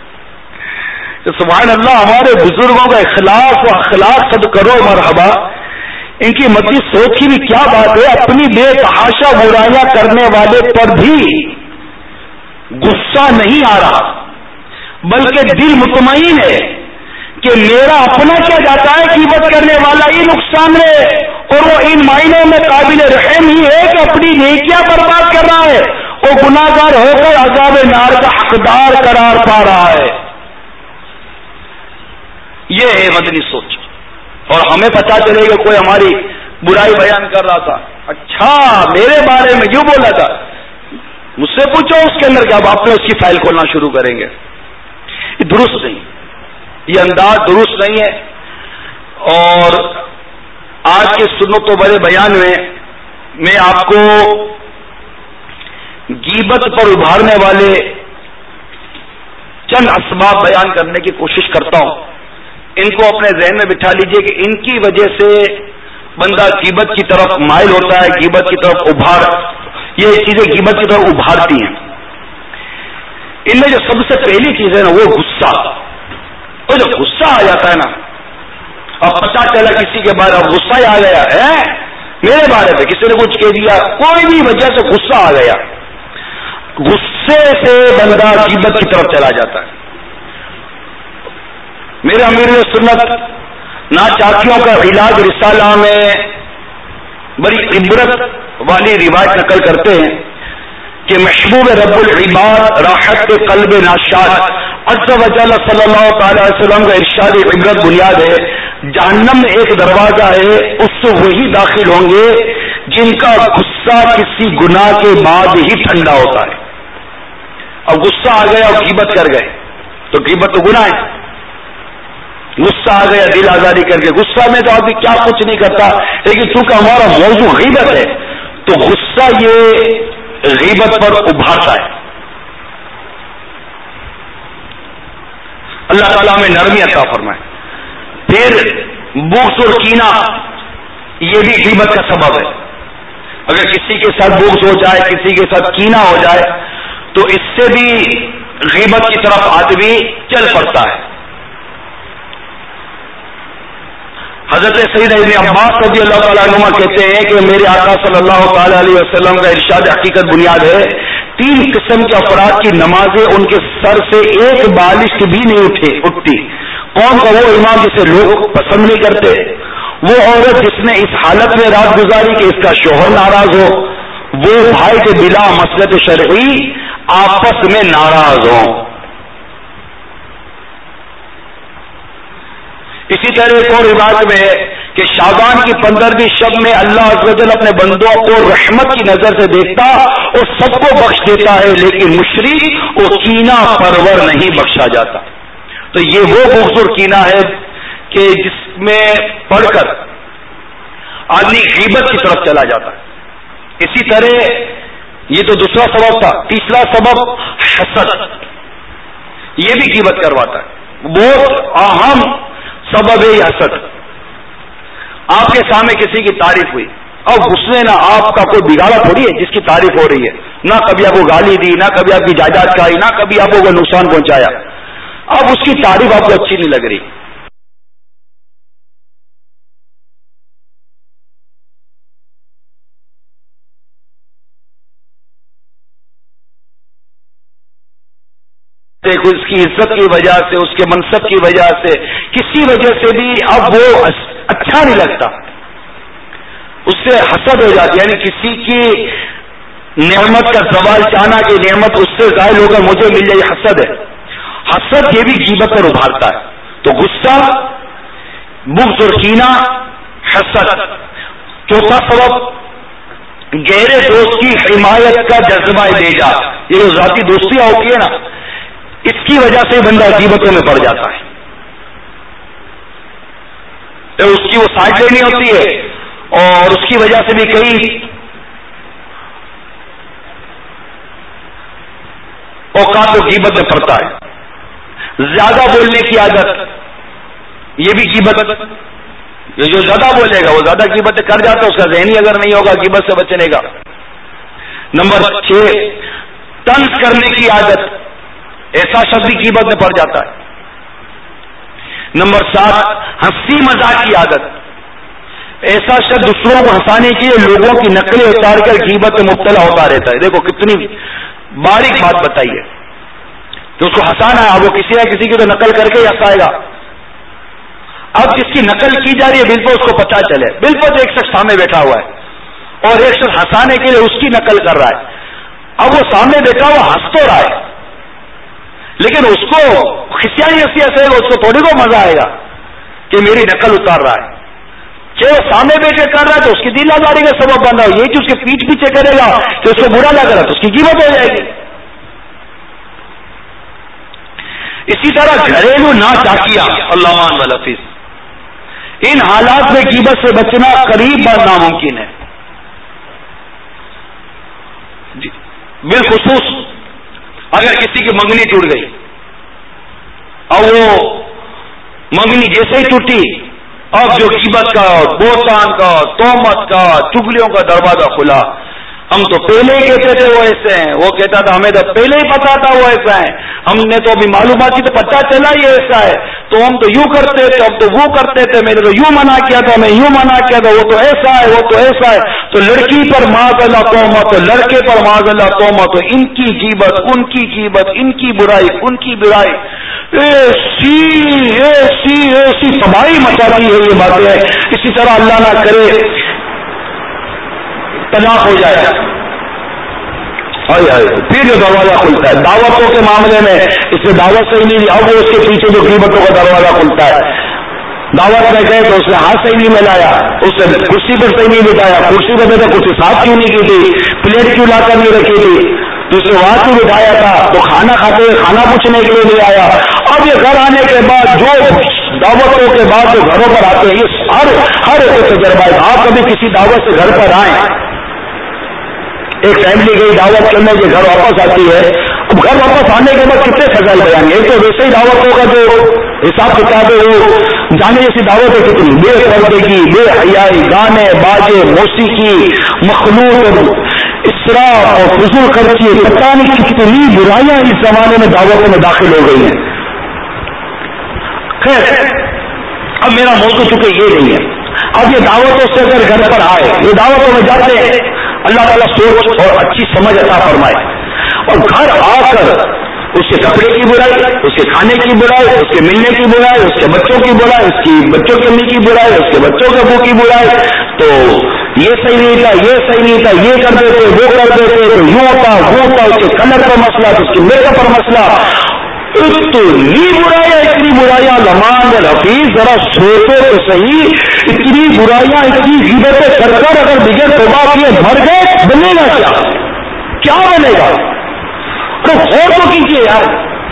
تو سبحان اللہ، ہمارے بزرگوں کا اخلاق و اخلاق صد کرو مرحبا ان کی مدنی سوچ کی بھی کیا بات ہے. اپنی بے تحاشا برائیاں کرنے والے پر بھی غصہ نہیں آ رہا، بلکہ دل مطمئن ہے کہ میرا اپنا کیا جاتا ہے، غیبت کرنے والا ہی نقصان ہے، اور وہ ان معنوں میں قابل رحم ہی ہے کہ اپنی نیکیاں برباد کر رہا ہے اور گناہگار ہو کر عذاب نار کا حقدار قرار پا رہا ہے. یہ ہے مدنی سوچ. اور ہمیں پتا چلے کہ کوئی ہماری برائی بیان کر رہا تھا، اچھا میرے بارے میں یوں بولا تھا، مجھ سے پوچھو اس کے اندر کیا، آپ نے اس کی فائل کھولنا شروع کریں گے. یہ درست نہیں، یہ انداز درست نہیں ہے. اور آج کے سنت و بڑے بیان میں میں آپ کو غیبت پر ابھارنے والے چند اسباب بیان کرنے کی کوشش کرتا ہوں. ان کو اپنے ذہن میں بٹھا لیجئے کہ ان کی وجہ سے بندہ غیبت کی طرف مائل ہوتا ہے، غیبت کی طرف ابھار، یہ چیزیں غیبت کی طرف ابھارتی ہیں. ان میں جو سب سے پہلی چیز ہے نا وہ غصہ. وہ جو غصہ آ جاتا ہے نا، اب پتا چلا کسی کے بارے اب غصہ ہی آ گیا ہے میرے بارے میں، کسی نے کچھ کہہ دیا، کوئی بھی وجہ سے غصہ آ گیا، غصے سے بندہ غیبت کی طرف چلا جاتا ہے. میرے امیر سنت ناچاکیوں کا علاج رسالہ میں بڑی عبرت والی روایت نقل کرتے ہیں کہ محبوب رب العباد راحت قلب ناشاد عز و جل صلی اللہ تعالی علیہ وسلم کا ارشاد عبرت بنیاد ہے. جہنم میں ایک دروازہ ہے، اس سے وہی داخل ہوں گے جن کا غصہ کسی گناہ کے بعد ہی ٹھنڈا ہوتا ہے. اب غصہ آ گیا اور غیبت کر گئے تو غیبت تو گناہ ہے. غصہ آ گیا دل آزاری کر کے، غصہ میں تو آدمی کیا کچھ نہیں کرتا، لیکن چونکہ ہمارا موضوع غیبت ہے تو غصہ یہ غیبت پر ابھارتا ہے. اللہ تعالیٰ ہمیں نرمی عطا فرمائے. پھر بغض اور کینہ یہ بھی غیبت کا سبب ہے. اگر کسی کے ساتھ بغض ہو جائے، کسی کے ساتھ کینہ ہو جائے تو اس سے بھی غیبت کی طرف آدمی چل پڑتا ہے. حضرت سیدنا ابن عباس رضی اللہ تعالیٰ عنہ کہتے ہیں کہ میرے آقا صلی اللہ تعالی علیہ وسلم کا ارشاد حقیقت بنیاد ہے، تین قسم کے افراد کی نمازیں ان کے سر سے ایک بالشت بھی نہیں اٹھے اٹھتی. کون کا؟ وہ امام جسے لوگ پسند نہیں کرتے، وہ عورت جس نے اس حالت میں رات گزاری کہ اس کا شوہر ناراض ہو، وہ بھائی کے بلا مسلط شرعی آپس میں ناراض ہوں. اسی طرح ایک اور روایت میں ہے کہ شعبان کی پندرہویں شب میں اللہ عز و جل اپنے بندوں کو رحمت کی نظر سے دیکھتا اور سب کو بخش دیتا ہے، لیکن مشرک اور کینہ پرور نہیں بخشا جاتا. تو یہ وہ بغض اور کینہ ہے کہ جس میں پڑھ کر آدمی غیبت کی طرف چلا جاتا ہے. اسی طرح یہ تو دوسرا سبب تھا. تیسرا سبب حسد، یہ بھی غیبت کرواتا ہے. بہت اہم سبب ہے حسد. آپ کے سامنے کسی کی تعریف ہوئی، اب اس نے نہ آپ کا کوئی بگاڑا تھوڑی ہے جس کی تعریف ہو رہی ہے، نہ کبھی آپ کو گالی دی، نہ کبھی آپ کی جائیداد کھائی، نہ کبھی آپ کو کوئی نقصان پہنچایا. اب اس کی تعریف آپ کو اچھی نہیں لگ رہی. اس کی عزت کی وجہ سے، اس کے منصب کی وجہ سے، کسی وجہ سے بھی اب وہ اچھا نہیں لگتا، اس سے حسد ہو جاتی ہے. یعنی کسی کی نعمت کا زوال چاہنا کہ نعمت اس سے ظاہر ہو کر مجھے مل جائے، حسد ہے. حسد یہ بھی غیبت پر ابھارتا ہے. تو غصہ، بغض اور کینہ، حسد. چوتھا سبب گہرے دوست کی حمایت کا جذبہ بھیجا. یہ جو ذاتی دوستیاں ہوتی ہے نا، اس کی وجہ سے بندہ غیبتوں میں پڑ جاتا ہے. اس کی وہ سائڈ لینی ہوتی ہے اور اس کی وجہ سے بھی کئی اوقات کو غیبت میں پڑتا ہے. زیادہ بولنے کی عادت، یہ بھی غیبت. یہ جو زیادہ بولے گا وہ زیادہ غیبت کر جاتا ہے، اس کا ذہنی اگر نہیں ہوگا غیبت سے بچنے کا. نمبر چھ، طنز کرنے کی عادت، ایسا شخص بھی غیبت میں پڑ جاتا ہے. نمبر سات، ہنسی مذاق کی عادت. ایسا شخص دوسروں کو ہنسانے کے لیے لوگوں کی نقلیں اتار کر غیبت میں مبتلا ہوتا رہتا ہے. دیکھو کتنی باریک بات بتائی ہے کہ اس کو ہنسانا ہے. اب وہ کسی نہ کسی کی تو نقل کر کے ہی ہنسائے گا. اب جس کی نقل کی جا رہی ہے بالکل اس کو پتا چلے بالکل ایک شخص سامنے بیٹھا ہوا ہے اور ایک شخص ہنسانے کے لیے اس کی نقل کر رہا ہے. اب وہ سامنے بیٹھا ہوا ہنس تو رہا ہے لیکن اس کو کھسیانی ہنسی ہنسے گا, اس کو تھوڑی کو مزہ آئے گا کہ میری نقل اتار رہا ہے. کہ وہ سامنے بیٹھے کر رہا ہے تو اس کی دل آزاری کا سبب بن رہا ہے. یہ کہ اس کے پیٹ پیچھے کرے گا کہ اس کو برا لگ رہا ہے تو اس کی قیمت ہو جائے گی. اسی طرح گھریلو ناچاکیاں اللہ والحفیظ, ان حالات میں غیبت سے بچنا قریب بات ناممکن ہے. بالخصوص اگر کسی کی منگنی ٹوٹ گئی اور وہ منگنی جیسے ہی ٹوٹی اب جو غیبت کا بہتان کا تہمت کا چگلیوں کا دروازہ کھلا. ہم تو پہلے ہی کہتے تھے وہ ایسے ہیں, وہ کہتا تھا ہمیں تو پہلے ہی پتا تھا وہ ایسا ہے, ہم نے تو ابھی معلومات کی تو پتا چلا یہ ایسا ہے تو ہم تو یوں کرتے تھے اب تو وہ کرتے تھے, میں نے تو یوں منع کیا تھا میں یوں منع کیا تھا, وہ تو ایسا ہے وہ تو ایسا ہے. تو لڑکی پر معاذ اللہ تہمت, لڑکے پر معاذ اللہ تہمت, ان کی غیبت ان کی غیبت ان کی برائی ان کی برائی, ایسی ایسی ایسی تباہی مچاتی ہے یہ باتیں. اسی طرح اللہ نہ کرے طلاق ہو جائے پھر جو دروازہ کھلتا ہے دعوتوں کے معاملے میں, اس سے دعوت صحیح نہیں, اب وہ اس کے پیچھے جو غیبتوں کا دروازہ کھلتا ہے. دعوت میں گئے تو اس نے ہاتھ صحیح نہیں ملایا, اس نے کرسی پر صحیح نہیں بٹھایا, کرسی پر بیٹھا کرسی صاف کیوں نہیں کی تھی, پلیٹ کیوں لا کر نہیں رکھی تھی, تو اس نے وہاں کیوں بٹھایا تھا, تو کھانا کھاتے ہوئے کھانا پوچھنے کے لیے نہیں آیا. اب یہ گھر آنے کے بعد جو دعوتوں کے بعد جو گھروں پر آتے ہیں یہ ہر ہر ایک تجربہ ہے. آپ کبھی کسی دعوت سے گھر پر آئیں, ایک فیملی گئی دعوت کرنے کے گھر واپس آتی ہے, اب گھر واپس آنے کے بعد کتنے فضائل بیان گے. ایک تو ویسے ہی دعوتوں کا جو حساب کتاب ہے وہ جانے جیسی دعوت ہے کتنی بے پردے کی, بے حیائی, گانے باجے, موسیقی, مخلوط, اسراف اور فضول خرچی, پتہ نہیں کتنی برائیاں اس زمانے میں دعوتوں میں داخل ہو گئی ہیں. خیر اب میرا موضوع چونکہ یہ نہیں ہے, اب یہ دعوتوں سے اگر گھر پر آئے, یہ دعوتوں میں جاتے ہیں, اللہ تعالیٰ سوچ اور اچھی سمجھ عطا فرمائے, اور گھر آ کر اس کے کپڑے کی برائی, اس کے کھانے کی برائی, اس کے ملنے کی برائی, اس کے بچوں کی برائی, اس کی بچوں کی امی کی برائی, اس کے بچوں کے ابو کی برائی, تو یہ صحیح نہیں تھا یہ صحیح نہیں تھا, یہ کر دیتے وہ کر دیتے, تو یوں ہوتا وہ ہوتا, اس کے کلر پر مسئلہ, اس کے میک اپ پر مسئلہ, اتنی برائیاں اتنی برائیاں. لمان حفیظ ذرا سوچو تو صحیح, اتنی برائیاں اتنی غیبتیں کر کر اگر بغیر توبہ کیے مر گئے بنے گا کیا, کیا بنے گا؟ تو غور تو کیجیے یار,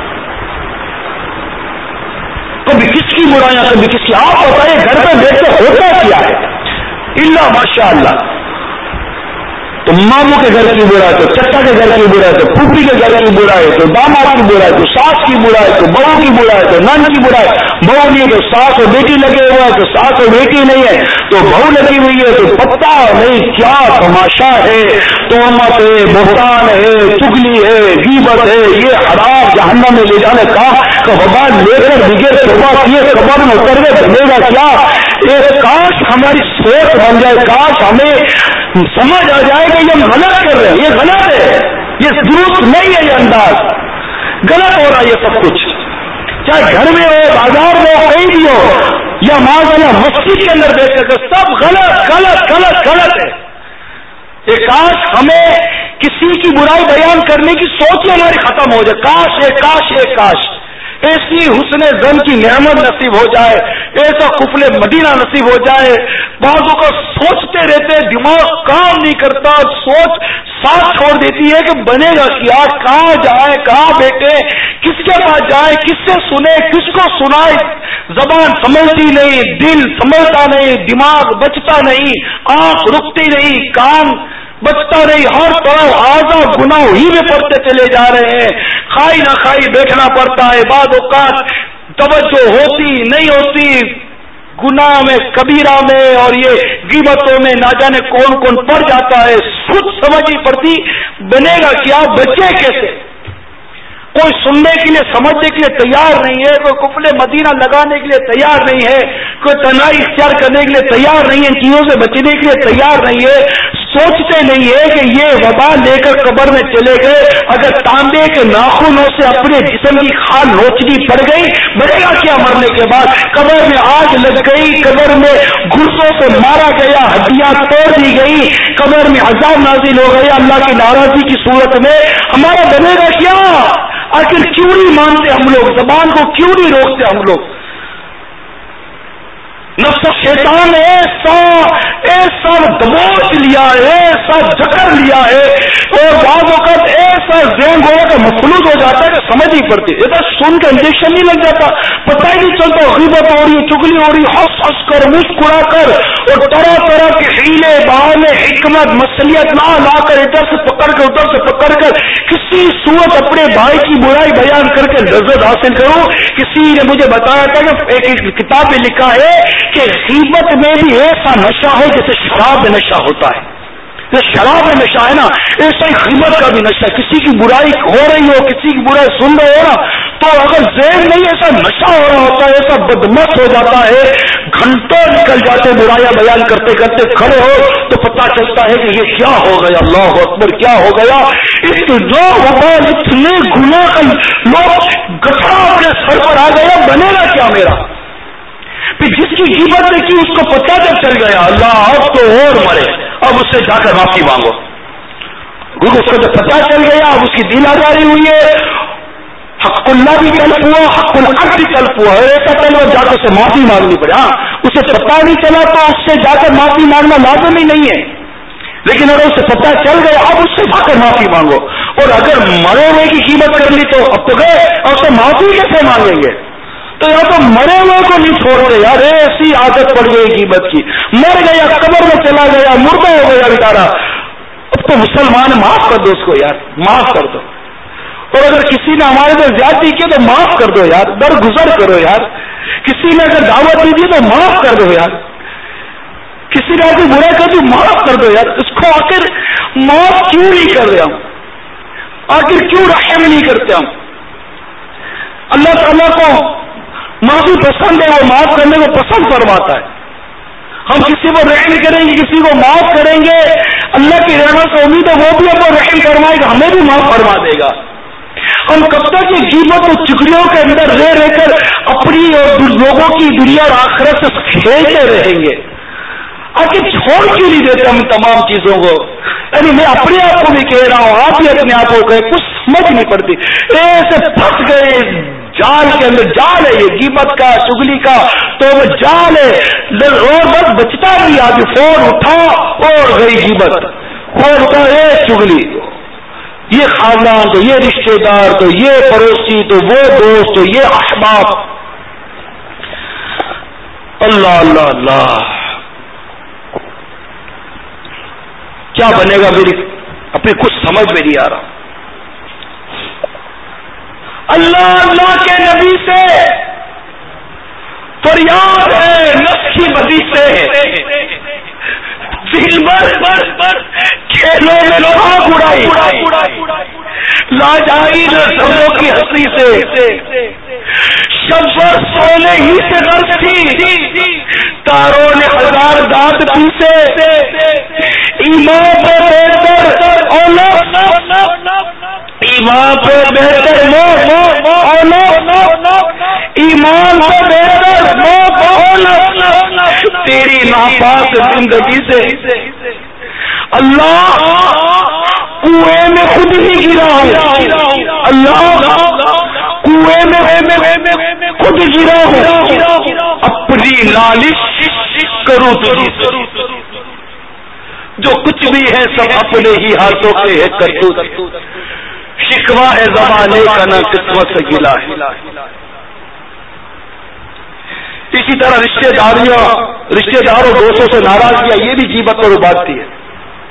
کبھی کس کی برائیاں کبھی کس کی. آپ بتائیے گھر پہ بیٹھ کے ہوتا کیا ہے؟ اللہ ماشاء اللہ, تو ماموں کے گھر کی برائی, تو چچا کے گھر کی برائی, تو پھوپھی کے گھر کی برائی, تو داماد کی برائی, تو ساس کی برائی, تو بہو کی برائی, تو نن کی برائی, بہو نہیں تو ساس اور بیٹی لگے ہوا ہے, تو ساس اور بیٹی نہیں ہے تو بہو لگی ہوئی ہے, تو پتہ نہیں کیا تماشا ہے, تہمت ہے, بہتان ہے, چگلی ہے, غیبت ہے, یہ حرام جہنم میں لے جانے کا وبال لے کر بغیر توبہ کیے قبر میں اتر گئے بنے گا کیا؟ ایک کاش ہماری سوچ بن جائے, کاش ہمیں سمجھ آ جائے کہ یہ ہم غلط کر رہے ہیں, یہ غلط ہے, یہ درست نہیں ہے, یہ انداز غلط ہو رہا ہے یہ سب کچھ, چاہے گھر میں ہو, بازار میں ہو, کہیں بھی ہو, یا معاذ مسجد کے اندر بیٹھ کر سب غلط غلط غلط غلط ہے. ایک کاش ہمیں کسی کی برائی بیان کرنے کی سوچ ہی ہماری ختم ہو جائے. کاش ایک کاش ایک کاش ایسی حسن زن کی نعمت نصیب ہو جائے, ایسا قفل مدینہ نصیب ہو جائے. بعضوں کا سوچتے رہتے دماغ کام نہیں کرتا, سوچ ساتھ چھوڑ دیتی ہے کہ بنے گا کیا, کہاں جائے, کہاں بیٹھے, کس کے پاس جائے, کس سے سنے, کس کو سنائے. زبان سمجھتی نہیں, دل سمجھتا نہیں, دماغ بچتا نہیں, آنکھ رکتی نہیں, کان بچتا نہیں, ہر طرح آزا گناہ ہی میں پڑتے چلے جا رہے ہیں. کھائی نہ کھائی بیٹھنا پڑتا ہے, بعض اوقات توجہ ہوتی نہیں ہوتی, گناہ میں کبیرہ میں اور یہ غیبتوں میں نہ جانے کون کون پڑ جاتا ہے. خود سمجھ ہی پڑتی بنے گا کیا, بچے کیسے. کوئی سننے کے لیے سمجھنے کے لیے تیار نہیں ہے، کوئی قفل مدینہ لگانے کے لیے تیار نہیں ہے، کوئی تنہائی اختیار کرنے کے لیے تیار نہیں ہے، ان چیزوں سے بچنے کے لیے تیار نہیں ہے، سوچتے نہیں ہے کہ یہ وبا لے کر قبر میں چلے گئے، اگر تانبے کے ناخنوں سے اپنے جسم کی کھال نوچنی پڑ گئی، مرے گا کیا مرنے کے بعد؟ قبر میں آگ لگ گئی، قبر میں گھسوں سے مارا گیا، ہڈیاں توڑ دی گئی، قبر میں عذاب نازل ہو گیا اللہ کی ناراضی کی صورت میں، ہمارا بنے گا کیا؟ آخر کیوں نہیں مانتے ہم لوگ؟ زبان کو کیوں نہیں روکتے ہم لوگ؟ نفس شیطان نے ایسا ایسا دبوچ لیا ہے، ایسا جکڑ لیا ہے، اور بعض اوقات ایسا ذہن ہو کہ مفلوج ہو جاتا ہے کہ سمجھ نہیں پڑتی، ادھر سن کے انجیکشن نہیں لگ جاتا، پتہ ہی نہیں چلتا، غیبت ہو رہی ہے، چگلی ہو رہی ہے، ہنس ہنس کر مسکرا کر اور طرح طرح کے حیلے بہانے حکمت مصلیت لا لا کر ادھر سے پکڑ کر ادھر سے پکڑ کر کسی صورت اپنے بھائی کی برائی بیان کر کے لذت حاصل کروں۔ کسی نے مجھے بتایا تھا کہ ایک کتاب میں لکھا ہے کہ غیبت میں بھی ایسا نشہ ہے جیسے شراب میں نشہ ہوتا ہے، جیسے شراب میں نشہ ہے نا، ایسا ہی غیبت کا بھی نشہ ہے۔ کسی کی برائی ہو رہی ہو، کسی کی برائی سن رہے ہو نا، تو اگر ذہن نہیں ایسا نشہ ہو رہا ہوتا ہے، ایسا بدمست ہو جاتا ہے، گھنٹوں نکل جاتے برائیاں بیان کرتے کرتے، کھڑے ہو تو پتہ چلتا ہے کہ یہ کیا ہو گیا، اللہ اکبر کیا ہو گیا، اتنا وبال اتنے گناہ لوگ گٹھڑا اپنے سر پر آ گیا، بنے گا کیا میرا؟ پھر جس کی غیبت نے کی اس کو پتہ جب چل گیا، اللہ اب تو اور مرے، اب اس سے جا کر معافی مانگو، کیونکہ اس کو جب پتہ چل گیا اب اس کی دل آزاری ہوئی ہے، حق اللہ بھی تلف ہوا، حق الحق بھی تلف ہوا، ایسا پہلے جا کر اسے معافی مانگنی پڑے۔ ہاں اسے پتہ نہیں چلا تو اس سے جا کر معافی مانگنا لازم ہی نہیں ہے، لیکن اگر اسے پتہ چل گیا اب اس سے جا کر معافی مانگو، اور اگر مرے ہوئے کی قیمت کر لی تو اب تو گئے، اور اسے معافی کیسے مانگیں گے؟ تو یا تو مرے ہوئے کو نہیں چھوڑتے یار، ایسی عادت پڑ گئی قیمت کی، مر گیا قبر میں چلا گیا، مردہ ہو گیا بیچارہ، اب تو مسلمان معاف کر دو اس کو یار، معاف کر دو، اور اگر کسی نے ہمارے سے زیادتی کی تو معاف کر دو یار، درگزر کرو یار، کسی نے اگر دعوت دی دی تو معاف کر دو یار، کسی نے ایسی برا کر دی معاف کر دو یار، اس کو آخر معاف کیوں نہیں کر رہے ہم؟ آخر کیوں رحم نہیں کرتے ہم؟ اللہ تعالیٰ کو معافی پسند ہے، وہ معاف کرنے کو پسند فرماتا ہے، ہم کسی کو رحم کریں گے، کسی کو معاف کریں گے، اللہ کی رحمت سے امید ہے وہ بھی ہم کو رحم فرمائے گا، ہمیں بھی معاف فرما دے گا۔ ہم کب تک یہ غیبت اور چگلیوں کے اندر رہ رہ کر اپنی اور لوگوں کی دنیا اور آخرت سے کھیلتے رہیں گے؟ آخر چھوڑ کیوں نہیں دیتے ہم تمام چیزوں کو؟ یعنی میں اپنے آپ کو بھی کہہ رہا ہوں، آپ بھی اپنے آپ کو کہے، کچھ سمجھ نہیں پڑتی، ایسے پھنس گئے جال کے اندر، جال ہے یہ غیبت کا چگلی کا، تو وہ جال ہے، اور بس بچتا نہیں، آج فون اٹھا اور گئی غیبت، فون اٹھا اے چگلی، یہ خاندان تو یہ رشتے دار تو یہ پڑوسی تو وہ دوست تو یہ احباب، اللہ اللہ اللہ، کیا بنے گا میری اپنی کچھ سمجھ میں نہیں آ رہا۔ اللہ اللہ کے نبی سے فریاد ہے، نفس کی بدی سے، دل بھر کھیلوں میں لوگ اڑائی، لاجائی رسموں کی ہنسی سے، شبر سونے ہی سے غرض تھی، تاروں نے ہزار دانت پیسے، ایمان پہ بہتر اولاد، ایمان پہ بہتر موت اولاد، ایمان پہ بہتر موت اولاد، تیری ناپاک زندگی سے اللہ کنویں میں خود ہی گرا ہوں، اللہ کنویں میں خود گرا ہوں، اپنی لالش کروں تجھی، جو کچھ بھی ہے سب اپنے ہی ہاتھوں کے ہے کرتوت، شکوہ ہے زمانے کا نہ قسمت سے گلا ہے۔ اسی طرح رشتے داریاں، رشتے داروں دوستوں سے ناراضگیاں، یہ بھی غیبت پر ابھارتی ہے۔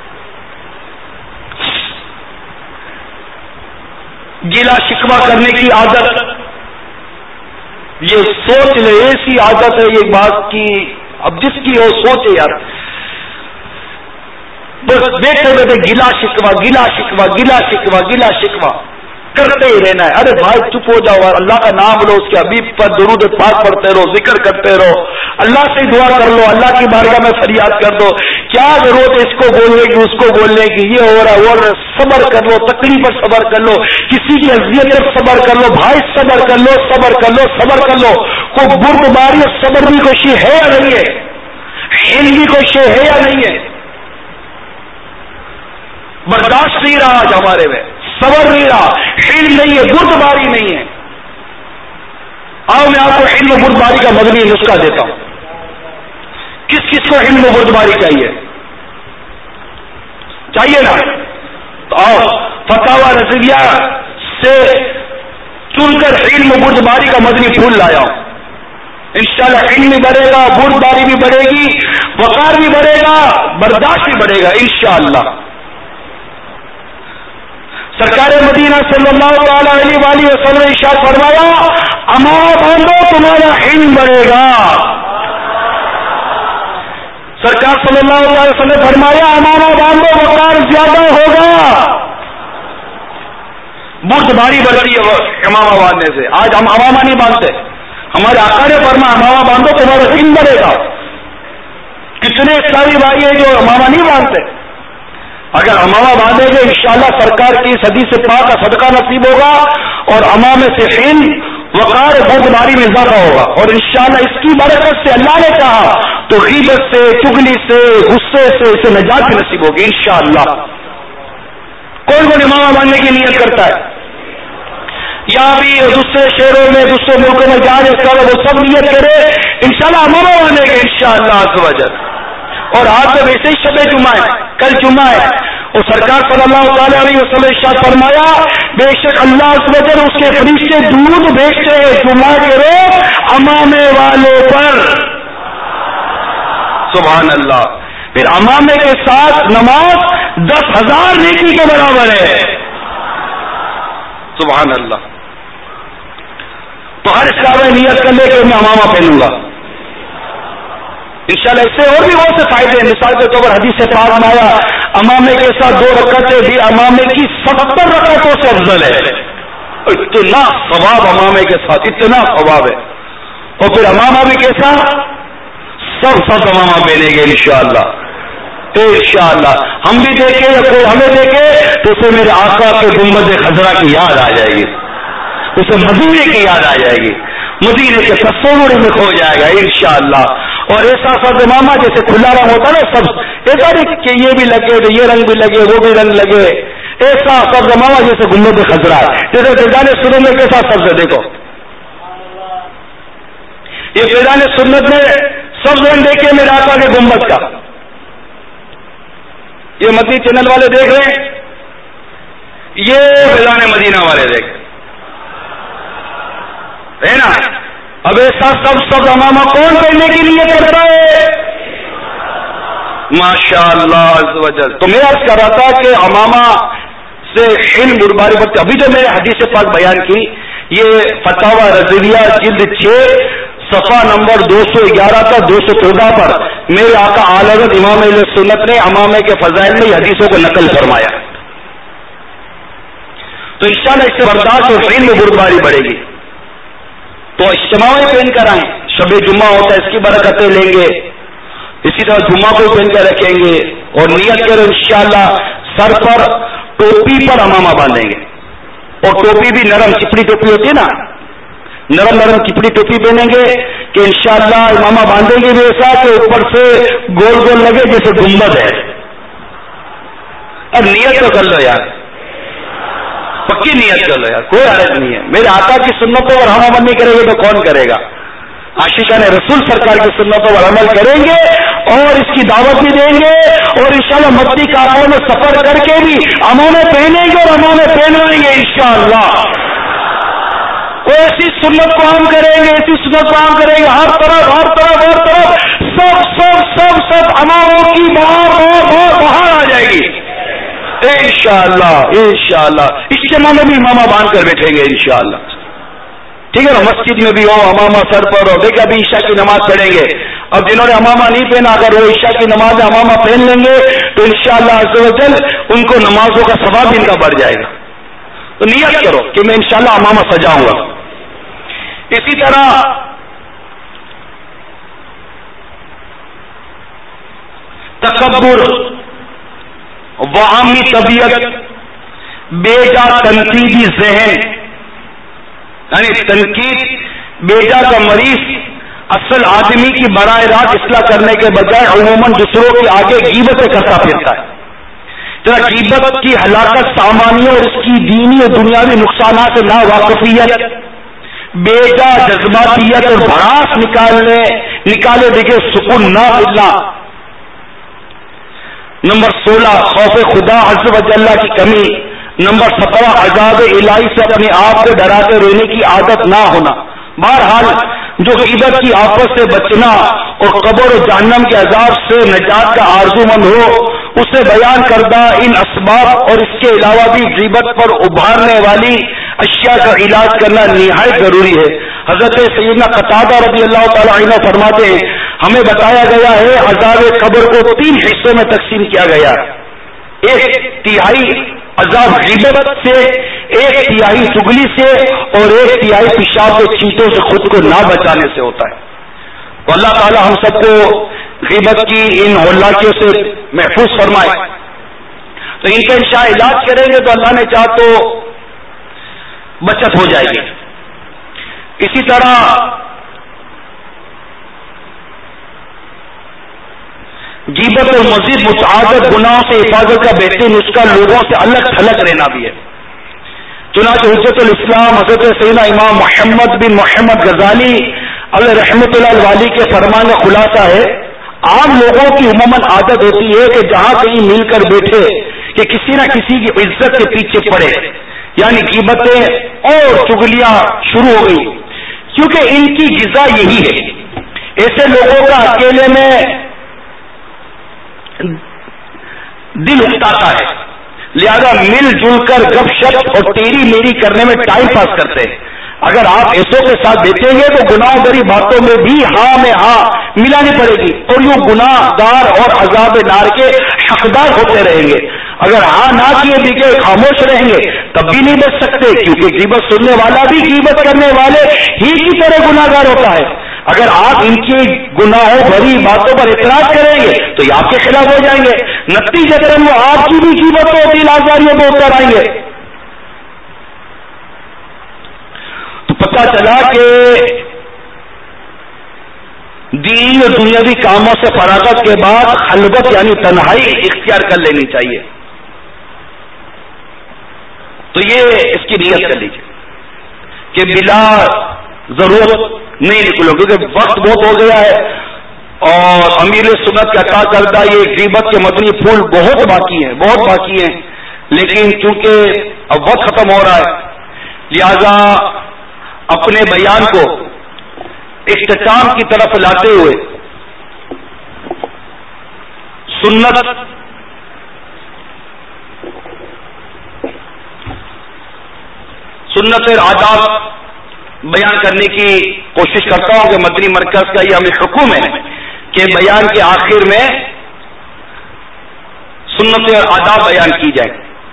گلا شکوہ کرنے کی عادت، یہ سوچ لے ایسی عادت ہے یہ بات کی، اب جس کی ہو سوچے یار، بس بیٹھے بیٹھے گلا شکوہ گلا شکوہ گلا شکوہ گلا شکوہ، کرتے ہی رہنا ہے. ارے بھائی چپ ہو جاؤ، اللہ کا نام لو، اس کے حبیب پر درود پاک پڑھتے رہو، ذکر کرتے رہو، اللہ سے دعا کر لو، اللہ کی بارگاہ میں فریاد کر دو. کیا ضرورت ہے اس کو بولنے کی، اس کو بولنے کی، یہ ہو رہا ہے وہ ہو رہا ہے. صبر کر لو، تکلیف پر صبر کر لو، کسی کی اذیت پر صبر کر لو، بھائی صبر کر لو، صبر کر لو، صبر کر لو. کوئی بردباری اور صبر بھی کوئی شے ہے یا نہیں ہے؟ حلم بھی کوئی شے ہے یا نہیں ہے؟ برداشت نہیں رہا آج ہمارے میں، صبر نہیں رہا، حلم نہیں ہے، بردباری نہیں ہے. آؤ میں آپ کو حلم و بردباری کا مدنی نسخہ دیتا ہوں. کس کس کو حلم و بردباری چاہیے؟ چاہیے نا؟ تو آؤ فتاوی رضویہ سے چن کر حلم و بردباری کا مدنی پھول لایا ہوں. انشاءاللہ علم بھی بڑھے گا، بردباری بھی بڑھے گی، وقار بھی بڑھے گا، برداشت بھی بڑھے گا انشاءاللہ. سرکار مدینہ صلی اللہ تعالی علیہ وآلہ وسلم نے ارشاد فرمایا، امامہ باندھو تمہارا علم بڑھے گا. سرکار صلی اللہ علیہ وسلم نے فرمایا امامہ باندھو وقار زیادہ ہوگا. بردباری بڑھتی ہے امامہ باندھنے سے. آج ہم امامہ نہیں باندھتے، ہمارے آقا نے فرمایا امامہ باندھو تمہارا علم بڑھے گا. کتنے اسلامی بھائی ہیں جو امامہ نہیں باندھتے؟ اگر امامہ باندھیں گے انشاءاللہ سرکار کی حدیث پاک کا صدقہ نصیب ہوگا اور امامے سے علم وقار بردباری میں اضافہ ہوگا. اور انشاءاللہ اس کی برکت سے اللہ نے کہا تو غیبت سے، چغلی سے، غصے سے اسے نجات بھی نصیب ہوگی انشاءاللہ. کون کون امامہ باندھنے کی نیت کرتا ہے؟ یا بھی دوسرے شہروں میں، دوسرے ملکوں میں جا رہے ہیں وہ سب نیت کرے انشاءاللہ امامہ باندھیں گے انشاءاللہ عز و جل. اور آج تو ویسے ہی شب جمعہ ہے، کل جمعہ ہے، اور سرکار صلی اللہ تعالی علیہ وسلم نے ارشاد فرمایا بے شک اللہ عز و جل اس کے فرشتے دودھ بھیجتے ہیں جمعہ کے روز امامے والے پر. سبحان اللہ. پھر امامے کے ساتھ نماز دس ہزار نیکی کے برابر ہے. سبحان اللہ. تو ہر اسلام میں نیت کر لے کہ میں امامہ پہنوں گا انشاءاللہ. اس سے اور بھی بہت سے فائدے ہیں. مثال کے طور پر حدیث پاک میں آیا امامے کے ساتھ دو رکعتیں بھی امامے کی ستر رکعتوں سے افضل ہے. اتنا ثواب امامے کے ساتھ، اتنا ثواب ہے. اور پھر امامہ بھی کیسا؟ سب سب امامہ پہنیں گے انشاءاللہ انشاءاللہ. ہم بھی دیکھیں یا کوئی ہمیں دیکھے تو اسے میرے آقا کے گنبد خضرا کی یاد آ جائے گی، اسے مدینے کی یاد آ جائے گی، مدینے کے تصور میں کھو جائے گا انشاءاللہ. اور ایسا فرد امامہ جیسے کھلا رنگ ہوتا ہے نا، سب ایسا نہیں کہ یہ بھی لگے تو یہ رنگ بھی لگے وہ بھی رنگ لگے. ایسا فرد امامہ جیسے گنبد خضرا ہے، جیسے فیضان سنت میں کیسا سبز ہے. دیکھو یہ فیضان سنت میں سبز رنگ دیکھیے میرے آقا کے گنبد کا. یہ مدنی چینل والے دیکھ رہے ہیں، یہ فیضان مدینہ والے دیکھ رہے ہیں نا. اب ایسا سب سب امامہ کون پہننے کی نیت کرتا ہے؟ ماشاء اللہ عز و جل. تو میں عرض کر رہا تھا کہ امامہ سے علم بردباری بڑھتی. ابھی جو میں نے حدیث پاک بیان کی یہ فتاوی رضویہ جلد چھ صفحہ نمبر دو سو گیارہ کا دو سو چودہ پر میرے آقا اعلی حضرت امام اہل سنت نے امامے کے فضائل میں حدیثوں کو نقل فرمایا. تو انشاءاللہ اس سے برداشت اور علم بردباری بڑھے گی. تو اجتماع پہن کر آئیں، شب جمعہ ہوتا ہے اس کی برکتیں لیں گے. اسی طرح جمعہ کو پہن کر رکھیں گے اور نیت کریں انشاءاللہ سر پر ٹوپی پر امامہ باندھیں گے. اور ٹوپی بھی نرم چپڑی ٹوپی ہوتی ہے نا، نرم نرم چپڑی ٹوپی پہنیں گے کہ انشاءاللہ امامہ باندھیں گے بھی ایسا کہ اوپر سے گول گول لگے جیسے گنبد ہے. اب نیت تو کر لو یار، پکی نیت کر لو یار، کوئی حرج نہیں ہے. میرے آقا کی سنتوں پر ہم عمل نہیں کریں گے تو کون کرے گا؟ عاشقان رسول سرکار کی سنتوں پر عمل کریں گے اور اس کی دعوت بھی دیں گے اور انشاءاللہ مدنی کاروں میں سفر کر کے بھی امامے پہنیں گے اور امامے پہنوائیں گے انشاءاللہ. ایسی سنت کو ہم کریں گے، ایسی سنت کو ہم کریں گے، ہر طرف ہر طرف ہر طرف سب سب سب سب اماموں کی بہار بہار بہار بہار آ جائے گی انشاءاللہ انشاءاللہ. اجتماع میں بھی امامہ باندھ کر بیٹھیں گے انشاءاللہ. ٹھیک ہے نا؟ مسجد میں بھی ہو امامہ سر پر ہو. دیکھیں ابھی عشاء کی نماز پڑھیں گے، اب جنہوں نے امامہ نہیں پہنا اگر وہ عشاء کی نماز میں امامہ پہن لیں گے تو انشاءاللہ عز و جل ان کو نمازوں کا ثواب ان کا بڑھ جائے گا. تو نیت کرو کہ میں انشاءاللہ امامہ سجاؤں گا. اسی طرح تکبر، وہامی طبیعت، بیجا تنقیدی ذہن، یعنی تنقید بیجا کا مریض اصل آدمی کی براہ راست اصلاح کرنے کے بجائے عموماً دوسروں کے آگے غیبتیں کرتا پھرتا ہے. طرح غیبت کی ہلاکت سامانیوں اور اس کی دینی اور دنیاوی نقصانات سے نا واقفیت، بیجا جذباتیت اور بھڑاس نکالنے نکالے دیکھے سکون نہ ملنا. نمبر سولہ خوف خدا عز و جل کی کمی. نمبر سترہ عذاب الہی سے اپنے آپ کو ڈراتے رہنے کی عادت نہ ہونا. بہرحال جو غیبت کی آفت سے بچنا اور قبر و جہنم کے عذاب سے نجات کا آرزو مند ہو اسے بیان کردہ ان اسباب اور اس کے علاوہ بھی غیبت پر ابھارنے والی اشیاء کا علاج کرنا نہایت ضروری ہے. حضرت سیدنا قتادہ رضی اللہ تعالی عنہ فرماتے ہیں ہمیں بتایا گیا ہے عذاب قبر کو تین حصوں میں تقسیم کیا گیا. ایک تہائی عذاب غیبت سے، ایک تہائی چگلی سے اور ایک تہائی پیشاب کے چیٹوں سے خود کو نہ بچانے سے ہوتا ہے. تو اللہ تعالی ہم سب کو غیبت کی ان ہولاکیوں سے محفوظ فرمائے. تو ان کا انشاء علاج کریں گے تو اللہ نے چاہ تو بچت ہو جائے گی. اسی طرح غیبت اور مزید متعدد گناہوں سے حفاظت کا بہترین نسخہ لوگوں سے الگ تھلگ رہنا بھی ہے. چنانچہ حجت الاسلام حضرت سیدنا امام محمد بن محمد غزالی علیہ رحمۃ اللہ والی کے فرمان کا خلاصہ ہے عام لوگوں کی عموماً عادت ہوتی ہے کہ جہاں کہیں مل کر بیٹھے کہ کسی نہ کسی کی عزت کے پیچھے پڑے، یعنی غیبتیں اور چغلیاں شروع ہو گئی کیونکہ ان کی غذا یہی ہے. ایسے لوگوں کا اکیلے میں دل اکتاتا ہے، لہذا مل جل کر گپ شپ اور تیری میری کرنے میں ٹائم پاس کرتے ہیں. اگر آپ ایسوں کے ساتھ بیٹھیں گے تو گناہ بری باتوں میں بھی ہاں میں ہاں ملانی پڑے گی اور یوں گناہ گار اور عذاب نار کے حقدار ہوتے رہیں گے. اگر ہاں نہ کیے دیکھے خاموش رہیں گے تب بھی نہیں بچ سکتے کیونکہ غیبت سننے والا بھی غیبت کرنے والے ہی کی طرح گناہ گار ہوتا ہے. اگر آپ ان کی گناہوں بھری باتوں پر اعتراض کریں گے تو یہ آپ کے خلاف ہو جائیں گے، نتیجتاً وہ آپ کی بھی غیبتوں اور دل آزاریوں میں اتر آئیں گے. تو پتہ چلا کہ دینی اور دنیاوی کاموں سے فراغت کے بعد خلوت یعنی تنہائی اختیار کر لینی چاہیے. تو یہ اس کی نیت کر لیجیے کہ بلا ضرورت نہیں نکلو کیونکہ وقت بہت ہو گیا ہے اور امیر سنت کا عطا کردہ یہ غیبت کے مدنی پھول بہت باقی ہیں بہت باقی ہیں لیکن چونکہ اب وقت ختم ہو رہا ہے لہذا اپنے بیان کو اختتام کی طرف لاتے ہوئے سنت سنت اور آداب بیان کرنے کی کوشش کرتا ہوں کہ مدنی مرکز کا یہ ہمیں حکم ہے کہ بیان کے آخر میں سنت اور آداب بیان کی جائے.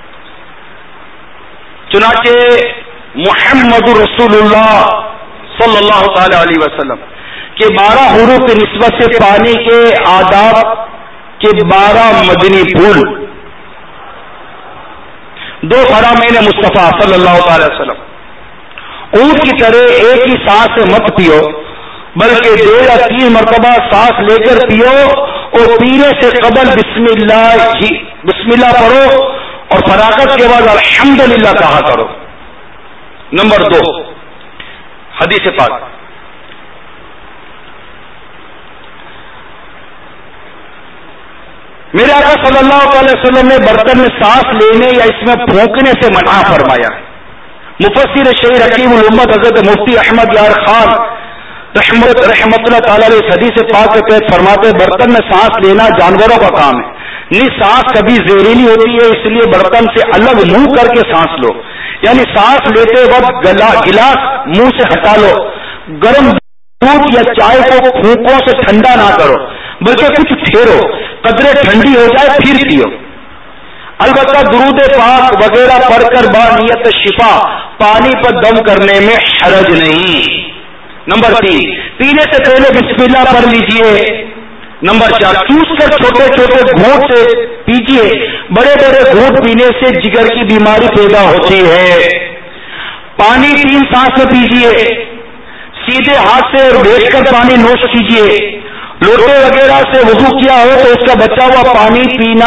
چنانچہ محمد رسول اللہ صلی اللہ تعالی علیہ وسلم کے بارہ حروف کی نسبت سے پانی کے آداب کے بارہ مدنی پھول دو فرامین مصطفیٰ صلی اللہ تعالی وسلم. اونٹ کی طرح ایک ہی سانس سے مت پیو بلکہ دو یا تین مرتبہ سانس لے کر پیو اور پینے سے قبل بسم اللہ بسم اللہ پڑھو اور فراغت کے بعد الحمدللہ کہا کرو. نمبر دو حدیث پاک میرے آقا صلی اللہ علیہ وسلم نے برتن میں سانس لینے یا اس میں پھونکنے سے منع فرمایا. مفسر شہیر حکیم الامت حضرت مفتی احمد یار خان رحمت رحمت اللہ تعالی علیہ حدیث پاک کے تحت فرماتے برتن میں سانس لینا جانوروں کا کام ہے. نہیں سانس کبھی زہریلی ہوتی ہے اس لیے برتن سے الگ منہ کر کے سانس لو یعنی سانس لیتے وقت گلاس منہ سے ہٹا لو. گرم دودھ یا چائے کو پھونکوں سے ٹھنڈا نہ کرو بلکہ کچھ پھیرو قدرے ٹھنڈی ہو جائے پھر پیو. البتہ درود پاک وغیرہ پڑھ کر با نیت شفا پانی پر دم کرنے میں حرج نہیں۔ نمبر تین، پینے سے پہلے بسم اللہ پڑھ لیجئے۔ نمبر چار، چوس کر چھوٹے چھوٹے گھونٹ سے پیجئے، بڑے بڑے گھونٹ پینے سے جگر کی بیماری پیدا ہوتی ہے۔ پانی تین سانس میں پیجئے، سیدھے ہاتھ سے اور بیٹھ کر پانی نوش کیجئے۔ لوٹے وغیرہ سے وضو کیا ہو تو اس کا بچا ہوا پانی پینا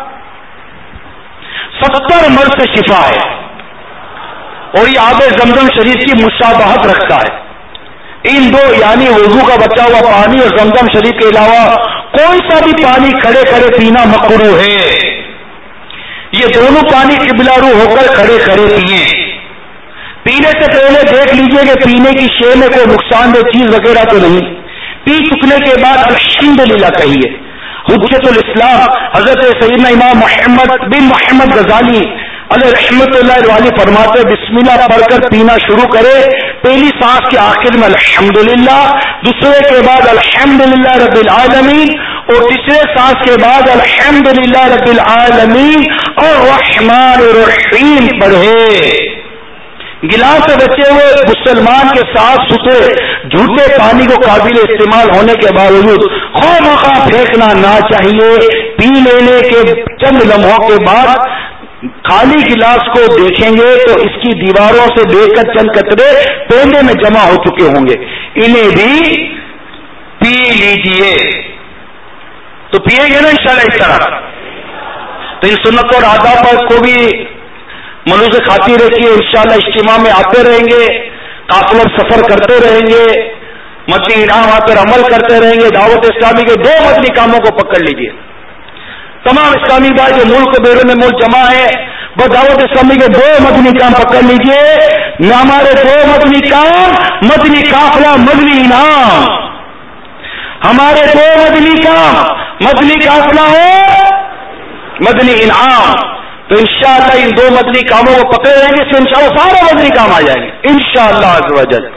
ستر مرض سے شفا ہے، اور یہ آب زمزم شریف کی مشابہت رکھتا ہے۔ ان دو یعنی وضو کا بچا ہوا پانی اور زمزم شریف کے علاوہ کوئی سا بھی پانی کھڑے کھڑے پینا مکروہ ہے۔ یہ دونوں پانی قبلہ رو ہو کر کھڑے کھڑے پیئیں۔ پینے سے پہلے دیکھ لیجئے کہ پینے کی شے میں کوئی نقصان دہ چیز وغیرہ تو نہیں۔ پی چکنے کے بعد الحمدللہ کہیے۔ حجت الاسلام حضرت سیدنا امام محمد بن محمد غزالی علیہ رحمت اللہ علیہ فرماتے بسم اللہ پڑھ کر پینا شروع کرے، پہلی سانس کے آخر میں الحمدللہ، دوسرے کے بعد الحمدللہ رب العالمین، اور تیسرے سانس کے بعد الحمدللہ رب العالمین اور الرحمن الرحیم پڑھے۔ گلاس سے بچے ہوئے مسلمان کے صاف ستھرے جھوٹے پانی کو قابل استعمال ہونے کے باوجود خواہ مخواہ پھینکنا نہ چاہیے۔ پی لینے کے چند لمحوں کے بعد خالی گلاس کو دیکھیں گے تو اس کی دیواروں سے دیکھ کر چند قطرے پینڈے میں جمع ہو چکے ہوں گے، انہیں بھی پی لیجئے۔ تو پیئیں گے نا انشاءاللہ اس طرح؟ تو ان سنتوں اور آداب کو بھی ملوز کھاتی رکھیے، انشاءاللہ اجتماع میں آتے رہیں گے، قافلہ سفر کرتے رہیں گے، مدنی انعامات پر عمل کرتے رہیں گے۔ دعوت اسلامی کے دو مدنی کاموں کو پکڑ لیجئے۔ تمام اسلامی بھائی جو ملک بیرون ملک جمع ہے وہ دعوت اسلامی کے دو مدنی کام پکڑ لیجئے۔ ہمارے دو مدنی کام، مدنی قافلہ، مدنی انعام۔ ہمارے دو مدنی کام، مدنی قافلہ ہے، مدنی انعام۔ تو انشاءاللہ ان دو مدنی کاموں کو پکڑے رہیں گے تو انشاءاللہ سارے مدنی کام آ جائیں گے انشاءاللہ عز و جل۔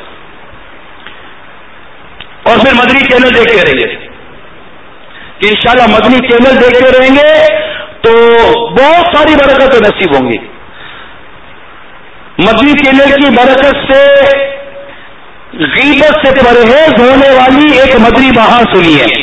اور پھر مدنی چینل دیکھتے رہیں گے کہ انشاءاللہ مدنی چینل دیکھتے رہیں گے تو بہت ساری برکتیں نصیب ہوں گی۔ مدنی چینل کی برکت سے غیبت سے پرہیز ہونے والی ایک مدنی بہان سنی ہے۔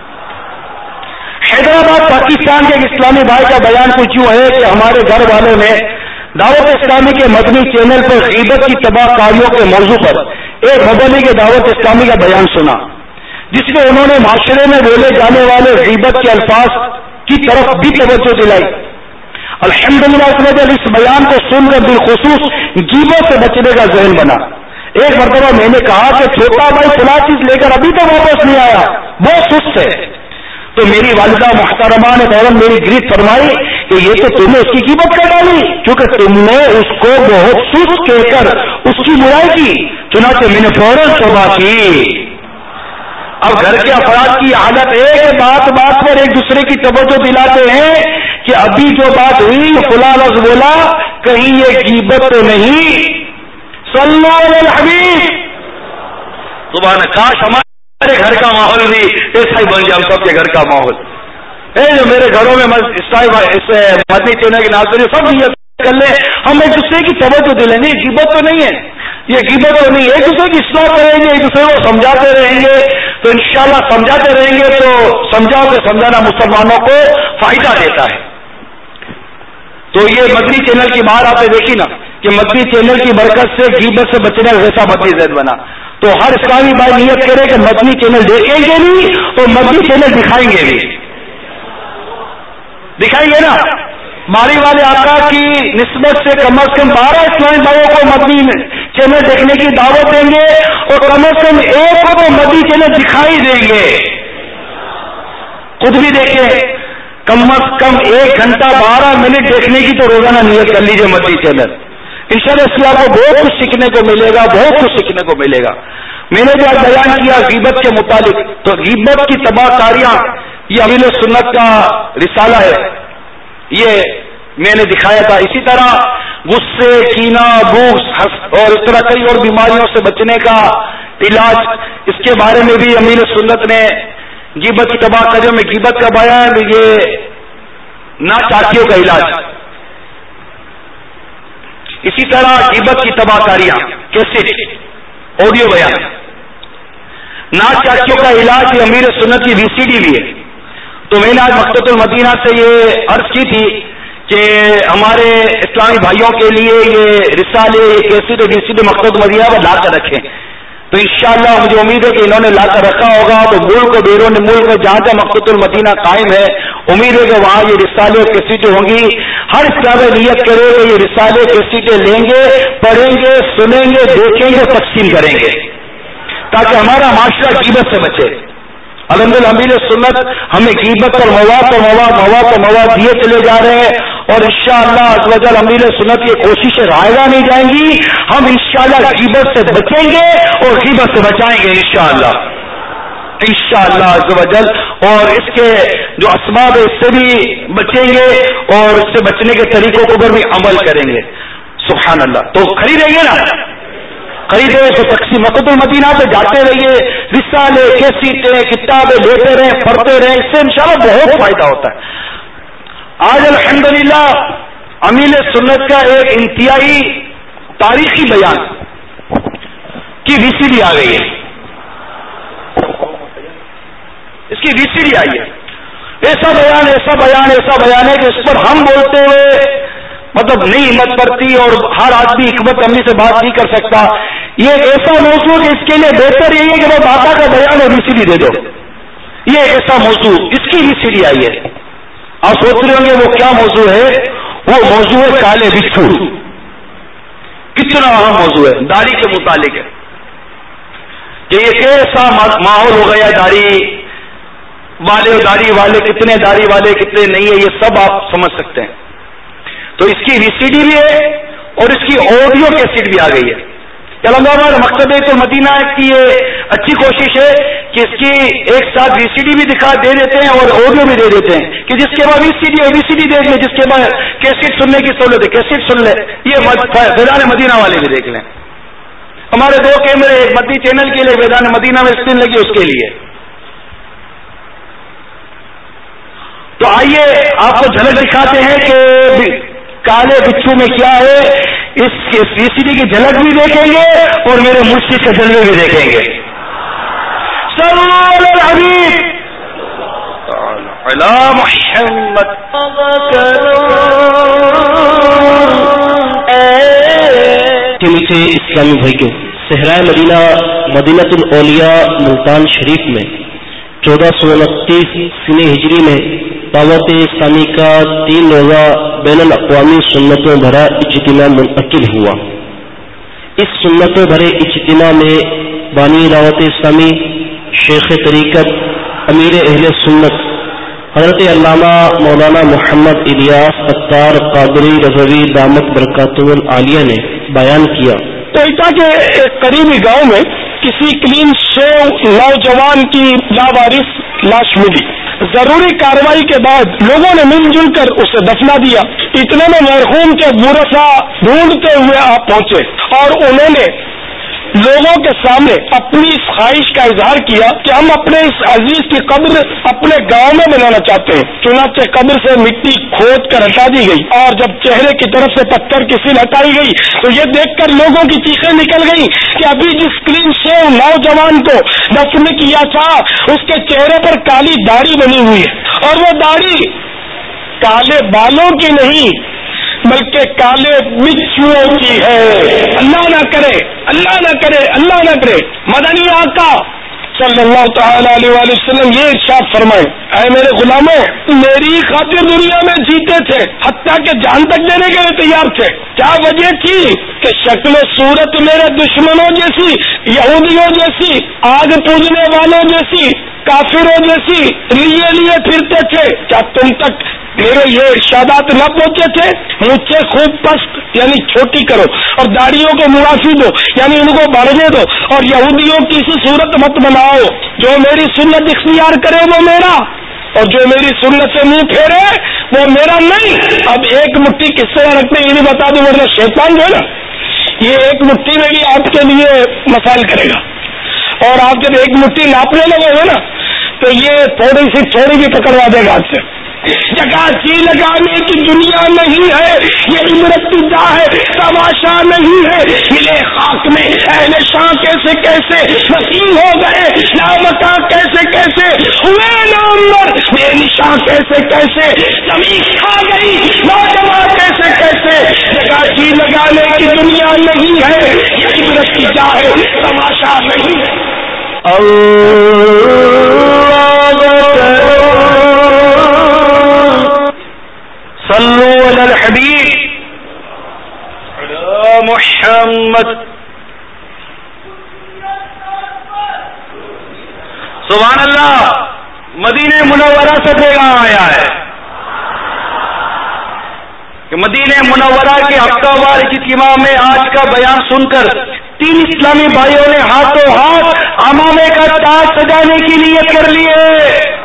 حیدرآباد پاکستان کے ایک اسلامی بھائی کا بیان کچھ یوں ہے کہ ہمارے گھر والوں نے دعوت اسلامی کے مدنی چینل پر غیبت کی تباہ کاریوں کے موضوع پر ایک مبلغ کے دعوت اسلامی کا بیان سنا، جس میں انہوں نے معاشرے میں بولے جانے والے غیبت کے الفاظ کی طرف بھی توجہ دلائی۔ الحمدللہ اس بیان کو سن کر بالخصوص غیبت سے بچنے کا ذہن بنا۔ ایک مرتبہ میں نے کہا کہ چھوٹا بھائی فلاں چیز لے کر ابھی تک واپس نہیں آیا، بہت سست ہے۔ تو میری والدہ محترمہ نے فوراً میری گریت فرمائی کہ یہ تو تم نے اس کی غیبت کر ڈالی، کیونکہ تم نے اس کو بہت سست کہہ کر اس کی برائی کی۔ چنانچہ میں نے فوراً توبہ کی۔ اب گھر کے افراد کی عادت ہے کہ بات بات پر ایک دوسرے کی توجہ دلاتے ہیں کہ ابھی جو بات ہوئی فلاں لفظ بولا، کہیں یہ غیبت تو نہیں۔ صلو علی الحبیب۔ سبحان، کاش ہمارے میرے گھر کا ماحول بھی ایسا ہی بن جائے، ہم سب کے گھر کا ماحول ہے جو میرے گھروں میں مدنی چینل کے ناظرین سب نیت کر لیں، ہم ایک دوسرے کی توجہ دلیں گے۔ غیبت تو نہیں ہے، یہ غیبت تو نہیں ہے، ایک دوسرے کی اصلاح کریں گے، ایک دوسرے کو سمجھاتے رہیں گے تو انشاءاللہ سمجھاتے رہیں گے تو سمجھاؤ کے سمجھانا مسلمانوں کو فائدہ دیتا ہے۔ تو یہ مدنی چینل کی بات آپ نے دیکھی نا کہ مدنی چینل کی برکت سے غیبت سے بچنے کا ویسا مدنی ذہن بنا۔ تو ہر اسلامی بھائی نیت کرے کہ مدنی چینل دیکھیں گے بھی اور مدنی چینل دکھائیں گے بھی، دکھائیں گے نا۔ ماری والے آقا کی نسبت سے کم از کم بارہ اسلامی بھائیوں کو مدنی چینل دیکھنے کی دعوت دیں گے اور کم از کم ایک کو تو مدنی چینل دکھائی دیں گے۔ خود بھی دیکھیں، کم از کم ایک گھنٹہ بارہ منٹ دیکھنے کی تو روزانہ نیت کر لیجیے مدنی چینل۔ انشاءاللہ اس سے آپ کو بہت کچھ سیکھنے کو ملے گا، بہت کچھ سیکھنے کو ملے گا۔ میں نے جو آج بیان کیا غیبت کے متعلق، تو غیبت کی تباہ کاریاں یہ اہل سنت کا رسالہ ہے، یہ میں نے دکھایا تھا۔ اسی طرح غصے، کینہ، بغض اور اس طرح کئی اور بیماریوں سے بچنے کا علاج، اس کے بارے میں بھی اہل سنت نے غیبت کی تباہ کاریوں میں غیبت کا بیان یہ ناچاکیوں کا علاج. اسی طرح غیبت کی تباہ کاریاں کیسے آڈیو بیان. ناچاکیوں کا علاج یہ امیر سنت کی وی سی ڈی بھی ہے. تو میں نے آج مقصد المدینہ سے یہ عرض کی تھی کہ ہمارے اسلامی بھائیوں کے لیے یہ رسالے یہ کیسٹ وی سی ڈی مقصد المدینہ پر لا کر رکھیں. تو انشاءاللہ مجھے امید ہے کہ انہوں نے لا کر رکھا ہوگا. تو ملک و بیرون ملک میں جہاں جہاں مقصد المدینہ قائم ہے امید ہے کہ وہاں یہ رسالے اور کیسٹیں ہوں گی. ہر اسلام نیت کرے کہ یہ رسالے کیسٹیں لیں گے, پڑھیں گے, سنیں گے, دیکھیں گے, تقسیم کریں گے تاکہ ہمارا معاشرہ غیبت سے بچے. الحمدللہ امیر سنت ہمیں غیبت اور مواد اور مواد مواد اور مواد دیے چلے جا رہے ہیں, اور انشاءاللہ عز و جل امیر سنت کی کوششیں رائگاں نہیں جائیں گی. ہم انشاءاللہ غیبت سے بچیں گے اور غیبت سے بچائیں گے انشاءاللہ انشاءاللہ عز و جل. اور اس کے جو اسباب ہے اس سے بھی بچیں گے اور اس سے بچنے کے طریقوں کو پر بھی عمل کریں گے. سبحان اللہ. تو خریدیں گے نا, خریدے تو تقسیم مقصد المدینہ پہ جاتے رہیے, رسالے کیسٹیں کتابیں لیتے رہیں, پڑھتے رہیں, اس سے انشاءاللہ بہت فائدہ ہوتا ہے. آج الحمدللہ امیر سنت کا ایک انتہائی تاریخی بیان کی وی سی ڈی آ گئی ہے. اس کی وی سی ڈی آئی ہے. ایسا بیان ایسا بیان ایسا بیان ہے کہ اس پر ہم بولتے ہوئے مطلب نہیں ہمت پڑتی اور ہر آدمی حکمت عملی سے بات نہیں کر سکتا. یہ ایک ایسا موضوع کہ اس کے لیے بہتر یہی ہے کہ بس آقا کا بیان اور وی سی ڈی دے دو. یہ ایسا موضوع اس کی وی سی ڈی آئی ہے. آپ سوچ رہے ہوں گے وہ کیا موضوع ہے؟ وہ موضوع ہے کالے بچھو. کتنا اہم موضوع ہے, داڑھی کے متعلق ہے کہ یہ کیسا ماحول ہو گیا. داڑھی والے داڑھی والے کتنے, داڑھی والے کتنے نہیں ہے, یہ سب آپ سمجھ سکتے ہیں. تو اس کی وی سی ڈی بھی ہے اور اس کی آڈیو کیسٹ بھی آ گئی ہے. الحمدللہ مقصد المدینہ کی یہ اچھی کوشش ہے کہ اس کی ایک ساتھ وی سی ڈی بھی دکھا دے دیتے ہیں اور آڈیو بھی دے دیتے ہیں کہ جس کے بعد وی C D V C D دیکھ لیں, جس کے بعد کیسٹ سننے کی سہولت ہے کیسٹ سن لے. یہ فیضان مدینہ والے بھی دیکھ لیں. ہمارے دو کیمرے, ایک مدی چینل کے لیے فیضان مدینہ میں اسکرین لگی اس کے لیے. تو آئیے آپ کو جھلک دکھاتے ہیں کہ کالے بچھو میں کیا ہے. اس وی سی ڈی کی جھلک بھی دیکھیں گے اور میرے مرشد کے جلوے بھی دیکھیں گے. صلو علی الحبیب علی محمد. کے میٹھے اسلامی بھائیوں, صحرائے مدینہ مدینۃ الاولیاء ملتان شریف میں چودہ سو انتیس سن ہجری میں دعوت اسلامی کا تین روزہ بین الاقوامی سنتوں بھرا اجتماع منعقد ہوا. اس سنتوں بھرے اجتماع میں بانی دعوت اسلامی, شیخ طریقت, امیر اہل سنت حضرت علامہ مولانا محمد الیاس اتار قادری رضوی دامت برکاتہ العالیہ نے بیان کیا. کوئٹہ کے ایک قریبی گاؤں میں کسی کلین شیو نوجوان کی لاوارث لاش ملی. ضروری کارروائی کے بعد لوگوں نے مل جل کر اسے دفنا دیا. اتنے میں مرحوم کے ورثا ڈھونڈتے ہوئے آپ پہنچے اور انہوں نے لوگوں کے سامنے اپنی اس خواہش کا اظہار کیا کہ ہم اپنے اس عزیز کی قبر اپنے گاؤں میں بنانا چاہتے ہیں. چنانچہ قبر سے مٹی کھود کر ہٹا دی گئی اور جب چہرے کی طرف سے پتھر کی سیل ہٹائی گئی تو یہ دیکھ کر لوگوں کی چیخیں نکل گئی کہ ابھی جس کلین شیو نوجوان کو دفن کیا تھا اس کے چہرے پر کالی داڑھی بنی ہوئی ہے اور وہ داڑھی کالے بالوں کی نہیں بلکہ کالے بچھوؤں کی ہے. اللہ نہ کرے اللہ نہ کرے اللہ نہ کرے. مدنی آقا صلی اللہ تعالی علیہ وآلہ وسلم یہ ارشاد فرمائے, اے میرے غلاموں, میری خاطر دنیا میں جیتے تھے حتیٰ کہ جان تک دینے کے لیے تیار تھے. کیا وجہ تھی کہ شکل و صورت میرے دشمنوں جیسی, یہودیوں جیسی, آگ پوجنے والوں جیسی, کافروں جیسی لیے لیے پھرتے تھے. کیا تم تک میرے یہ ارشادات نہ پہنچے تھے؟ مجھے خوب پست یعنی چھوٹی کرو اور داڑھیوں کو معافی دو یعنی ان کو بڑھنے دو اور یہودیوں کی سی صورت مت بناؤ. جو میری سنت اختیار کرے وہ میرا اور جو میری سنت سے منہ پھیرے وہ میرا نہیں. اب ایک مٹھی کس طرح رکھتے یہ بھی بتا دوں ورنہ شیطان جو ہے نا یہ ایک مٹھی میں بھی آپ کے لیے مسائل کرے گا اور آپ جب ایک مٹھی ناپنے لگے گے نا تو یہ تھوڑی سی تھوڑی بھی پکڑوا دے گا آپ سے. جگہ جی لگانے کی دنیا نہیں ہے، یہ عبرت کی جا ہے، تماشا نہیں ہے۔ ملے خاک میں اہل شاہ کیسے کیسے وسیع ہو گئے، نامکاں کیسے کیسے ہوئے نامور، بے نشاں کیسے کیسے زمین کھا گئی، نوجوان کیسے کیسے۔ جگہ جی لگانے کی دنیا نہیں ہے، یہ عبرت کی جا ہے، تماشا نہیں ہے۔ صلو علی الحبیب علی محمد۔ سبحان اللہ، مدینہ منورہ سے پیغام آیا ہے کہ مدینہ منورہ کے ہفتہ وار اجتماع میں آج کا بیان سن کر تین اسلامی بھائیوں نے ہاتھوں ہاتھ امامے کا تاج سجانے کی نیت کر لی ہے۔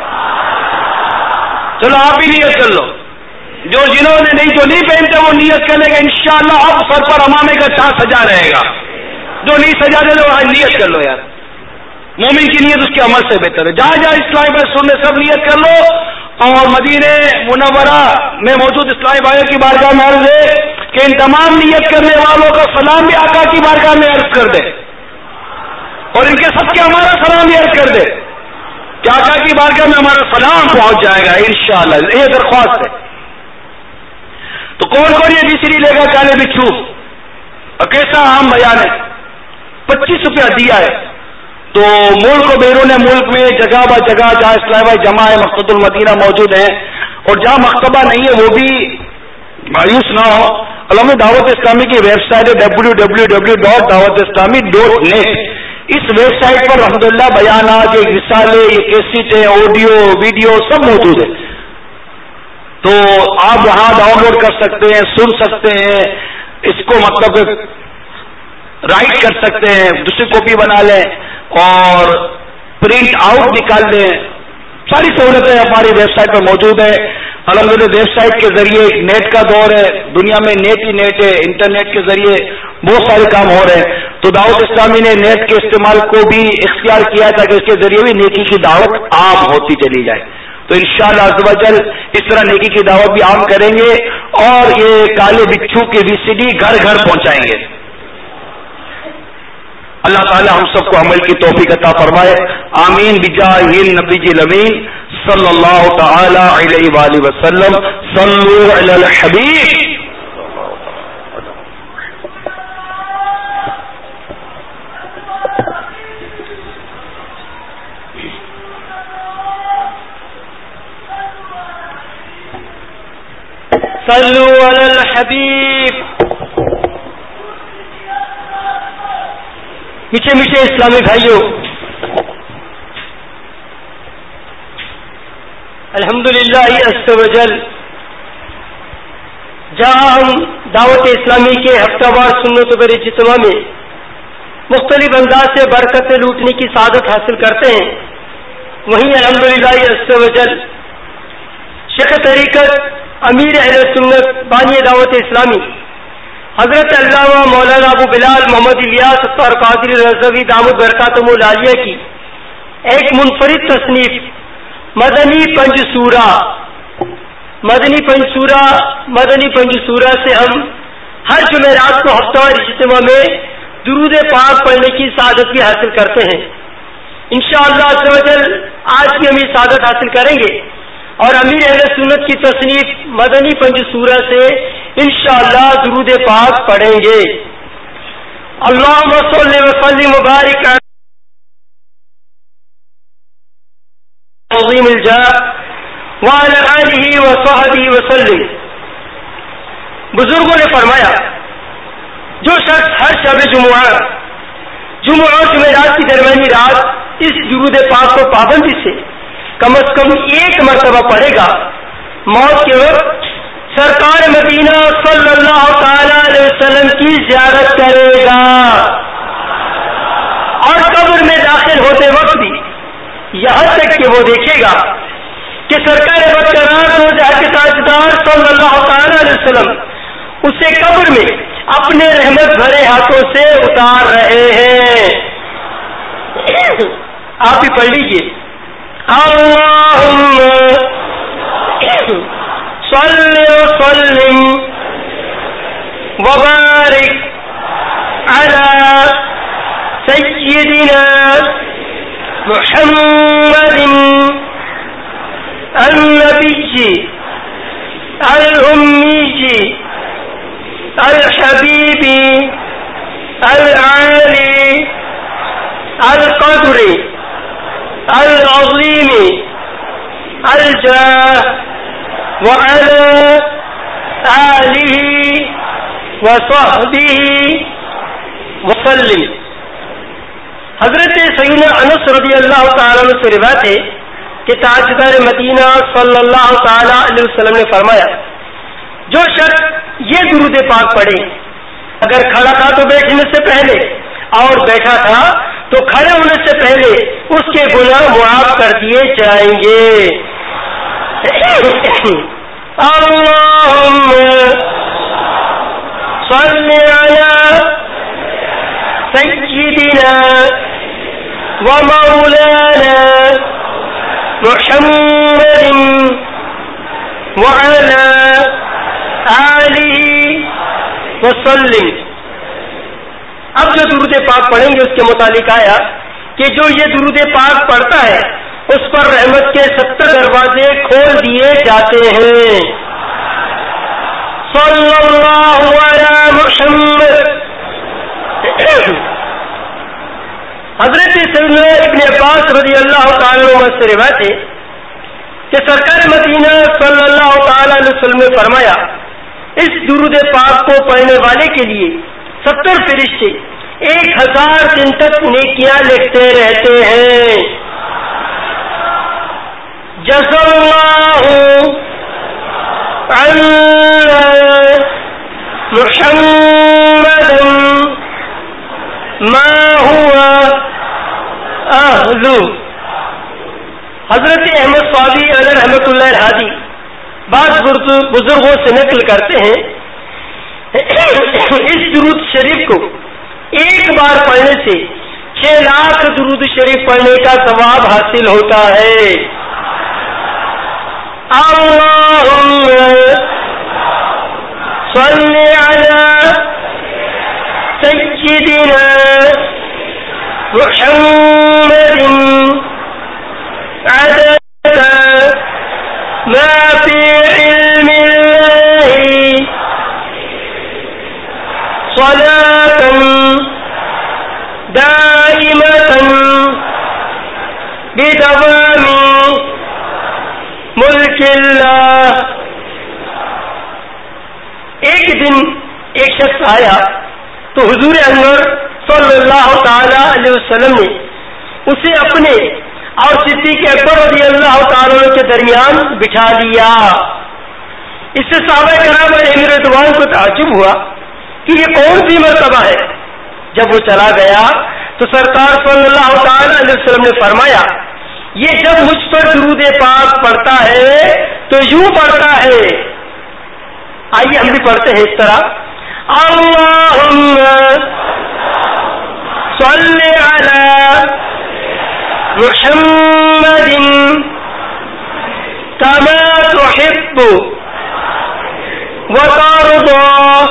چلو آپ بھی نیت کر لو، جو جنہوں نے نہیں جو نہیں پہنتے وہ نیت کر لیں گے انشاءاللہ اب سر پر امامے کا تاج سجا رہے گا۔ جو نہیں سجا دے وہ نیت کر لو یار، مومن کی نیت اس کے عمل سے بہتر ہے۔ جہاں جہاں اسلامی بھائی سننے سب نیت کر لو، اور مدینہ منورہ میں موجود اسلامی بھائیوں کی بارگاہ میں عرض ہے کہ ان تمام نیت کرنے والوں کا سلام بھی آقا کی بارگاہ میں عرض کر دے، اور ان کے سب کے ہمارا سلام بھی عرض کر دے کہ آقا کی بارگاہ میں ہمارا سلام پہنچ جائے گا انشاءاللہ، یہ درخواست ہے۔ تو کون کون یہ بیسری لے گا کالے بچھو، اور کیسا عام بیان ہے؟ پچیس روپیہ دیا ہے۔ تو ملک و بیرون ملک میں جگہ با جگہ جہاں اسلام بھائی جمع ہے مقصد المدینہ موجود ہیں، اور جہاں مکتبہ نہیں ہے وہ بھی مایوس نہ ہو۔ علامہ دعوت اسلامی کی ویب سائٹ ہے ڈبلو ڈبلو ڈبلو ڈاٹ دعوت اسلامی ڈاٹ نیٹ۔ اس ویب سائٹ پر الحمدللہ بیانات، یہ رسالے، یہ کیسٹیں، آڈیو ویڈیو سب موجود ہے، تو آپ وہاں ڈاؤن لوڈ کر سکتے ہیں، سن سکتے ہیں، اس کو مطلب رائٹ کر سکتے ہیں، دوسری کاپی بنا لیں اور پرنٹ آؤٹ نکال لیں، ساری سہولتیں ہماری ویب سائٹ پر موجود ہے۔ الحمدللہ ویب سائٹ کے ذریعے نیٹ کا دور ہے، دنیا میں نیٹ ہی نیٹ ہے، انٹرنیٹ کے ذریعے بہت سارے کام ہو رہے ہیں، تو دعوت اسلامی نے نیٹ کے استعمال کو بھی اختیار کیا تاکہ اس کے ذریعے بھی نیکی کی دعوت عام ہوتی چلی جائے۔ تو انشاءاللہ عز و جل اس طرح نیکی کی دعوت بھی عام کریں گے، اور یہ کالے بچھو کے وی سی ڈی گھر گھر پہنچائیں گے۔ اللہ تعالی ہم سب کو عمل کی توفیق عطا فرمائے، آمین بجاہ النبی الامین صلی اللہ تعالی علیہ وآلہ وسلم۔ صلو علی الحبیب۔ صلو علی الحبیب۔ میٹھے میٹھے اسلامی بھائیوں، الحمدللہ عز و جل جہاں ہم دعوت اسلامی کے ہفتہ وار سنت و اجتماع میں مختلف انداز سے برکتیں لوٹنے کی سعادت حاصل کرتے ہیں، وہیں الحمدللہ عز و جل شیخ طریقت امیر اہل سنت بانی دعوت اسلامی حضرت علامہ مولانا ابو بلال محمد الیاس ستار قادری رضوی دامت برکاتہم العالیہ کی ایک منفرد تصنیف مدنی پنج سورہ مدنی پنج سورہ مدنی پنج سورہ سے ہم ہر جمعرات کو ہفتہ وار اجتماع میں درود پاک پڑھنے کی سعادت بھی حاصل کرتے ہیں۔ انشاءاللہ عز و جل آج بھی ہم یہ سعادت حاصل کریں گے، اور امیر اہل سنت کی تصنیف مدنی پنج سورہ سے انشاءاللہ درود پاک پڑھیں گے۔ اللہم صلی وسلم وبارک عظیم الجاہ وعلی آلہ وصحبہ وسلم۔ بزرگوں نے فرمایا، جو شخص ہر شب جمعہ جمعہ اور جمعرات کی درمیانی رات اس درود پاک کو پابندی سے کم از کم ایک مرتبہ پڑھے گا، موت کے وقت سرکار مدینہ صلی اللہ تعالی علیہ وسلم کی زیارت کرے گا، اور قبر میں داخل ہوتے وقت بھی یہاں تک کہ وہ دیکھے گا کہ سرکار برقرار دو جہاں کے تاجدار صلی اللہ تعالی علیہ وسلم اسے قبر میں اپنے رحمت بھرے ہاتھوں سے اتار رہے ہیں۔ آپ بھی پڑھ لیجیے، اللہم صل وسلم وبارك على سيدنا محمد النبي الأمي الحبيب العالي القدر العظيم الجاه وعلى آله وصحبه وسلم. حضرت سیدنا انس رضی اللہ تعالیٰ عنہ سے روایت ہے کہ تاجدار مدینہ صلی اللہ تعالی علیہ وسلم نے فرمایا جو شخص یہ درود پاک پڑھے اگر کھڑا تھا تو بیٹھنے سے پہلے اور بیٹھا تھا تو کھڑے ہونے سے پہلے اس کے گناہ معاف کر دیے جائیں گے. اللہم صل علی سیدنا ومولانا محمد وعلى آلہ وسلم. اب جو درود پاک پڑھیں گے اس کے متعلق آیا کہ جو یہ درود پاک پڑھتا ہے اس پر رحمت کے ستر دروازے کھول دیے جاتے ہیں. صلی اللہ علی محمد. حضرت سیدنا ابن عباس رضی اللہ تعالی عنہ سے روایت ہے کہ سرکار مدینہ صلی اللہ تعالی علیہ وسلم نے فرمایا اس درود پاک کو پڑھنے والے کے لیے ستر فرشتے ایک ہزار دن تک نیکیاں لکھتے رہتے ہیں. جزا اللہ عنا محمد ما هو اہل. حضرت احمد صابی علیہ رحمۃ اللہ الہادی بعض بزرگوں سے نقل کرتے ہیں اس درود شریف کو ایک بار پڑھنے سے چھ لاکھ درود شریف پڑھنے کا ثواب حاصل ہوتا ہے. اللہم صل علی سیدنا محمد عدد ما فی علم اللہ صلاة دائمة بدوام ملک اللہ. ایک دن ایک شخص آیا تو حضور انور صلی اللہ تعالی علیہ وسلم نے اسے اپنے اور صدیق اکبر رضی اللہ تعالیٰ کے درمیان بٹھا دیا. اس سے صحابہ کرام علیہ رضوان کو تعجب ہوا کہ یہ کون سی مرتبہ ہے. جب وہ چلا گیا تو سرکار صلی اللہ تعالی علیہ وسلم نے فرمایا یہ جب مجھ پر درود پاک پڑھتا ہے تو یوں پڑھتا ہے. آئیے ہم بھی پڑھتے ہیں اس طرح. اللہم صل علی محمد کما تحب وترضى.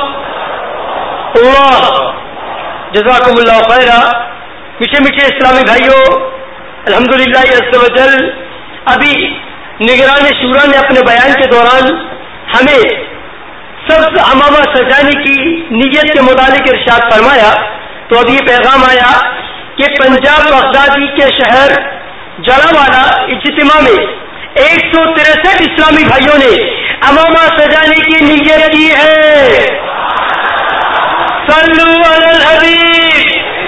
اللہ جزاکم اللہ خیرا. میٹھے میٹھے اسلامی بھائیوں، الحمدللہ عز و جل ابھی نگران شورا نے اپنے بیان کے دوران ہمیں سبز امامہ سجانے کی نیت کے متعلق ارشاد فرمایا. تو ابھی یہ پیغام آیا کہ پنجاب بغدادی کے شہر جلاوالا اجتماع میں ایک سو تریسٹھ اسلامی بھائیوں نے امامہ سجانے کی نیت کی ہے. صلو علی الحبیب.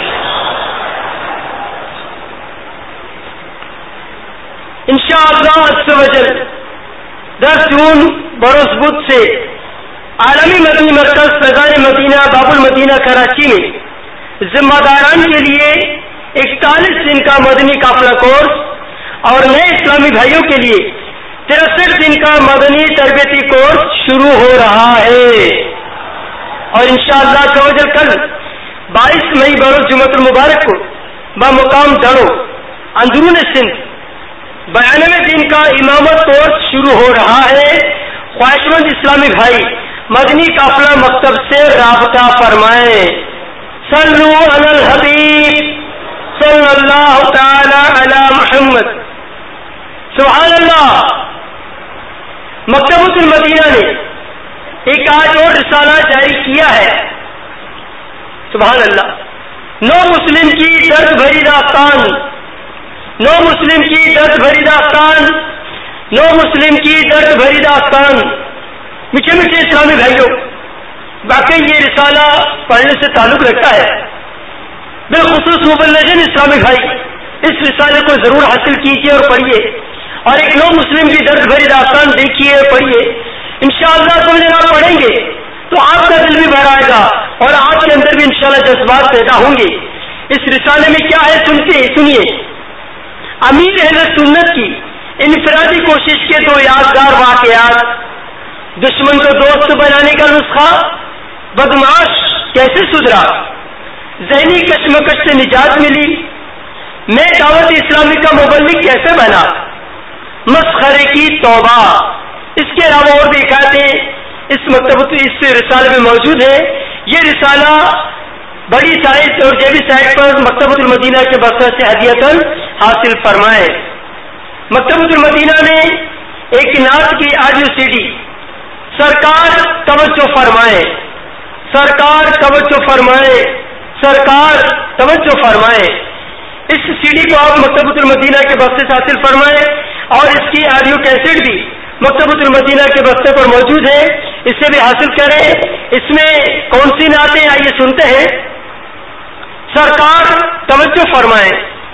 انشاءاللہ عز و جل دس جون بروز بدھ سے عالمی مدنی مرکز فیضان مدینہ باب المدینہ کراچی میں ذمہ داران کے لیے اکتالیس دن کا مدنی قافلہ کورس اور نئے اسلامی بھائیوں کے لیے ترسٹھ دن کا مدنی تربیتی کورس شروع ہو رہا ہے. اور انشاءاللہ تعالی کل بائیس مئی بروز جمعۃ المبارک کو بمقام ڈڑو اندرون سندھ بیان میں دین کا امامت کورس شروع ہو رہا ہے. خواہشمند اسلامی بھائی مدنی قافلہ مکتب سے رابطہ فرمائیں. صلو علی الحبیب صلی اللہ تعالی علی محمد. سبحان اللہ. مکتبۃ المدینہ نے ایک آج اور رسالہ جاری کیا ہے. سبحان اللہ. نو مسلم کی درد بھری داستان، نو مسلم کی درد بھری داستان، نو مسلم کی درد بھری داستان. میٹھے میٹھے اسلامی بھائیوں، واقعی یہ رسالہ پڑھنے سے تعلق رکھتا ہے. بالخصوص مبلغین اسلامی بھائی اس رسالے کو ضرور حاصل کیجیے اور پڑھیے، اور ایک نو مسلم کی درد بھری داستان دیکھیے اور پڑھیے. انشاءاللہ سمجھنا آپ پڑھیں گے تو آپ کا دل بھی بھر آئے گا اور آپ کے اندر بھی انشاءاللہ جذبات پیدا ہوں گے. اس رسالے میں کیا ہے سنتے سنیے. امیر اہل سنت کی انفرادی کوشش کے دو یادگار واقعات. دشمن کو دوست بنانے کا نسخہ، بدمعاش کیسے سدھرا، ذہنی کشمکش سے نجات ملی، میں دعوت اسلامی کا مبلغ کیسے بنا، مسخرے کی توبہ. اس کے علاوہ اور بھی حکایتیں اس مکتبۃ اس رسالے میں موجود ہے. یہ رسالہ بڑی سائٹ اور جیبی سائٹ پر مکتبۃ المدینہ کے بسر سے ہدیۃً حاصل فرمائے. مکتبۃ المدینہ میں ایک نعت کی آڈیو سی ڈی. سرکار توجہ فرمائے، سرکار توجہ فرمائے، سرکار توجہ فرمائے. اس سی ڈی کو آپ مکتبۃ المدینہ کے بستے سے حاصل فرمائے، اور اس کی آڈیو کیسٹ بھی مکتبۃ المدینہ کے بستے پر موجود ہے. اسے بھی حاصل کریں. اس میں کون سی نعتیں آئیے سنتے ہیں. سرکار توجہ فرمائیں.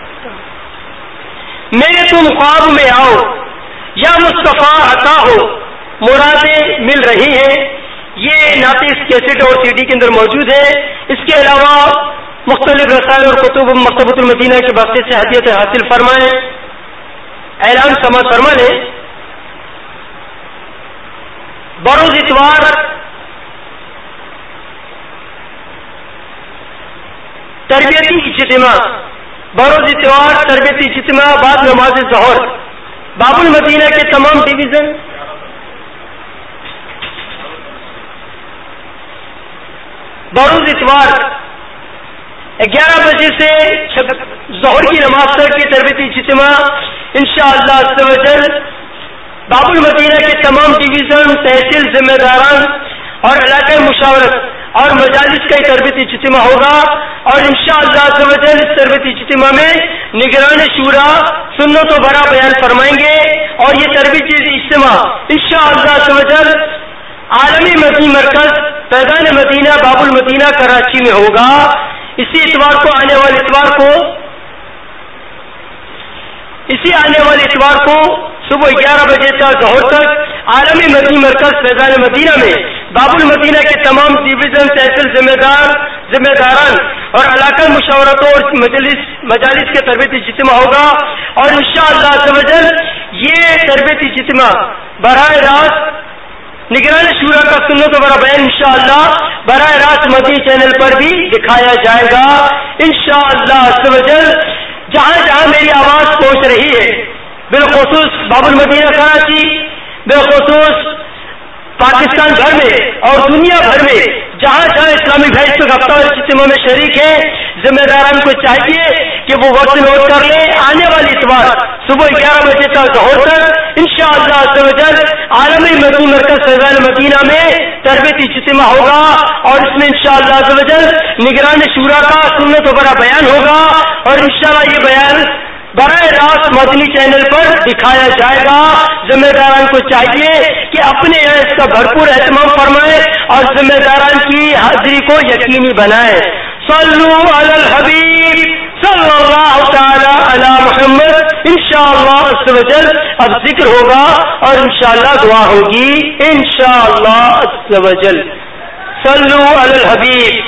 میرے تم خواب میں آؤ یا مصطفیٰ عطا ہو، مرادیں مل رہی ہیں. یہ نعتیں اس کیسٹ اور سی ڈی کے اندر موجود ہے. اس کے علاوہ مختلف رسائل اور کتب مکتبۃ المدینہ کے بستے سے ہدیت حاصل فرمائیں. اعلان سماعت فرما لیں. بروز اتوار تربیتی اجتماع، بروز اتوار تربیتی اجتماع بعد نماز ظہر باب المدینہ کے تمام ڈویژن بروز اتوار گیارہ بجے سے ظہر کی نماز تک کی تربیتی اجتماع انشاءاللہ عز و جل باب المدینہ کے تمام ڈویژن، تحصیل، ذمہ داران اور علاقائی مشاورت اور مجالس کا تربیتی اجتماع ہوگا. اور انشاءاللہ عز و جل اس تربیتی اجتماع میں نگران شورا سنت و برا بیان فرمائیں گے. اور یہ تربیتی اجتماع انشاءاللہ عز و جل عالمی مدنی مرکز فیضان مدینہ باب المدینہ کراچی میں ہوگا. اسی اتوار کو آنے والے اتوار کو اسی آنے والے اتوار کو صبح گیارہ بجے تک ظہر تک عالمی مدنی مرکز فیضان مدینہ میں باب المدینہ کے تمام ڈویژن، تحصیل، ذمہ دار ذمہ داران اور علاقائی مشاورتوں اور مجلس مجالس کے تربیتی اجتماع ہوگا. اور انشاءاللہ عز و جل یہ تربیتی اجتماع براہ راست نگران شورا کا سنت و برا بیان انشاءاللہ براہ راست مدنی چینل پر بھی دکھایا جائے گا انشاءاللہ عز و جل. جہاں جہاں میری آواز پہنچ رہی ہے، بالخصوص باب المدینہ کراچی، بالخصوص پاکستان بھر میں اور دنیا بھر میں جہاں جہاں اسلامی بھائی اس ہفتہ اجتماع میں شریک ہیں، ذمہ داران کو چاہیے کہ وہ وقت نوٹ کر لیں. آنے والی اتوار صبح گیارہ بجے تک ظہر تک انشاءاللہ عز و جل عالمی مدنی مرکز فیضان مدینہ میں تربیتی اجتماع ہوگا. اور اس میں انشاءاللہ عز و جل نگران شورا کا سنت و برا بیان ہوگا. اور انشاءاللہ یہ بیان براہ راست مدنی چینل پر دکھایا جائے گا. ذمہ داران کو چاہیے کہ اپنے یہاں اس کا بھرپور اہتمام فرمائیں اور ذمہ داران کی حاضری کو یقینی بنائیں. صلو علی الحبیب صلی اللہ تعالی علی محمد. انشاءاللہ عز و جل اب ذکر ہوگا اور انشاءاللہ دعا ہوگی انشاءاللہ عز و جل. صلو علی الحبیب.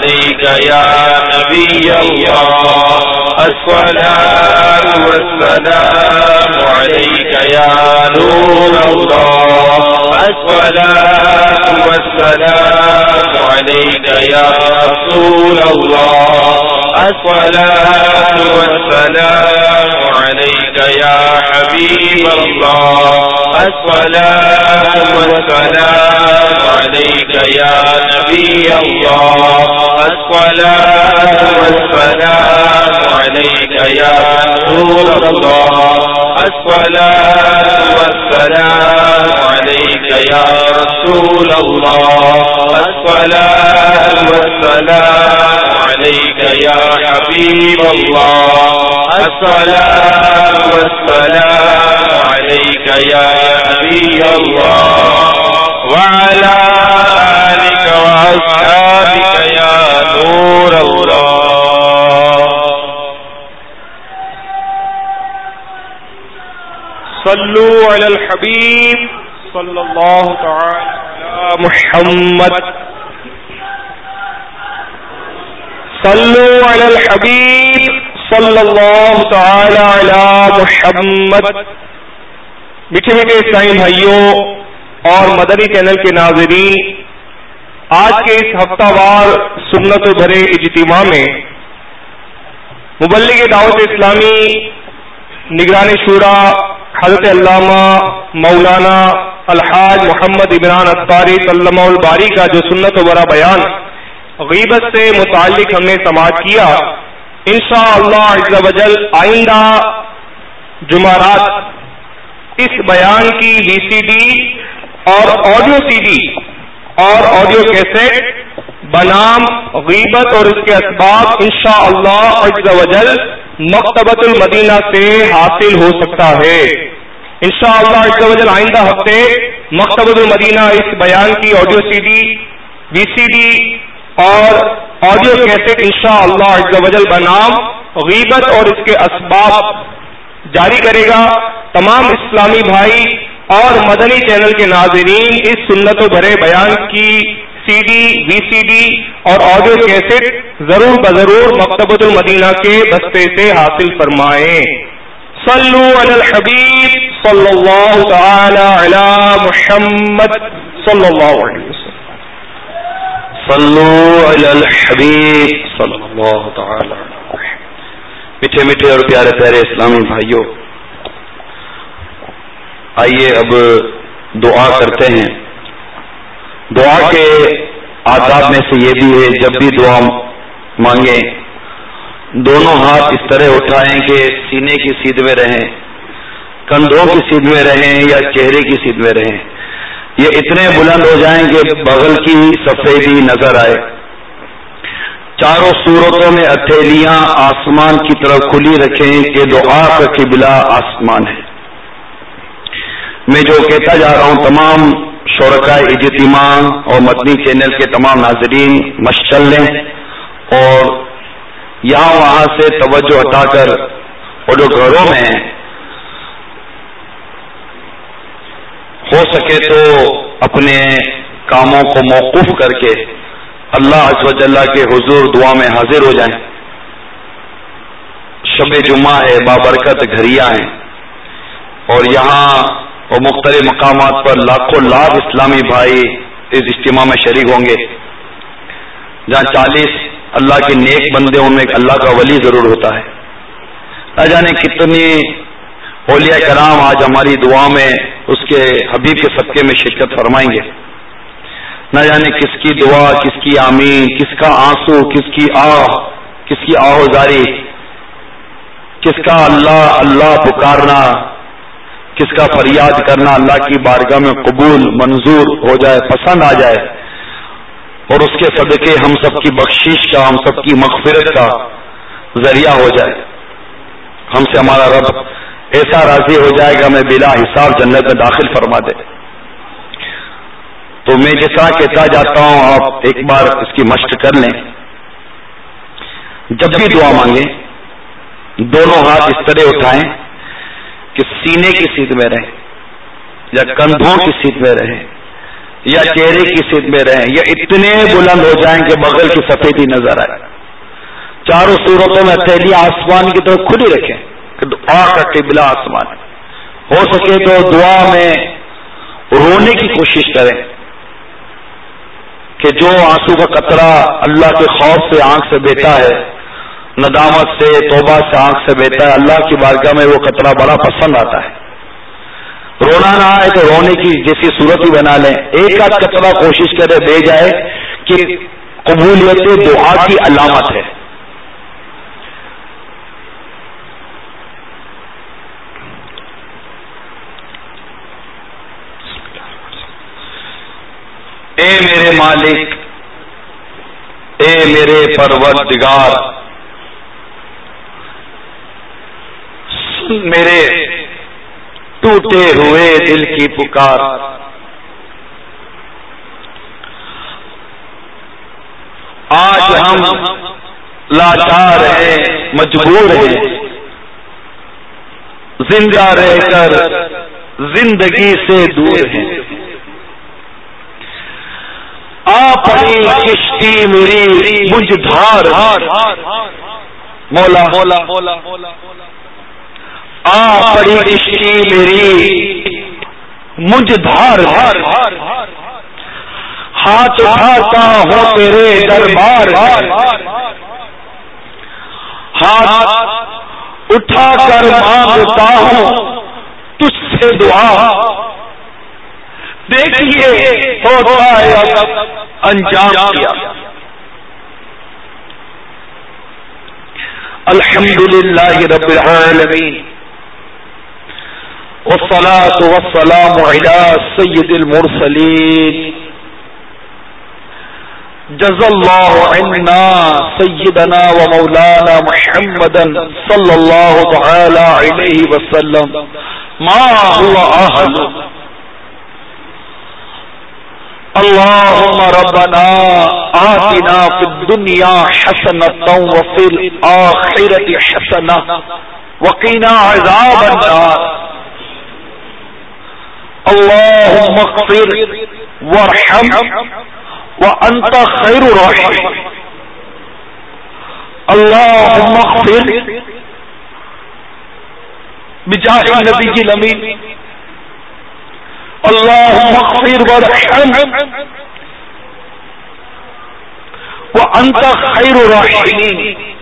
عليك يا نبي الله الصلاة والسلام عليك يا نور الله الصلاة والسلام عليك يا رسول الله الصلاة والسلام عليك يا حبيب الله الصلاة والسلام عليك يا نبي الله الصلاة والسلام عليك يا رسول الله الصلاة والسلام عليك يا رسول الله الصلاة والسلام عليك يا حبيب الله الصلاة والسلام عليك يا نبي الله وعلى آلك وأصحابك يا نور الله صلوا على الحبيب صلى الله تعالى على محمد صلوا على الحبيب صلی اللہ تعالی علی محمد. میٹھے میٹھے اسلامی بھائیوں اور مدنی چینل کے ناظرین، آج کے اس ہفتہ وار سنت و بھرے اجتماع میں مبلغ دعوت اسلامی نگران شورا حضرت علامہ مولانا الحاج محمد عمران اتاری سلمہ الباری کا جو سنت و برا بیان غیبت سے متعلق ہم نے سماعت کیا، انشاءاللہ عز و جل آئندہ جمعرات اس بیان کی وی سی ڈی اور آڈیو سی ڈی اور آڈیو کیسٹ بنام غیبت اور اس کے اسباب انشاءاللہ عز و جل مکتبۃ المدینہ سے حاصل ہو سکتا ہے. انشاءاللہ عز و جل آئندہ ہفتے مکتبۃ المدینہ اس بیان کی audio C D, V C D اور آڈیو کیسٹ انشاءاللہ عز و جل بنام غیبت اور اس کے اسباب جاری کرے گا. تمام اسلامی بھائی اور مدنی چینل کے ناظرین اس سنت و بھرے بیان کی C D, V C D اور آڈیو کیسٹ ضرور بضرور مکتبۃ المدینہ کے بستے سے حاصل فرمائیں. صلو علی الحبیب صلی اللہ تعالی علی محمد صلی اللہ علیہ وسلم. صلو علی الحبیب صلی اللہ تعالی علیہ وسلم. میٹھے میٹھے اور پیارے پیارے اسلامی بھائیوں، آئیے اب دعا کرتے ہیں. دعا کے آداب میں سے یہ بھی ہے، جب بھی دعا مانگیں دونوں ہاتھ اس طرح اٹھائیں کہ سینے کی سیدھ میں رہیں، کندھوں کی سیدھ میں رہیں یا چہرے کی سیدھ میں رہیں. یہ اتنے بلند ہو جائیں کہ بغل کی سفیدی نظر آئے. چاروں صورتوں میں ہتھیلیاں آسمان کی طرف کھلی رکھیں کہ دعا کا قبلہ آسمان ہے. میں جو کہتا جا رہا ہوں تمام شرکائے اجتماع اور مدنی چینل کے تمام ناظرین مشغل لیں اور یہاں وہاں سے توجہ ہٹا کر اور جو گھروں میں ہو سکے تو اپنے کاموں کو موقوف کر کے اللہ عز و جل کے حضور دعا میں حاضر ہو جائیں. شب جمعہ ہے، بابرکت گھڑیاں ہیں اور یہاں اور مختلف مقامات پر لاکھوں لاکھ اسلامی بھائی اس اجتماع میں شریک ہوں گے. جہاں چالیس اللہ کے نیک بندے ان میں ایک اللہ کا ولی ضرور ہوتا ہے. نہ جانے کتنی اولیاء کرام آج ہماری دعا میں اس کے حبیب کے صدقے میں شرکت فرمائیں گے. نہ جانے کس کی دعا، کس کی آمین، کس کا آنسو، کس کی آہ، کس کی آہوزاری، کس کا اللہ اللہ پکارنا، کس کا فریاد کرنا اللہ کی بارگاہ میں قبول منظور ہو جائے، پسند آ جائے اور اس کے صدقے ہم سب کی بخشش کا، ہم سب کی مغفرت کا ذریعہ ہو جائے. ہم سے ہمارا رب ایسا راضی ہو جائے گا ہمیں بلا حساب جنت میں داخل فرما دے. تو میں جیسا کہتا جاتا ہوں آپ ایک بار اس کی مشق کر لیں. جب بھی دعا مانگیں دونوں ہاتھ اس طرح اٹھائیں کہ سینے کی سیدھ میں رہیں یا کندھوں کی سیدھ میں رہیں یا چہرے کی سمت میں رہیں یا اتنے بلند ہو جائیں کہ بغل کی سفیدی نظر آئے. چاروں صورتوں میں ہتھیلی آسمان کی طرف کھلی رکھیں کہ دعا کا قبلہ آسمان. ہو سکے تو دعا میں رونے کی کوشش کریں کہ جو آنسو کا قطرہ اللہ کے خوف سے آنکھ سے بہتا ہے، ندامت سے، توبہ سے آنکھ سے بہتا ہے، اللہ کی بارگاہ میں وہ قطرہ بڑا پسند آتا ہے. رونا نہ آئے تو رونے کی جیسی صورت ہی بنا لیں. ایک آدھ قطرہ کوشش کرے دے جائے کہ قبولیت دعا کی علامت ہے. اے میرے مالک، اے میرے پروردگار، سن میرے ٹوٹے ہوئے دل کی پکار. آج ہم لاچار ہیں، مجبور ہیں، زندہ رہ کر زندگی سے دور ہیں. آپ پڑی کشتی میری مجھ دھار، مولا مولا آ پڑی کشتی میری مجھ دھار. ہاتھ اٹھاتا ہوں تیرے دربار، ہاتھ اٹھا کر مانگتا ہوں تجھ سے دعا. دیکھیے ہوتا ہے انجام کیا. الحمدللہ رب العالمین والصلاة والسلام علی سید المرسلین. جزا اللہ عنا سیدنا و مولانا محمدا صلی اللہ تعالی علیہ وسلم ما هو اہل. اللهم ربنا آتنا في الدنيا حسنة وفي الآخرة حسنة وقنا عذاب النار. اللهم اغفر وارحم وأنت خير الراحمين. اللهم اغفر بجاه النبي الأمين. اللهم اغفر وارحم وأنت خير الراحمين.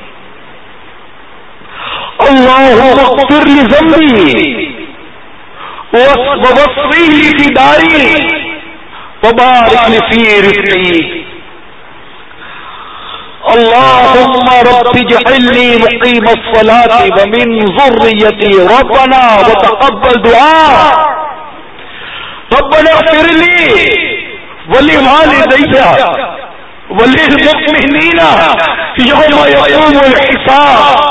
اللهم اغفر لذنبي ووصي لي في داري وبارك لي في رزقي. اللهم رب اجعلني مقيم الصلاة ومن ذريتي ربنا وتقبل دعاء. ربنا اغفر لي ولوالدي وللمؤمنين يوم يقوم الحساب.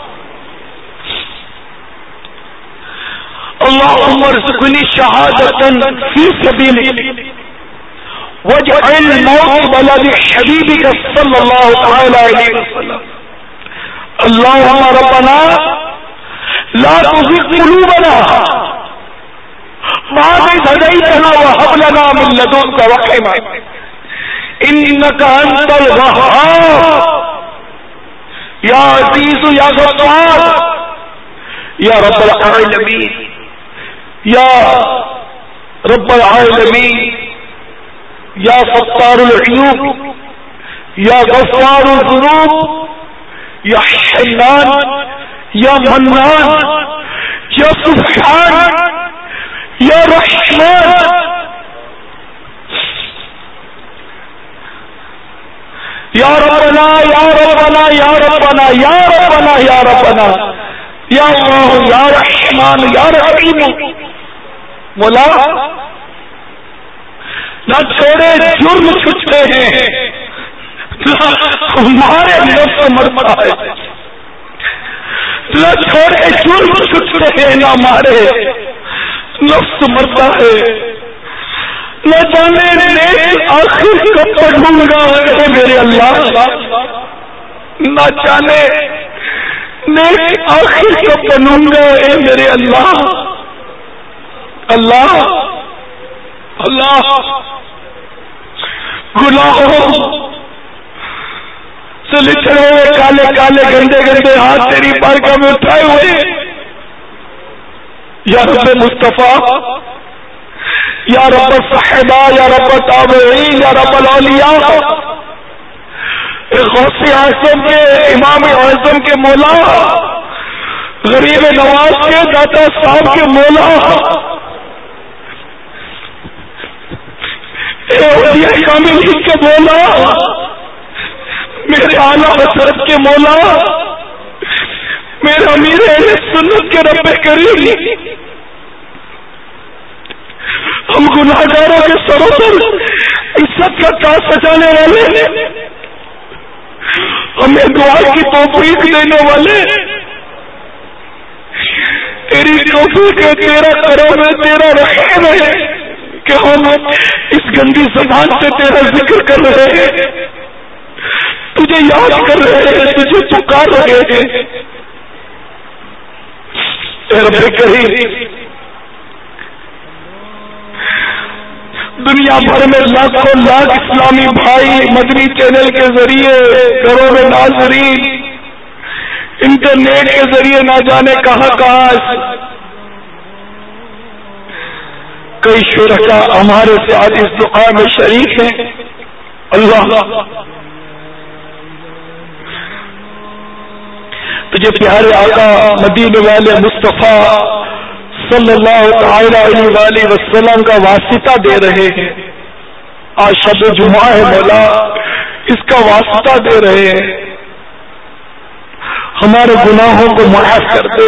اللهم ارزقني شهادة في سبيلك واجعل موت بلد حبيبك صلى الله تعالى عليه وسلم. اللهم ربنا لا تزغ قلوبنا بعد إذ هديتنا وهب لنا من لدنك رحمة إنك أنت الوهاب. يا عزيز يا غفار يا رب العالمين، يا رب العالمين، يا ستار العيوب، يا غفار الذنوب، يا حنان، يا منان، يا سبحان، یا رحمان. یا ربنا یا ربنا یا ربنا یا ربنا یا ربنا یا اللہ یا رحمان یا رحیم. مولا نہ چھوڑے جرم چھٹتے ہیں، ہمارے نفس مرتا ہے. نہ چھوڑے جرم چھٹتے ہیں، نہ ہمارے نفس مرتا ہے. نہ جانے نیک آخر کب پڑھوں گا اے میرے اللہ، نہ جانے نیک آخر کب پڑھوں گا اے میرے اللہ. اللہ اللہ گناہوں سے لچڑے ہوئے کالے کالے گندے گندے ہاتھ تیری بارگاہ میں اٹھائے ہوئے، یا رب مصطفیٰ، یا رب صحبہ، یا رب تابعین، یا رب الاولیاء، غوث اعظم کے، امام اعظم کے مولا، غریب نواز کے داتا صاحب کے مولا، اے اولیاء کاملین کے مولا، میرے اعلیٰ حضرت کے مولا، میرا امیر اہل سنت کے رب کریم، ہم گناہگاروں کے سروں پر عزت کا تاج سجانے والے، ہمیں دعا کی توفیق دینے والے، تیری توفیق ہے، تیرا کرم ہے، تیرا رحم ہے کہ ہم اس گندی زبان سے تیرا ذکر کر رہے ہیں، تجھے یاد کر رہے ہیں، تجھے پکار رہے ہیں۔ اے رب کریم، دنیا بھر میں لاکھوں لاکھ اسلامی بھائی مدنی چینل کے ذریعے، گھروں میں ناظرین، انٹرنیٹ کے ذریعے نہ جانے کہاں کہاں کئی شرکا ہمارے ساتھ اس دعا میں شریک ہیں۔ اللہ تجھے پیارے آقا مدینے والے مصطفیٰ صلی اللہ تعالی علیہ وآلہ وسلم کا واسطہ دے رہے ہیں۔ آج شب جمعہ ہے مولا، اس کا واسطہ دے رہے ہیں، ہمارے گناہوں کو معاف کر دے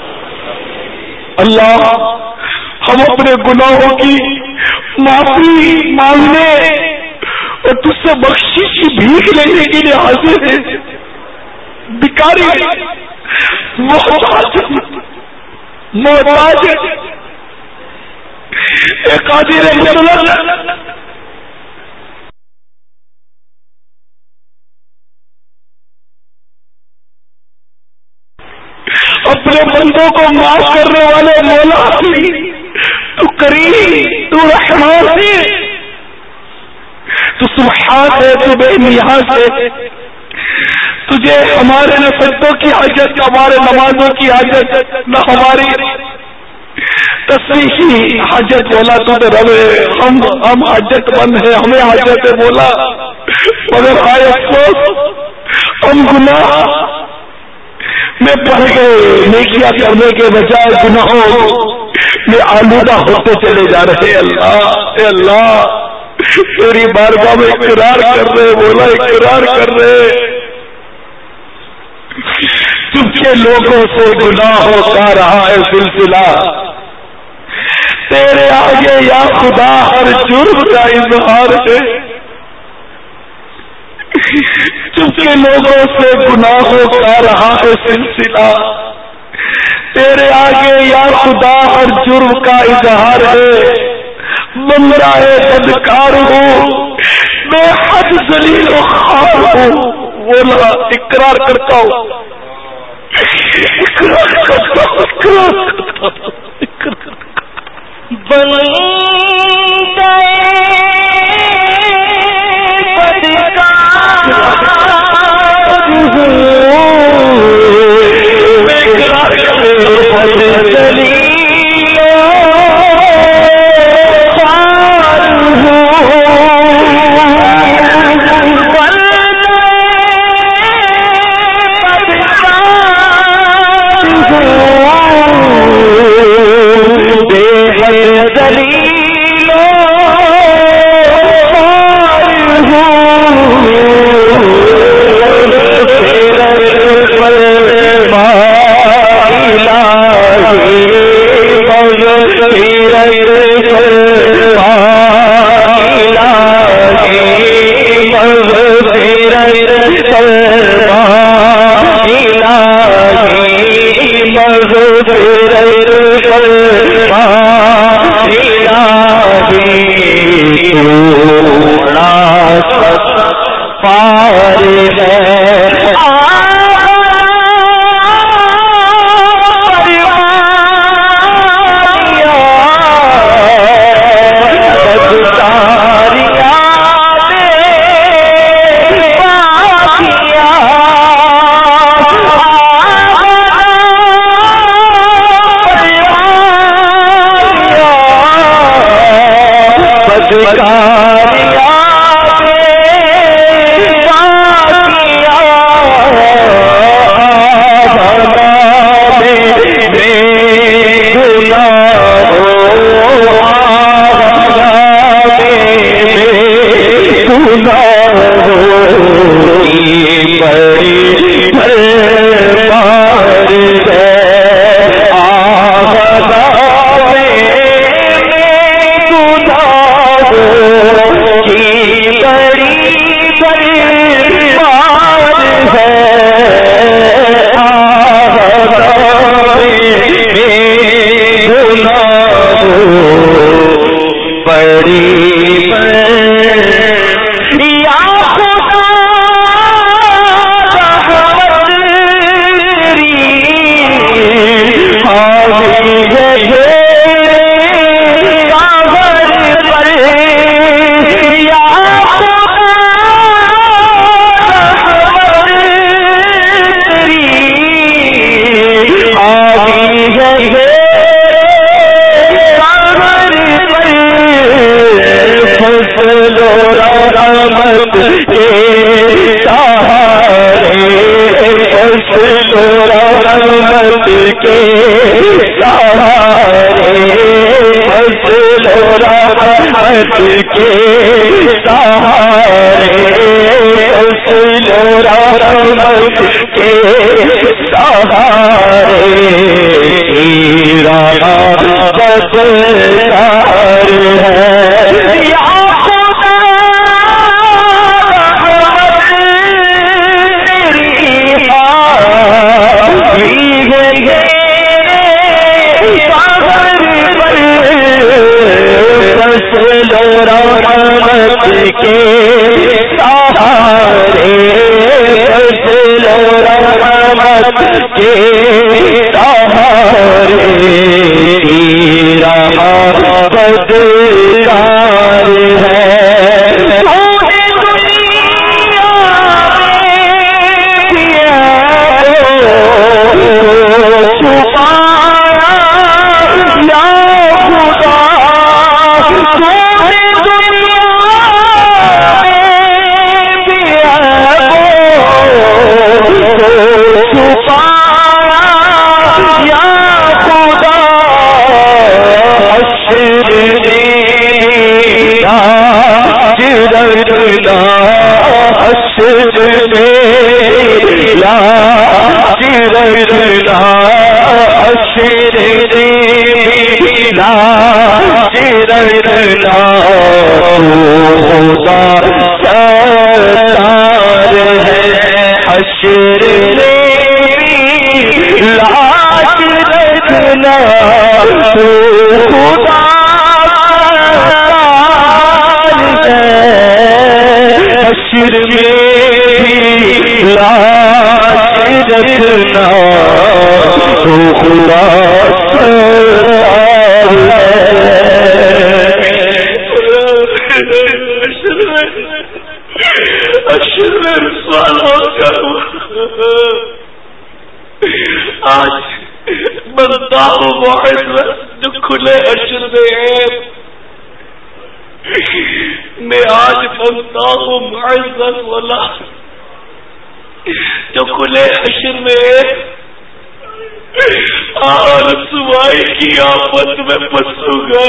اللہ۔ ہم اپنے گناہوں کی معافی مانگنے اور تجھ سے بخشش کی بھیک لینے کے لیے حاضر ہیں، بھکاری محتاج محتاج اے قادر مطلق، اپنے بندوں کو معاف کرنے والے مولا، تو کریم، تو رحمان ہے، تو سبحان ہے، تو بے نیاز ہے۔ تجھے ہمارے نہ سجدوں کی حاجت، نہ ہمارے نمازوں کی حاجت، نہ ہماری تصریحی حاجت مولا، تو نے رب ہے، ہم ہم حاجت مند ہیں، ہمیں حاجت ہے مولا، مگر آئے افسوس ہم گناہ میں پڑ گئے، نیکیاں کرنے کے بجائے گناہوں میں آلودہ ہوتے چلے جا رہے۔ اللہ اے اللہ تیری بارگاہ میں اقرار کر رہے مولا، اقرار کر رہے، تم کے لوگوں سے گناہوں کا رہا ہے سلسلہ، تیرے آگے یا خدا ہر جرم کا اظہار ہے، تم کے لوگوں سے گناہوں کا رہا ہے سلسلہ، تیرے آگے یا خدا ہر جرم کا اظہار ہے، گمراہ بدکار ہوں، میں حد ذلیل و خوار ہوں، بولا اقرار کرتا ہوں، اقرار کرتا ہوں، اقرار کرتا ہوں، اقرار کرتا ہوں، بن گئے بدکار میں اقرار کرتا ہوں، دلیلوں رحمت کے سہارے فضل و رحمت کے سہارے فضل و رحمت کے سہارے فضل و رحمت کے سہارے تیرا بدکار ہے یا خدا رحمت تیری حاوی ہے ساغر پر فضل و رحمت کے سہارے فضل و رحمت کے سہارے تیرا بدکار ہے جو کھلے حشر میں اور رسوائی کی آفت میں پھنسوں گا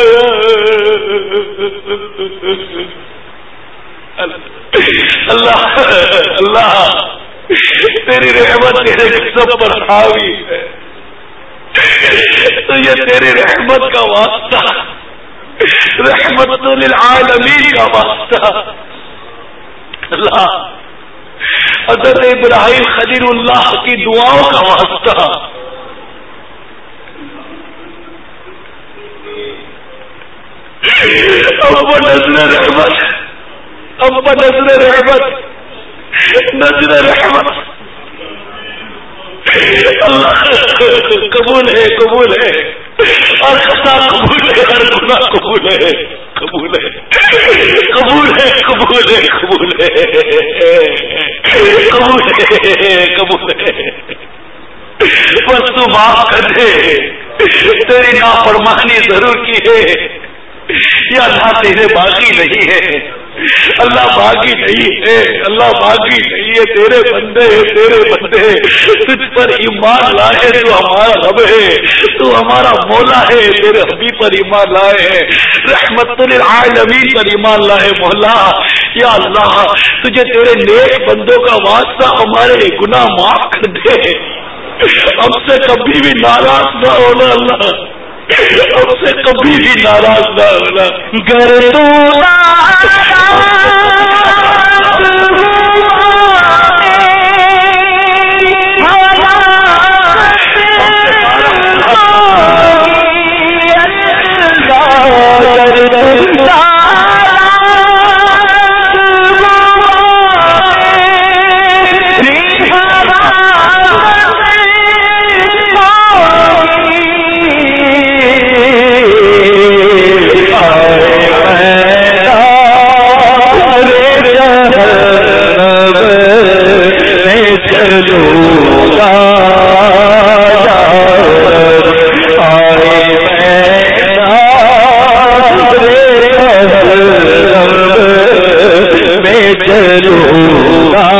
اللہ اللہ تیری رحمت تیرے سب پر حاوی ہے تو یہ تیری رحمت کا واسطہ رحمت للعالمین کا واسطہ اللہ حضرت ابراہیم خلیل اللہ کی دعاؤں کا واسطہ اب نظر رحمت اب نظر رحمت نظر رحمت اللہ قبول ہے قبول ہے اور خطا قبول ہے ہر گناہ قبول ہے قبول ہے قبول ہے قبول ہے قبول ہے قبول ہے قبول ہے بس تو معاف کر دے تیری نافرمانی ضرور کی ہے یا اللہ تیرے باقی نہیں ہے اللہ باقی نہیں ہے اللہ باقی نہیں ہے تیرے بندے تیرے بندے تجھ پر ایمان لائے تو ہمارا رب ہے تو ہمارا مولا ہے تیرے حبیب پر ایمان لائے ہیں رحمت للعالمین پر ایمان لائے مولا یا اللہ تجھے تیرے نیک بندوں کا واسطہ ہمارے گناہ معاف کر دے ہم سے کبھی بھی ناراض نہ ہونا اللہ ہم سے کبھی بھی ناراض نہ ہونا گر تو چلوں گا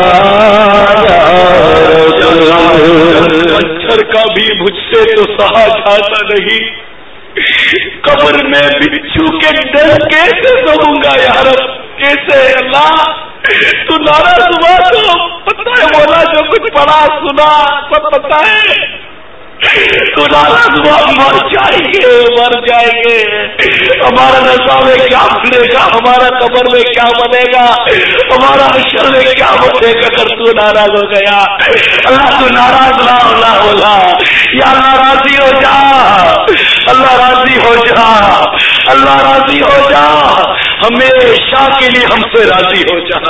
مچھر کا بھی مجھ سے تو سہا جاتا نہیں، قبر میں بچھو کے ڈر کیسے سہوں گا یار، کیسے؟ اللہ تو ناراض ہوا تو پتہ ہے مولا، جو کچھ پڑھا سنا سب پتہ ہے، تو ناراض ہوا مر جائیں گے مر جائیں گے، ہمارا نظام میں کیا بنے گا، ہمارا قبر میں کیا بنے گا، ہمارا حشر میں کیا بنے گا اگر تو ناراض ہو گیا۔ اللہ تو ناراض نہ ہونا ہوگا، یا اللہ راضی ہو جا، اللہ راضی ہو جا، اللہ راضی ہو جا، ہمیشہ کے لیے ہم سے راضی ہو جا،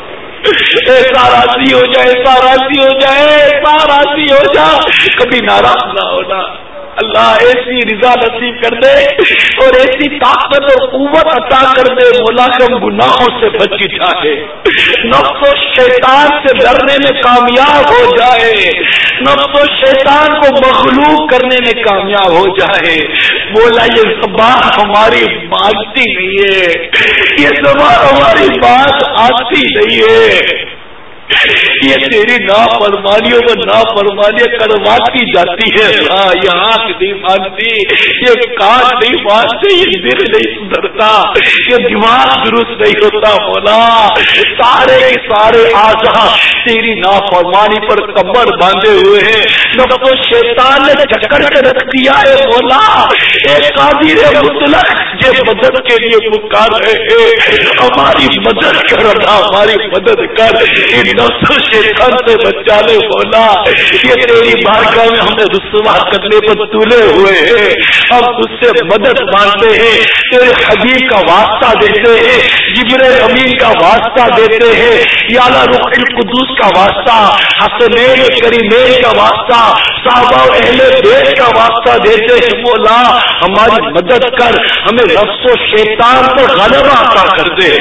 ایسا راضی ہو جائے، ایسا راضی ہو جائے، ایسا راضی ہو جا، کبھی ناراض نہ ہونا۔ اللہ ایسی رضا نصیب کر دے اور ایسی طاقت اور قوت عطا کر دے مولا کہ ہم گناہوں سے بچ جائے، نفس و شیطان سے ڈرنے میں کامیاب ہو جائے، نفس و شیطان کو مغلوب کرنے میں کامیاب ہو جائے۔ مولا یہ زبان ہماری مانتی نہیں ہے، یہ زبان ہماری بات آتی نہیں ہے، یہ تیری نافرمانیوں میں نافرمانیاں کرواتی جاتی ہے۔ ہاں یہ آنکھ نہیں مانتی، یہ کان نہیں مانتے، یہ دل نہیں سدھرتا، یہ دماغ درست نہیں ہوتا۔ مولا سارے کے سارے اعضاء تیری نافرمانی پر کمر باندھے ہوئے ہیں، نفس و شیطان نے جکڑ کے رکھ دیا ہے۔ مولا ایک قادر مطلق یہ مدد کے لیے پکار رہے ہیں، ہماری مدد کر، ہماری مدد کر، نفس و شیطان سے بچا لے مولا۔ یہ تیری بارگاہ میں ہمیں رسوا کرنے پر تلے ہوئے ہیں، ہم تجھ سے مدد مانگتے ہیں، تیرے حبیب کا واسطہ دیتے ہیں، جبرائیل امین کا واسطہ دیتے ہیں، یا اللہ روح القدس کا واسطہ، حسنین کریمین کا واسطہ، صحابہ اہل بیت کا واسطہ دیتے ہیں۔ مولا ہماری مدد کر، ہمیں نفس و شیطان پر غلبہ عطا کر دے،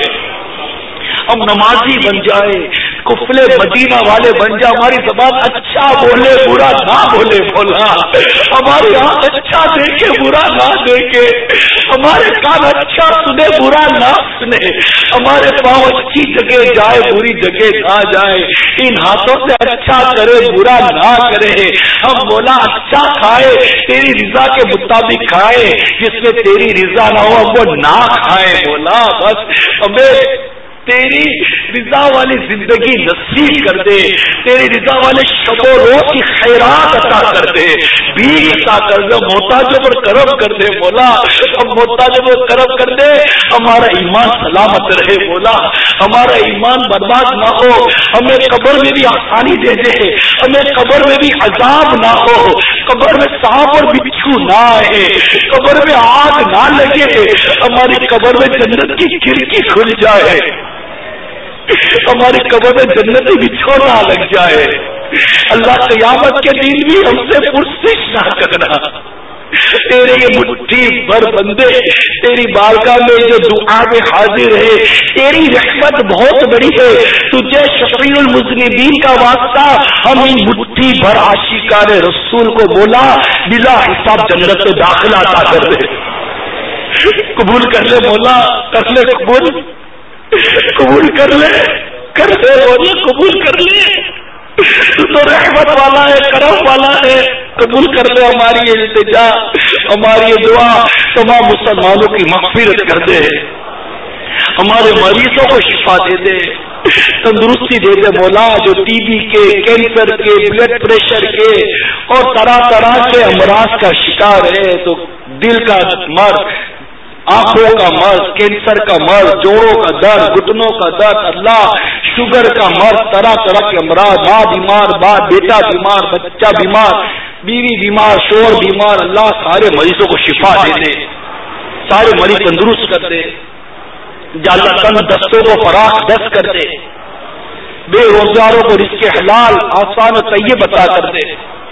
ہم نمازی بن جائے، کفل مدینہ والے بن جائے، ہماری زبان اچھا بولے برا نہ بولے مولا، ہماری آنکھ اچھا دیکھے برا نہ دیکھے، ہمارے کان اچھا سنے برا نہ سنے، ہمارے پاؤں اچھی جگہ جائے بری جگہ نہ جائے، ان ہاتھوں سے اچھا کرے برا نہ کرے، ہم مولا اچھا کھائے، تیری رضا کے مطابق کھائے، جس میں تیری رضا نہ ہو وہ نہ کھائے۔ مولا بس ہمیں تیری رضا والی زندگی نصیب کر دے، تیری رضا والے شب و روز کی خیرات عطا کر دے، بھیک عطا کر دے، محتاجوں پر کرم کر دے مولا، ہم محتاجوں پر کرم کر دے، ہمارا ایمان سلامت رہے مولا، ہمارا ایمان برباد نہ ہو، ہمیں قبر میں بھی آسانی دے دے، ہمیں قبر میں بھی عذاب نہ ہو، قبر میں سانپ اور بچھو نہ آئے، قبر میں آگ نہ لگے، ہماری قبر میں جنت کی کھڑکی کھل جائے، ہماری قبر میں جنتی بچھونا لگ جائے۔ اللہ قیامت کے دن بھی ہم سے پرسش نہ کرنا، تیرے یہ مٹھی بھر بندے تیری بارگاہ میں جو دعا میں حاضر ہے، تیری رحمت بہت بڑی ہے، تجھے شفیع المذنبین کا واسطہ ہم ان مٹھی بھر عاشقان رسول کو بولا بلا حساب جنت میں داخلہ عطا کر دے، قبول کر لے مولا، کر لے قبول، قبول کر لے، کر لے مولا، قبول کر لے، تو تو رحمت والا ہے، کرم والا ہے، قبول کر لے ہماری یہ التجا، ہماری یہ دعا، تمام مسلمانوں کی مغفرت کر دے، ہمارے مریضوں کو شفا دے دے، تندرستی دے دے مولا، جو ٹی بی کے، کینسر کے، بلڈ پریشر کے اور طرح طرح کے امراض کا شکار ہے، تو دل کا مرض، آنکھوں کا مرض، کینسر کا مرض، جوڑوں کا درد، گھٹنوں کا درد، اللہ شوگر کا مرض، طرح طرح کے امراض، ماں بیمار، باپ بیٹا بیمار، بچہ بیمار، بیوی بیمار، شوہر بیمار، اللہ سارے مریضوں کو شفا دے دے، سارے مریض تندرست کر دے، یا اللہ تن دستوں کو فراخ دست کر دے، بے روزگاروں کو رزق حلال آسان و طیب عطا کر دے،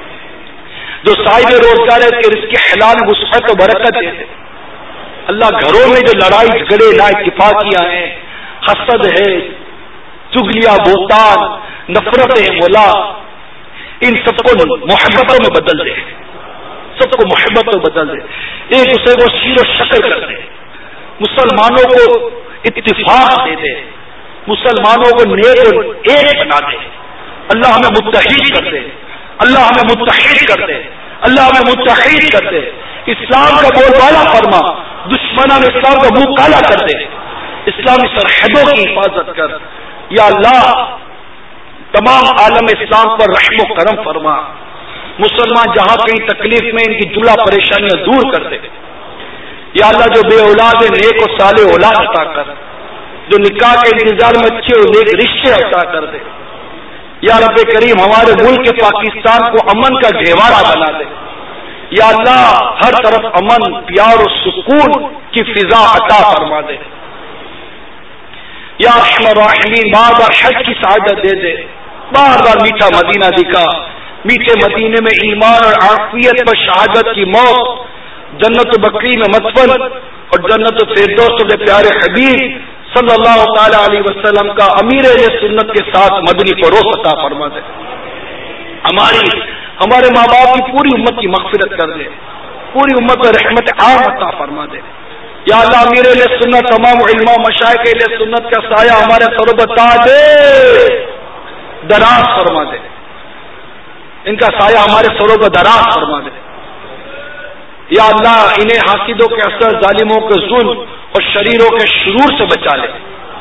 جو صاحب روزگار ہے کہ رزق حلال وسعت و برکت دے دے، اللہ گھروں میں جو لڑائی جھگڑے نا اتفاقیاں ہیں، حسد ہے، چگلیاں، بہتان، نفرت ہے مولا، ان سب کو محبتوں میں بدل دے، سب کو محبت میں بدل دے، ایک دوسرے کو شیر و شکر کر دے، مسلمانوں کو اتفاق دے دے، مسلمانوں کو نیک اور ایک بنا دے. اللہ ہمیں متحد کر دے, اللہ ہمیں متحد کر دے, اللہ ہمیں متحد کر دے. اسلام کا بول بالا فرما, دشمنان اسلام کا منہ کالا کر دے. اسلامی سرحدوں کی حفاظت کر. یا اللہ تمام عالم اسلام پر رحم و کرم فرما. مسلمان جہاں کہیں تکلیف میں ان کی جلا پریشانیاں دور کر دے. یا اللہ جو بے اولاد نیک و صالح اولاد عطا کر, جو نکاح کے انتظار میں اچھے اور نیک رشتے عطا کر دے. یا رب کریم ہمارے ملک پاکستان کو امن کا گہوارہ بنا دے. یا اللہ ہر طرف امن, پیار اور سکون کی فضا عطا فرما دے. یا ارحم الراحمین بار بار حج کی سعادت دے دے, بار بار میٹھا مدینہ دکھا. میٹھے مدینے میں ایمان اور عافیت پر شہادت کی موت, جنت بقیع میں مدفن اور جنت فردوس کے پیارے حبیب صلی اللہ تعالی علیہ وسلم کا امیر اہل سنت کے ساتھ مدنی فروغ عطا فرما دے. ہماری ہمارے ماں باپ کی پوری امت کی مغفرت کر دے, پوری امت پر رحمت عام عطا فرما دے. یا اللہ امیر اہل سنت تمام علماء مشائخ اہل سنت کا سایہ ہمارے سر پر تاج دراز فرما دے. ان کا سایہ ہمارے سروں پر دراز فرما دے. یا اللہ انہیں حاسدوں کے اثر, ظالموں کے ظلم اور شریروں کے شرور سے بچا لے.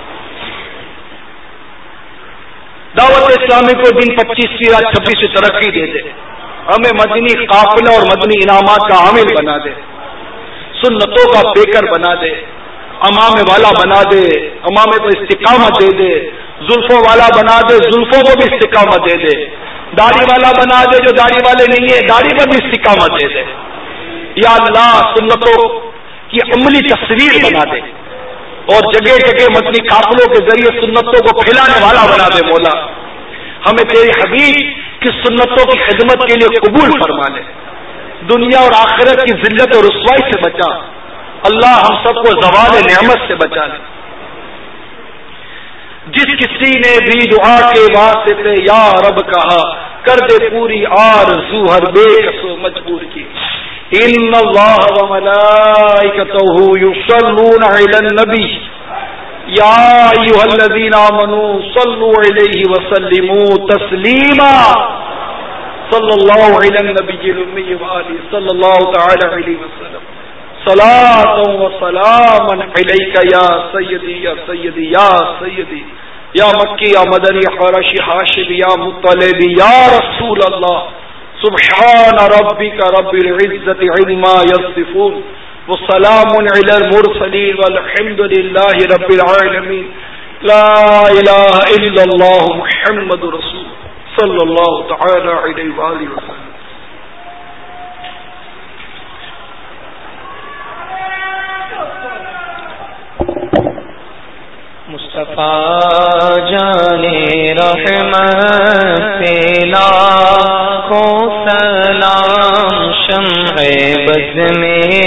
دعوت اسلامی کو دن پچیسویں یا چھبیسویں ترقی دے دے. ہمیں مدنی قافلہ اور مدنی انعامات کا عامل بنا دے, سنتوں کا بیکر بنا دے, امام والا بنا دے, امامے کو استقامت دے دے, زلفوں والا بنا دے, زلفوں کو بھی استقامت دے دے, داڑھی والا بنا دے, جو داڑھی والے نہیں ہے داڑھی پر بھی استقامت دے دے. یا اللہ سنتوں کی عملی تصویر بنا دے اور جگہ جگہ مدنی قافلوں کے ذریعے سنتوں کو پھیلانے والا بنا دے. مولا ہمیں تیری حبیب کی سنتوں کی خدمت کے لیے قبول فرما لے, دنیا اور آخرت کی ذلت اور رسوائی سے بچا. اللہ ہم سب کو زوال نعمت سے بچا لے. جس کسی نے بھی دعا کے واسطے یا رب کہا, کر دے پوری آرزو ہر بے کس و مجبور کی. ان اللہ و ملائکتہ یصلون علی النبی یا ایھا الذین آمنوا صلوا علیہ وسلموا تسلیما. صلی اللہ علی النبی الامی وآلہ صلی اللہ تعالی علیہ وسلم. صلاۃ و سلام علیک یا سیدی یا سیدی یا سیدی یا مکی یا مدنی قریشی ہاشمی یا مطلبی یا رسول اللہ. سبحان ربک رب العزت عما یصفون وسلام علی المرسلین والحمد للہ رب العالمین. لا الہ الا اللہ محمد رسول صلی اللہ تعالی علیہ وآلہ وسلم. مصطفیٰ جانے رحمت لاکھوں سلام, شمع بز میں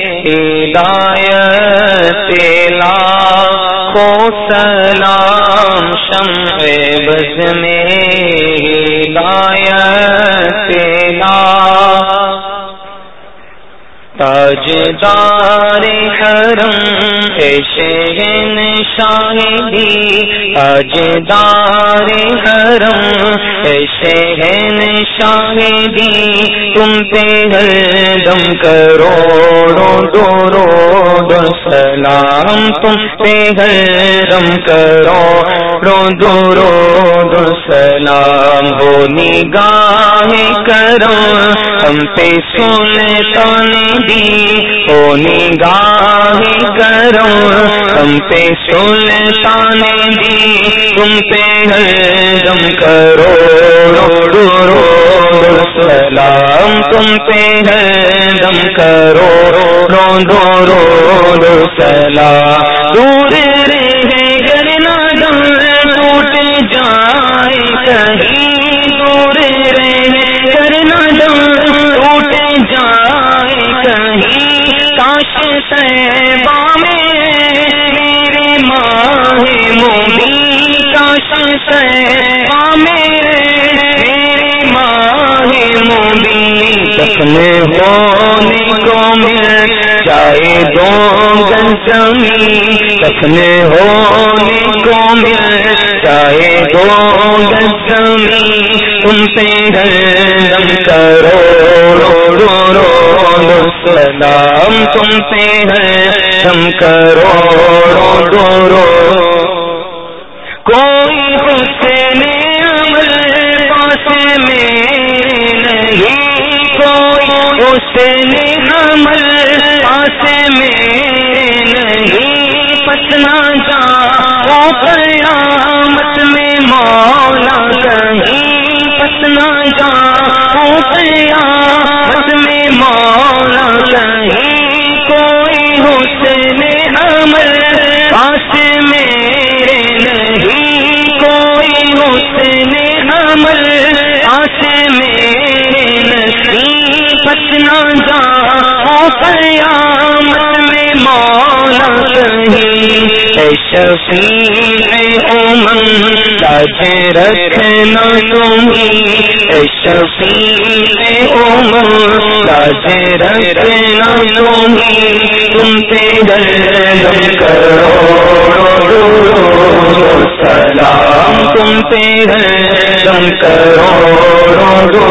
ہدایت لاکھوں سلام, شمع بز میں ہدایت لاکھ. تاجدار حرم شہنشاہی, تاجدار حرم شہنشاہی, تم پہ ہر دم کروڑوں درود و سلام, تم پہ ہر دم کروڑوں درود و سلام. ہو نگاہ کرم ہم پہ سلطان دی, ہو نگاہ کرم ہم پہ سلطان دی, تم پہ ہر دم کروڑوں درود و سلام, تم پہ ہر دم کروڑوں درود و سلام. دور رہے گر نہ دم ٹوٹ جائے کہیں, دور رہے گر نہ دم ٹوٹ جائے کہیں, کاش صحبا میں میرے ماہ مبین, کاش صحبا میں میرے ماہ مبین. دفن ہونے کو مل جائے دو گز زمین, دفن ہونے کو مل دو گزمی تم سے ہردم کروڑوں سلام تم سے ہردم کروڑوں کوئی حسن عمل پاس میرے نہیں کوئی حسن عمل پاس میرے نہیں پتنا جاؤ قیامت میں مولا کہیں پتنا جاؤ قیامت میں مولا کہیں کوئی حسن عمل پاس میرے نہیں کوئی حسن عمل پاس میرے نہیں پتنا جاؤ قیامت میں مولا کہیں اے شفیع امم لاج رکھنا تمہیں اے شفیع امم لاج رکھنا تمہیں تم پہ ہردم کروڑوں سلام تم پہ ہردم کروڑوں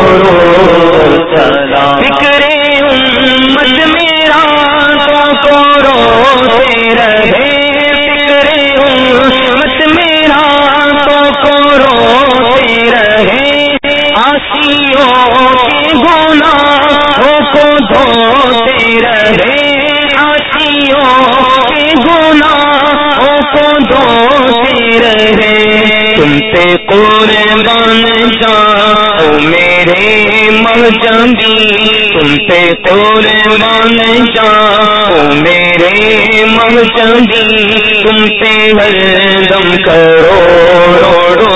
سلام فکر امت میرا تو روتے رہے فکر امت میرا تو روتے رہے آسیوں کے گناہوں کو دھوتے رہے آسیوں کے گناہوں کو دھوتے رہے تم سے قربان جاؤ میرے مہجبی تم سے قربان جاؤ میرے مہجبی تم سے ہردم کروڑوں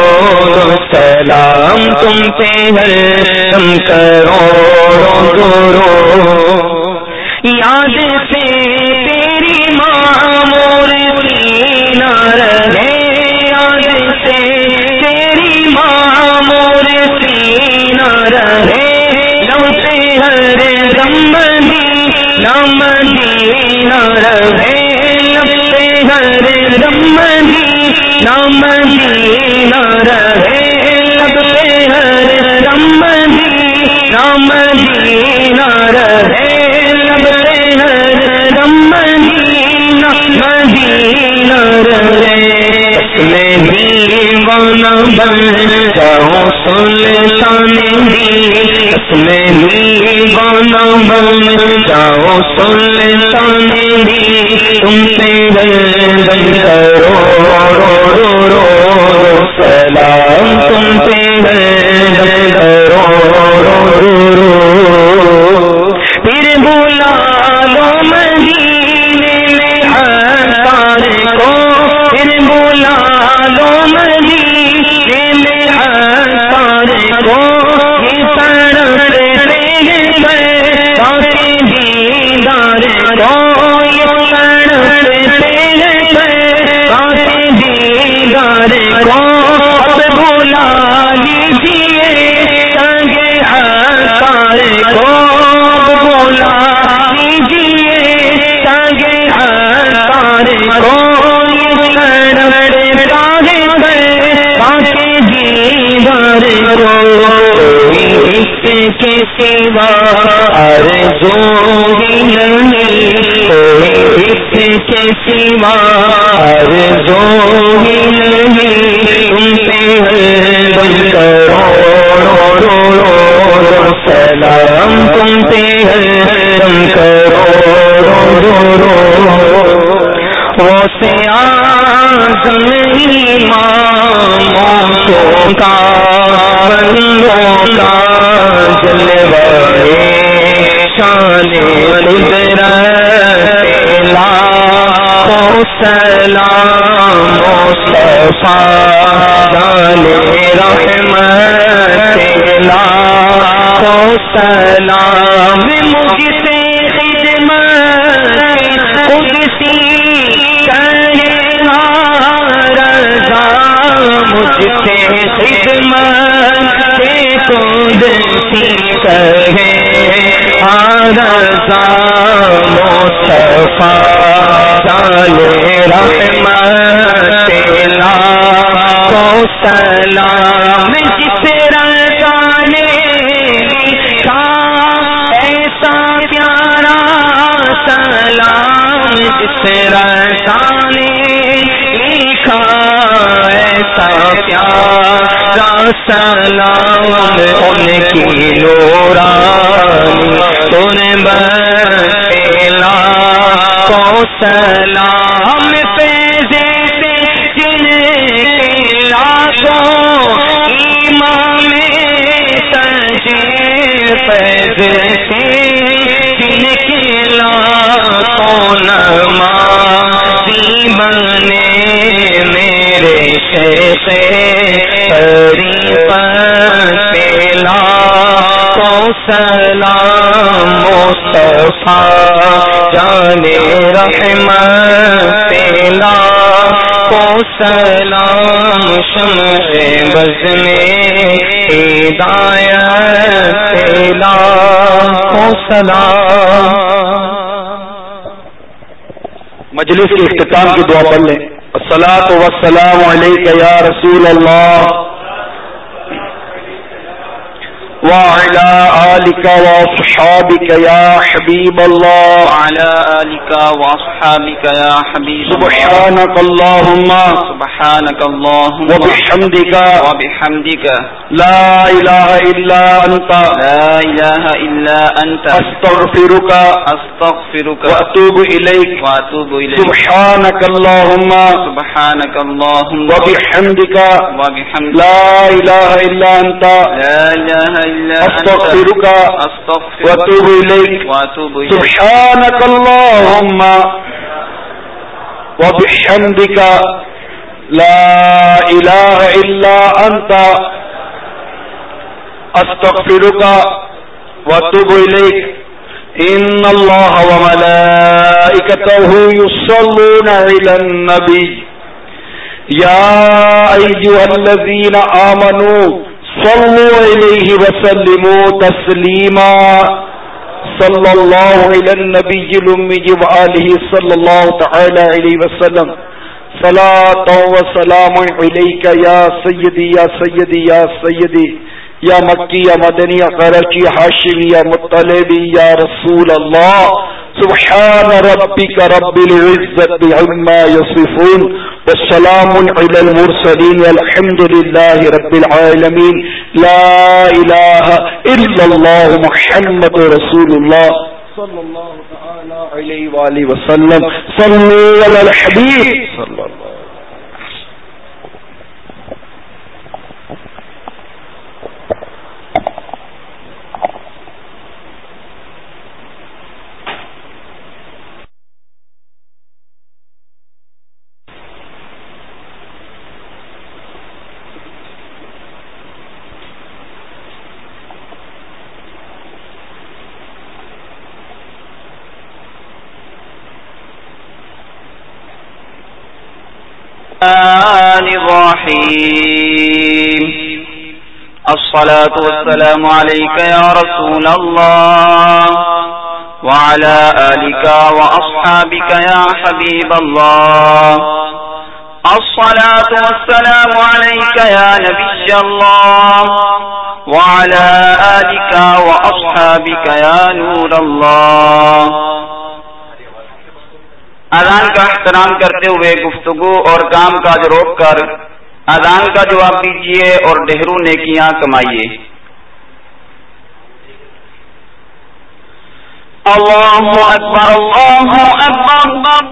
سلام تم سے ہردم کروڑوں یاد سے تیری ماں مورتی نہ رہے یاد سے تیری ماں مورتی نہ رہے لو سے ہردم مدینہ مدینہ رہے لو سے ہردم مدینہ مدینہ رہے لب سے ہردم مدینہ مدینہ رہے لب سے ہردم مدینہ مدینہ رہے میں دیوانہ بن جاؤں سلطان دی میں دیوانہ بن جاؤں سلطان دی تم سے ہردم کروڑوں سلام تم سے ہردم کروڑوں پھر بلا لو مدینے میں ہر کو پھر بلا لو مدینے میں ہر کو یہ تڑپتے ہیں باقی دیدار کو یہ تڑپتے ہیں باقی دیدار کو اب بلا لیجیے سنگے ہر کو اب بلا لیجیے سنگے ہر کو کے سوا آرزو ہی نہیں کوئی اس کے سوا آرزو ہی نہیں تم سے ہردم کروڑوں سلام تم سے ہردم کروڑوں وہ سے آزم اماموں کا بندوں کا جلوے شان قدرت لاکھوں سلام مصطفیٰ جان رحمت لاکھوں سلام مجھ سے خدمت قدسی کہنا رضا مجھ سے خدمت قدسی کہے رضا مصطفیٰ جان رحمت لاکھوں سلام ان کی نورانی تنے بلا کو سلام فیض سے جن کے لاکھوں ایمان سجے فیض سے جن کے لاکھوں نمازی بنے میرے شیخ طریقت پلا کو سلام مصطفیٰ جانے رحمت پلا کو سلام شمع بز میں ہدایت پلا کو سلام. مجلس کے اختتام کی دعا پڑھ لیں. الصلاۃ والسلام علیک یا رسول اللہ وعلى آلك وأصحابك يا حبيب الله وعلى آلك وأصحابك يا حبيب الله. سبحانك اللهم سبحانك اللهم وبحمدك وبحمدك لا إله إلا أنت لا إله إلا أنت أستغفرك أستغفرك وأتوب إليك وأتوب إليك. سبحانك اللهم سبحانك اللهم وبحمدك وبحمدك لا إله إلا أنت لا إله إلا أستغفرك وأتوب إليك. سبحانك اللهم وبحمدك لا إله إلا أنت أستغفرك وأتوب إليك. إن الله وملائكته يصلون على النبي يا أيها الذين آمنوا صلوا عليه وسلموا تسليما. صلى الله على النبي الأمي وآله صلى الله تعالى عليه وسلم. صلاة وسلام عليك يا سيدي يا سيدي يا سيدي یا مکی یا مدنی یا قرشی ہاشمی یا مطلبی یا رسول اللہ. سبحان ربك رب العزة عما يصفون والسلام على المرسلين والحمد لله رب العالمين. لا إله إلا الله محمد رسول الله صلى الله تعالى عليه وآله وسلم. صلوا على الحبيب صلى الله. الرحيم. الصلاة والسلام عليك يا رسول الله وعلى آلك وأصحابك يا حبيب الله. الصلاة والسلام عليك يا نبي الله وعلى آلك وأصحابك يا نور الله. اذان کا احترام کرتے ہوئے گفتگو اور کام کاج روک کر اذان کا جواب دیجیے اور ڈھیروں نیکیاں کمائیے. اللہ اکبر اللہ اکبر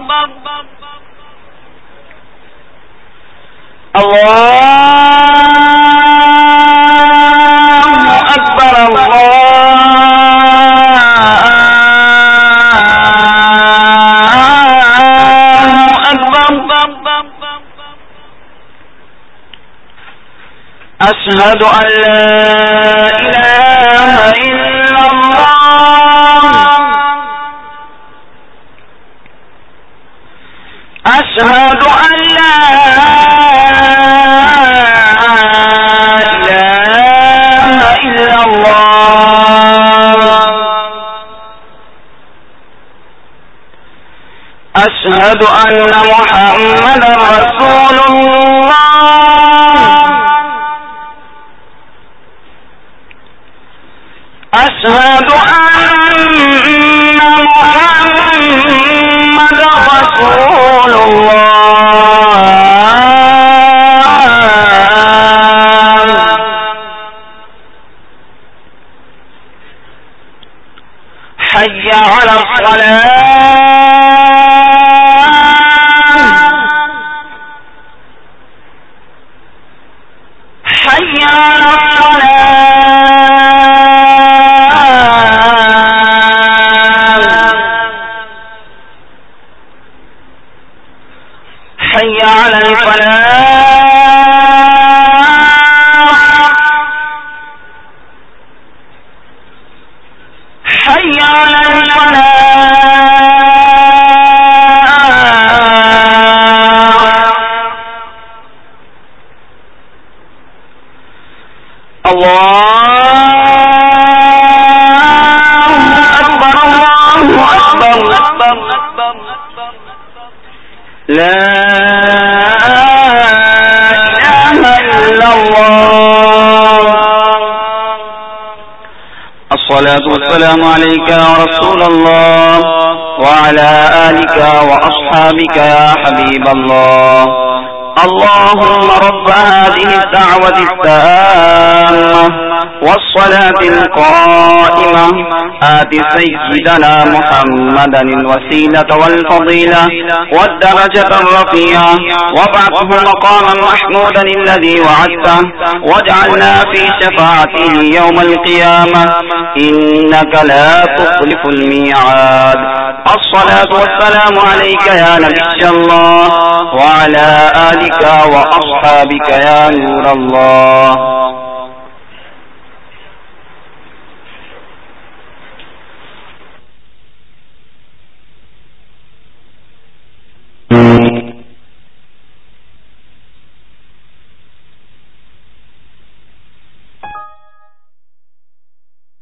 اللہ اکبر اللہ أشهد أن لا إله إلا الله أشهد أن لا إله إلا الله أشهد أن محمدا رسول الله أشهد أن محمدا رسول الله حي على الصلاة حي على الصلاة حي على الفلاح حي على الفلاح الله أكبر الله أكبر لا إله إلا الله الصلاة والسلام عليك يا رسول الله وعلى آلك وأصحابك يا حبيب الله اللهم رب هذه الدعوة التامة والصلاة القائمة آت سيدنا محمدا الوسيلة والفضيلة والدرجة الرفيعة وابعثه مقاما محمودا الذي وعدته واجعلنا في شفاعته يوم القيامة إنك لا تخلف الميعاد الصلاة والسلام عليك يا نبي الله وعلى آلك وأصحابك يا نور الله